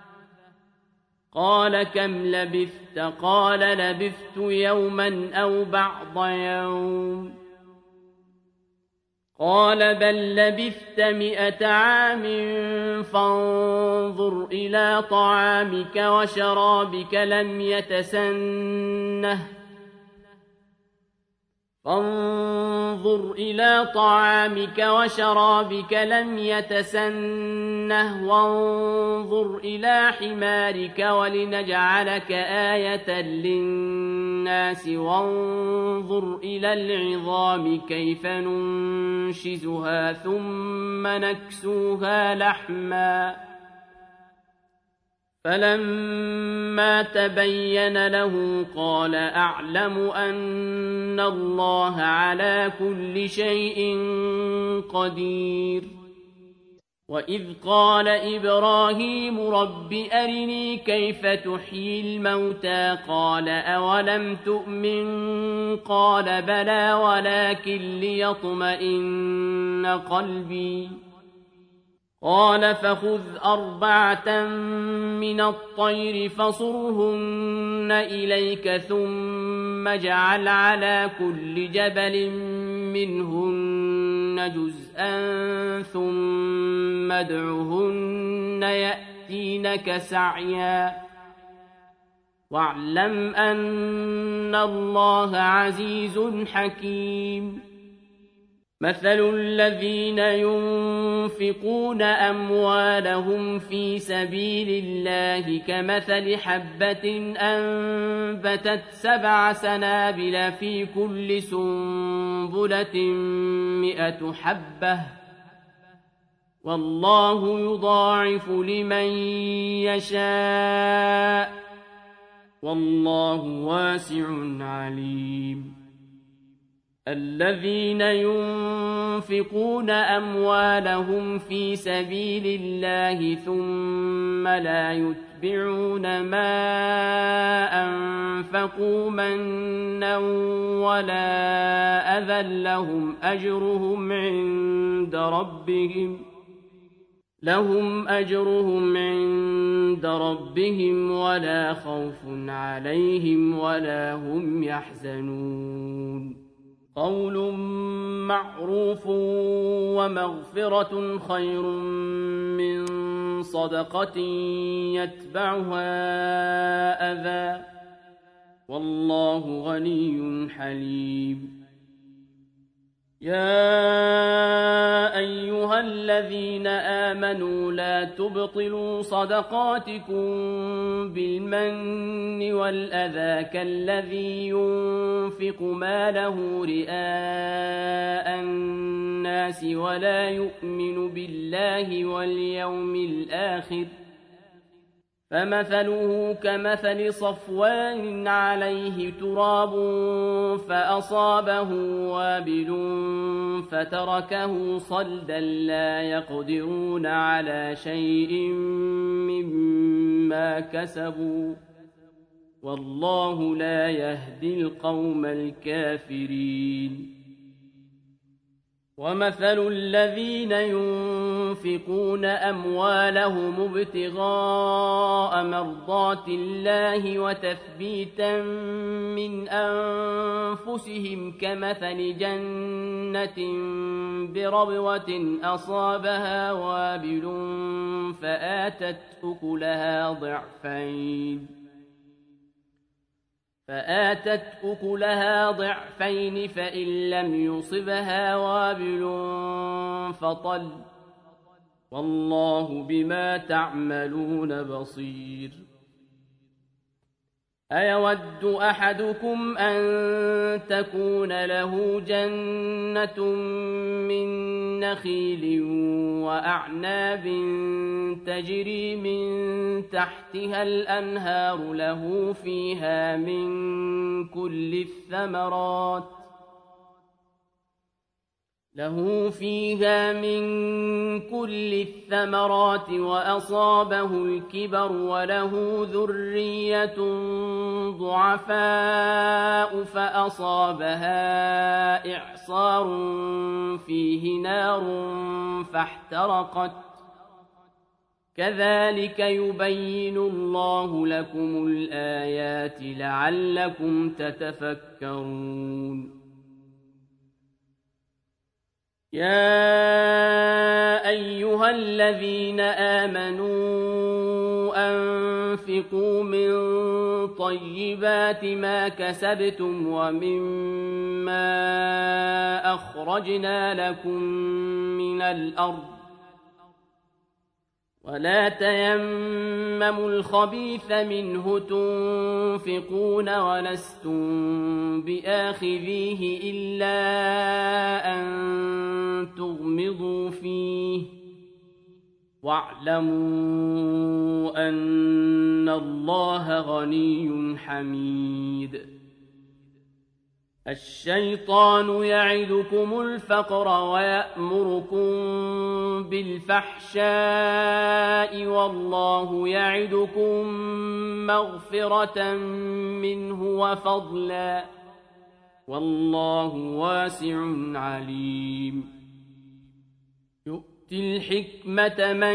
Speaker 1: قال كم لبثت قال لبثت يوما أو بعض يوم قال بل لبثت مئة عام فانظر إلى طعامك وشرابك لم يتسنه فانظر إلى طعامك وشرابك لم يتسنه وانظر إلى حمارك ولنجعلك آية للناس وانظر إلى العظام كيف ننشزها ثم نكسوها لحما فلما تبين له قال أعلم أن الله على كل شيء قدير وإذ قال إبراهيم رب أرني كيف تحيي الموتى قال أولم تؤمن قال بلى ولكن ليطمئن قلبي قال فخذ أربعة من الطير فصرهن إليك ثم اجعل على كل جبل منهن جزءا ثم ادعهن يأتينك سعيا واعلم أن الله عزيز حكيم مثل الذين ينفقون أموالهم في سبيل الله كمثل حبة أنبتت سبع سنابل في كل سنبلة مئة حبة والله يضاعف لمن يشاء والله واسع عليم الذين ينفقون أموالهم في سبيل الله ثم لا يتبعون ما أنفقوا منا ولا أذى لهم أجرهم عند ربهم لهم أجرهم عند ربهم ولا خوف عليهم ولا هم يحزنون قول معروف ومغفرة خير من صدقة يتبعها أذى والله غني حليم يا أيها الذين آمنوا لا تبطلوا صدقاتكم بالمن والأذى كالذي ينفق ماله رئاء الناس ولا يؤمن بالله واليوم الآخر فمثله كمثل صفوان عليه تراب فأصابه وابل فتركه صلدا لا يقدرون على شيء مما كسبوا والله لا يهدي القوم الكافرين ومثل الذين ينفقون أموالهم ابتغاء مرضات الله وتثبيتا من أنفسهم كمثل جنة بربوة أصابها وابل فآتت أكلها ضعفين فآتت أكلها ضعفين فإن لم يصبها وابل فطل والله بما تعملون بصير أيود أحدكم أن تكون له جنة من نخيل وأعناب تجري من تحتها الأنهار له فيها من كل الثمرات له فيها من كل الثمرات وأصابه الكبر وله ذرية ضعفاء فأصابها إعصار فيه نار فاحترقت كذلك يبين الله لكم الآيات لعلكم تتفكرون يا أيها الذين آمنوا أنفقوا من طيبات ما كسبتم ومما أخرجنا لكم من الأرض ولا تيمموا الخبيث منه تنفقون ولستم بآخذيه إلا أن تغمضوا فيه واعلموا أن الله غني حميد الشيطان يعدكم الفقر ويأمركم بالفحشاء والله يعدكم مغفرة منه وفضلا والله واسع عليم يؤتي الحكمة من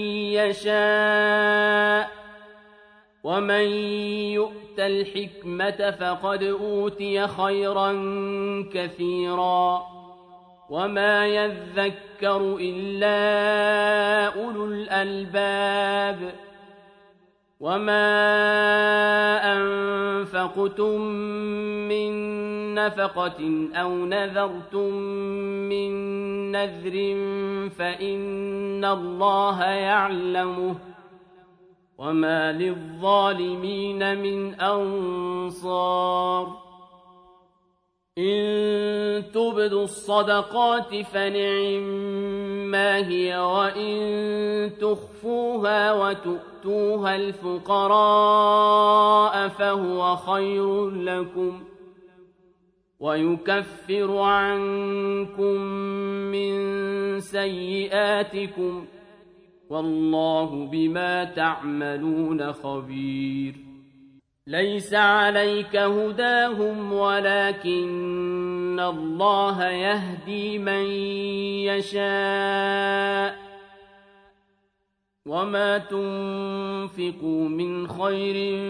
Speaker 1: يشاء ومن يؤت الحكمة فقد أوتي خيرا كثيرا وما يذكر إلا أولو الألباب وما أنفقتم من نفقة أو نذرتم من نذر فإن الله يعلمه وما للظالمين من أنصار إن تبدوا الصدقات فنعما هي وإن تخفوها وتؤتوها الفقراء فهو خير لكم ويكفر عنكم من سيئاتكم والله بما تعملون خبير ليس عليك هداهم ولكن الله يهدي من يشاء وما تنفقوا من خير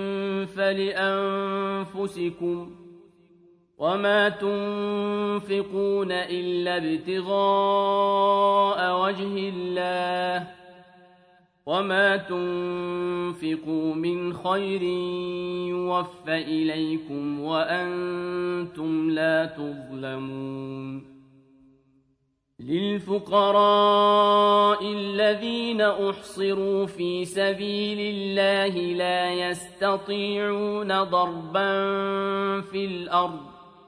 Speaker 1: فلأنفسكم وما تنفقون إلا ابتغاء وجه الله وما تنفقوا من خير يوفى إليكم وأنتم لا تظلمون للفقراء الذين أحصروا في سبيل الله لا يستطيعون ضربا في الأرض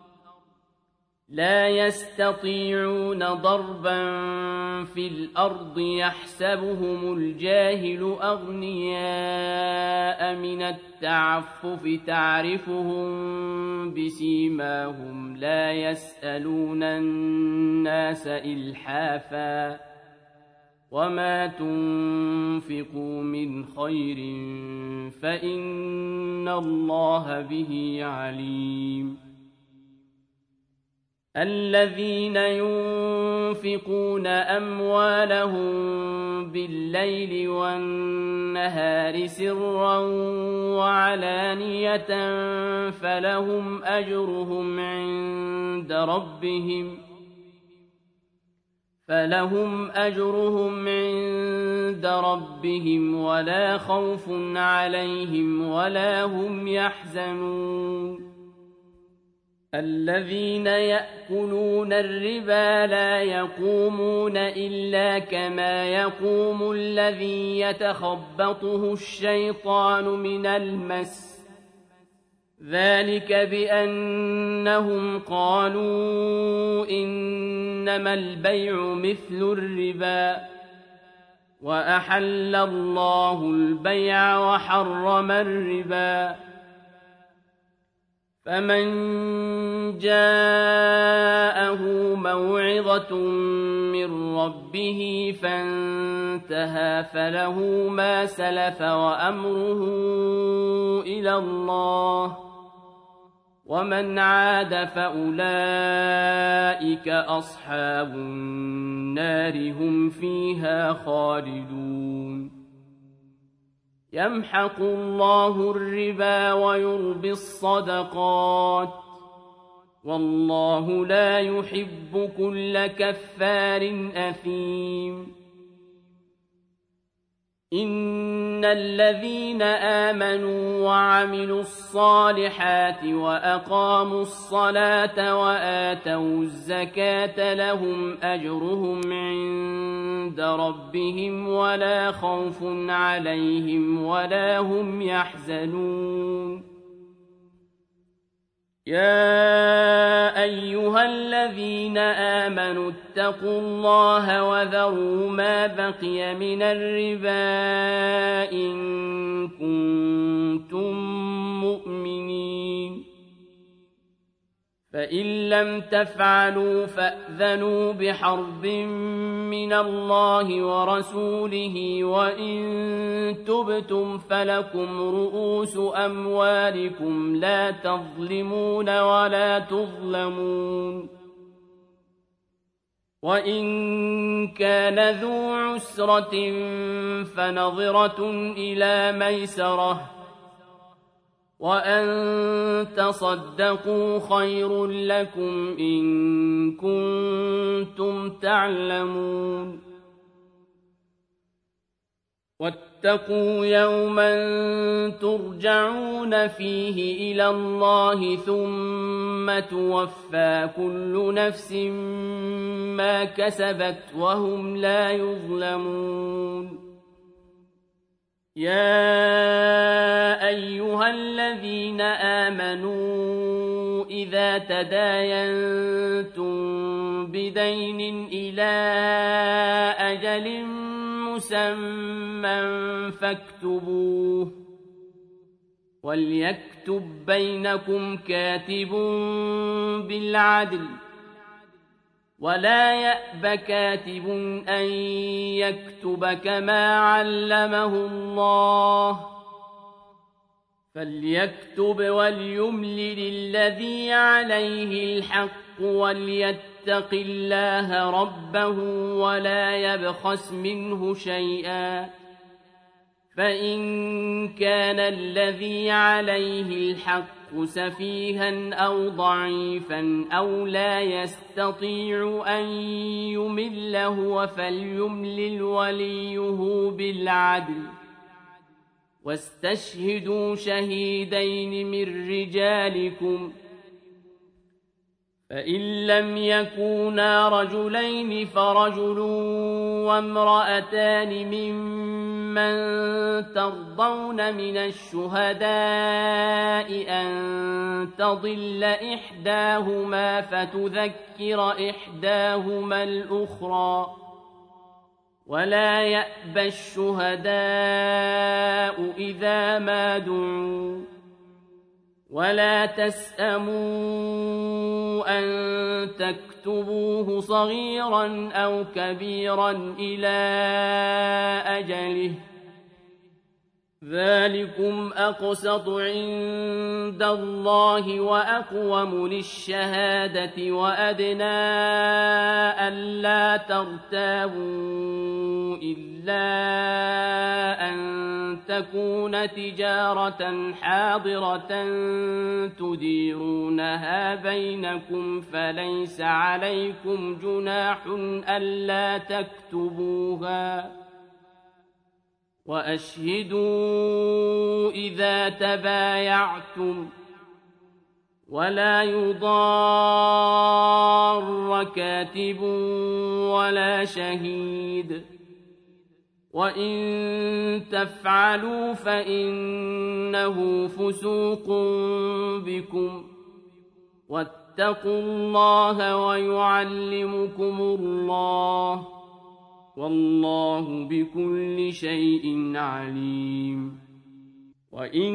Speaker 1: لا يستطيعون ضربا في الأرض يحسبهم الجاهل أغنياء من التعفف تعرفهم بسيماهم لا يسألون الناس إلحافا وما تنفقوا من خير فإن الله به عليم الذين ينفقون أموالهم بالليل والنهار سرا وعلانية فلهم أجرهم عند ربهم فلهم أجرهم عند ربهم ولا خوف عليهم ولا هم يحزنون الذين يأكلون الربا لا يقومون إلا كما يقوم الذي يتخبطه الشيطان من المس ذلك بأنهم قالوا إنما البيع مثل الربا وأحل الله البيع وحرم الربا فمن جاءه موعظة من ربه فانتهى فله ما سلف وأمره إلى الله ومن عاد فأولئك أصحاب النار هم فيها خالدون يمحق الله الربا ويربي الصدقات والله لا يحب كل كفار أثيم إن الذين آمنوا وعملوا الصالحات وأقاموا الصلاة وآتوا الزكاة لهم أجرهم عند ربهم ولا خوف عليهم ولا هم يحزنون يا أيها الذين آمنوا اتقوا الله وذروا ما بقي من الربا إن كنتم مؤمنين فإن لم تفعلوا فأذنوا بحرب من الله ورسوله وإن تبتم فلكم رؤوس أموالكم لا تظلمون ولا تظلمون وإن كان ذو عسرة فنظرة إلى ميسرة وأن تصدقوا خير لكم إن كنتم تعلمون واتقوا يوما ترجعون فيه إلى الله ثم توفى كل نفس ما كسبت وهم لا يظلمون يا أيها الذين آمنوا إذا تداينتم بدين إلى أجل مسمى فاكتبوه وليكتب بينكم كاتب بالعدل ولا يأب كاتب أن يكتب كما علمه الله فليكتب وليملل الذي عليه الحق وليتق الله ربه ولا يبخس منه شيئا فإن كان الذي عليه الحق سفيها أو ضعيفا أو لا يستطيع أن يمل هو فليملل وليه بالعدل واستشهدوا شهيدين من رجالكم فإن لم يكونا رجلين فرجل وامرأتان ممن ترضون من الشهداء أن تضل إحداهما فتذكر إحداهما الأخرى ولا يأبى الشهداء إذا ما دعوا ولا تسأموا أن تكتبوه صغيرا أو كبيرا إلى أجله ذلكم أقسط عند الله وأقوم للشهادة وأدنى ألا ترتابوا إلا أن تكون تجارة حاضرة تديرونها بينكم فليس عليكم جناح ألا تكتبوها وأشهدوا إذا تبايعتم ولا يضار كاتب ولا شهيد وإن تفعلوا فإنه فسوق بكم واتقوا الله ويعلمكم الله والله بكل شيء عليم وإن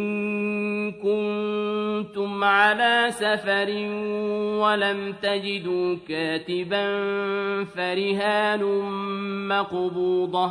Speaker 1: كنتم على سفر ولم تجدوا كاتبا فرهان مقبوضة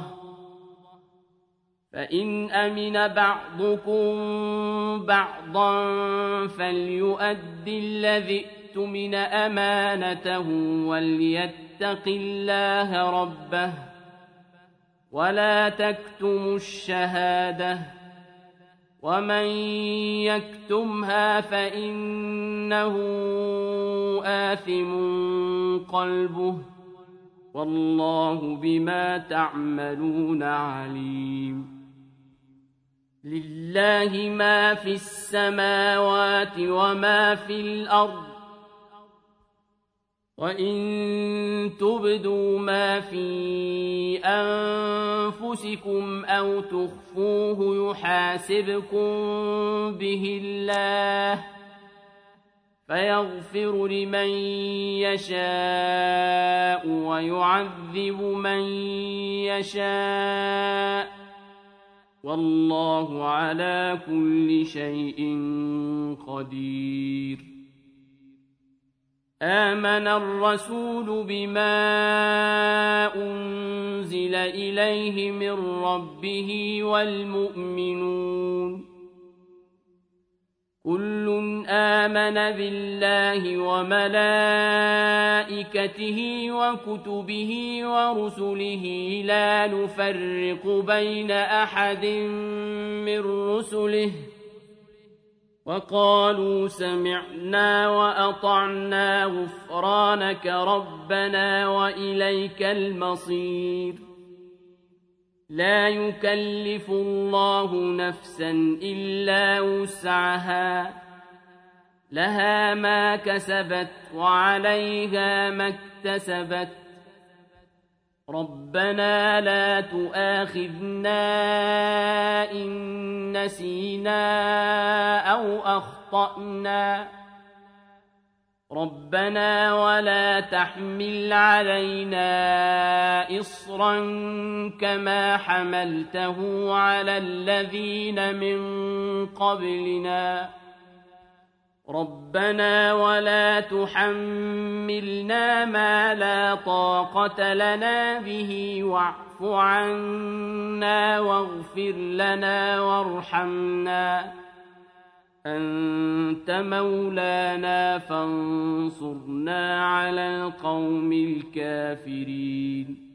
Speaker 1: فإن أمن بعضكم بعضا فليؤد الذي اؤتمن أمانته وليتق الله ربه ولا تكتموا الشهادة ومن يكتمها فإنه آثم قلبه والله بما تعملون عليم لله ما في السماوات وما في الأرض وإن تبدوا ما في أنفسكم أو تخفوه يحاسبكم به الله فيغفر لمن يشاء ويعذب من يشاء والله على كل شيء قدير آمن الرسول بما أنزل إليه من ربه والمؤمنون كل آمن بالله وملائكته وكتبه ورسله لا نفرق بين أحد من رسله وقالوا سمعنا وأطعنا غفرانك ربنا وإليك المصير لا يكلف الله نفسا إلا وسعها لها ما كسبت وعليها ما اكتسبت ربنا لا تؤاخذنا إن نسينا أو أخطأنا ربنا ولا تحمل علينا إصرا كما حملته على الذين من قبلنا ربنا ولا تحملنا ما لا طاقة لنا به واعف عنا واغفر لنا وارحمنا أنت مولانا فانصرنا على القوم الكافرين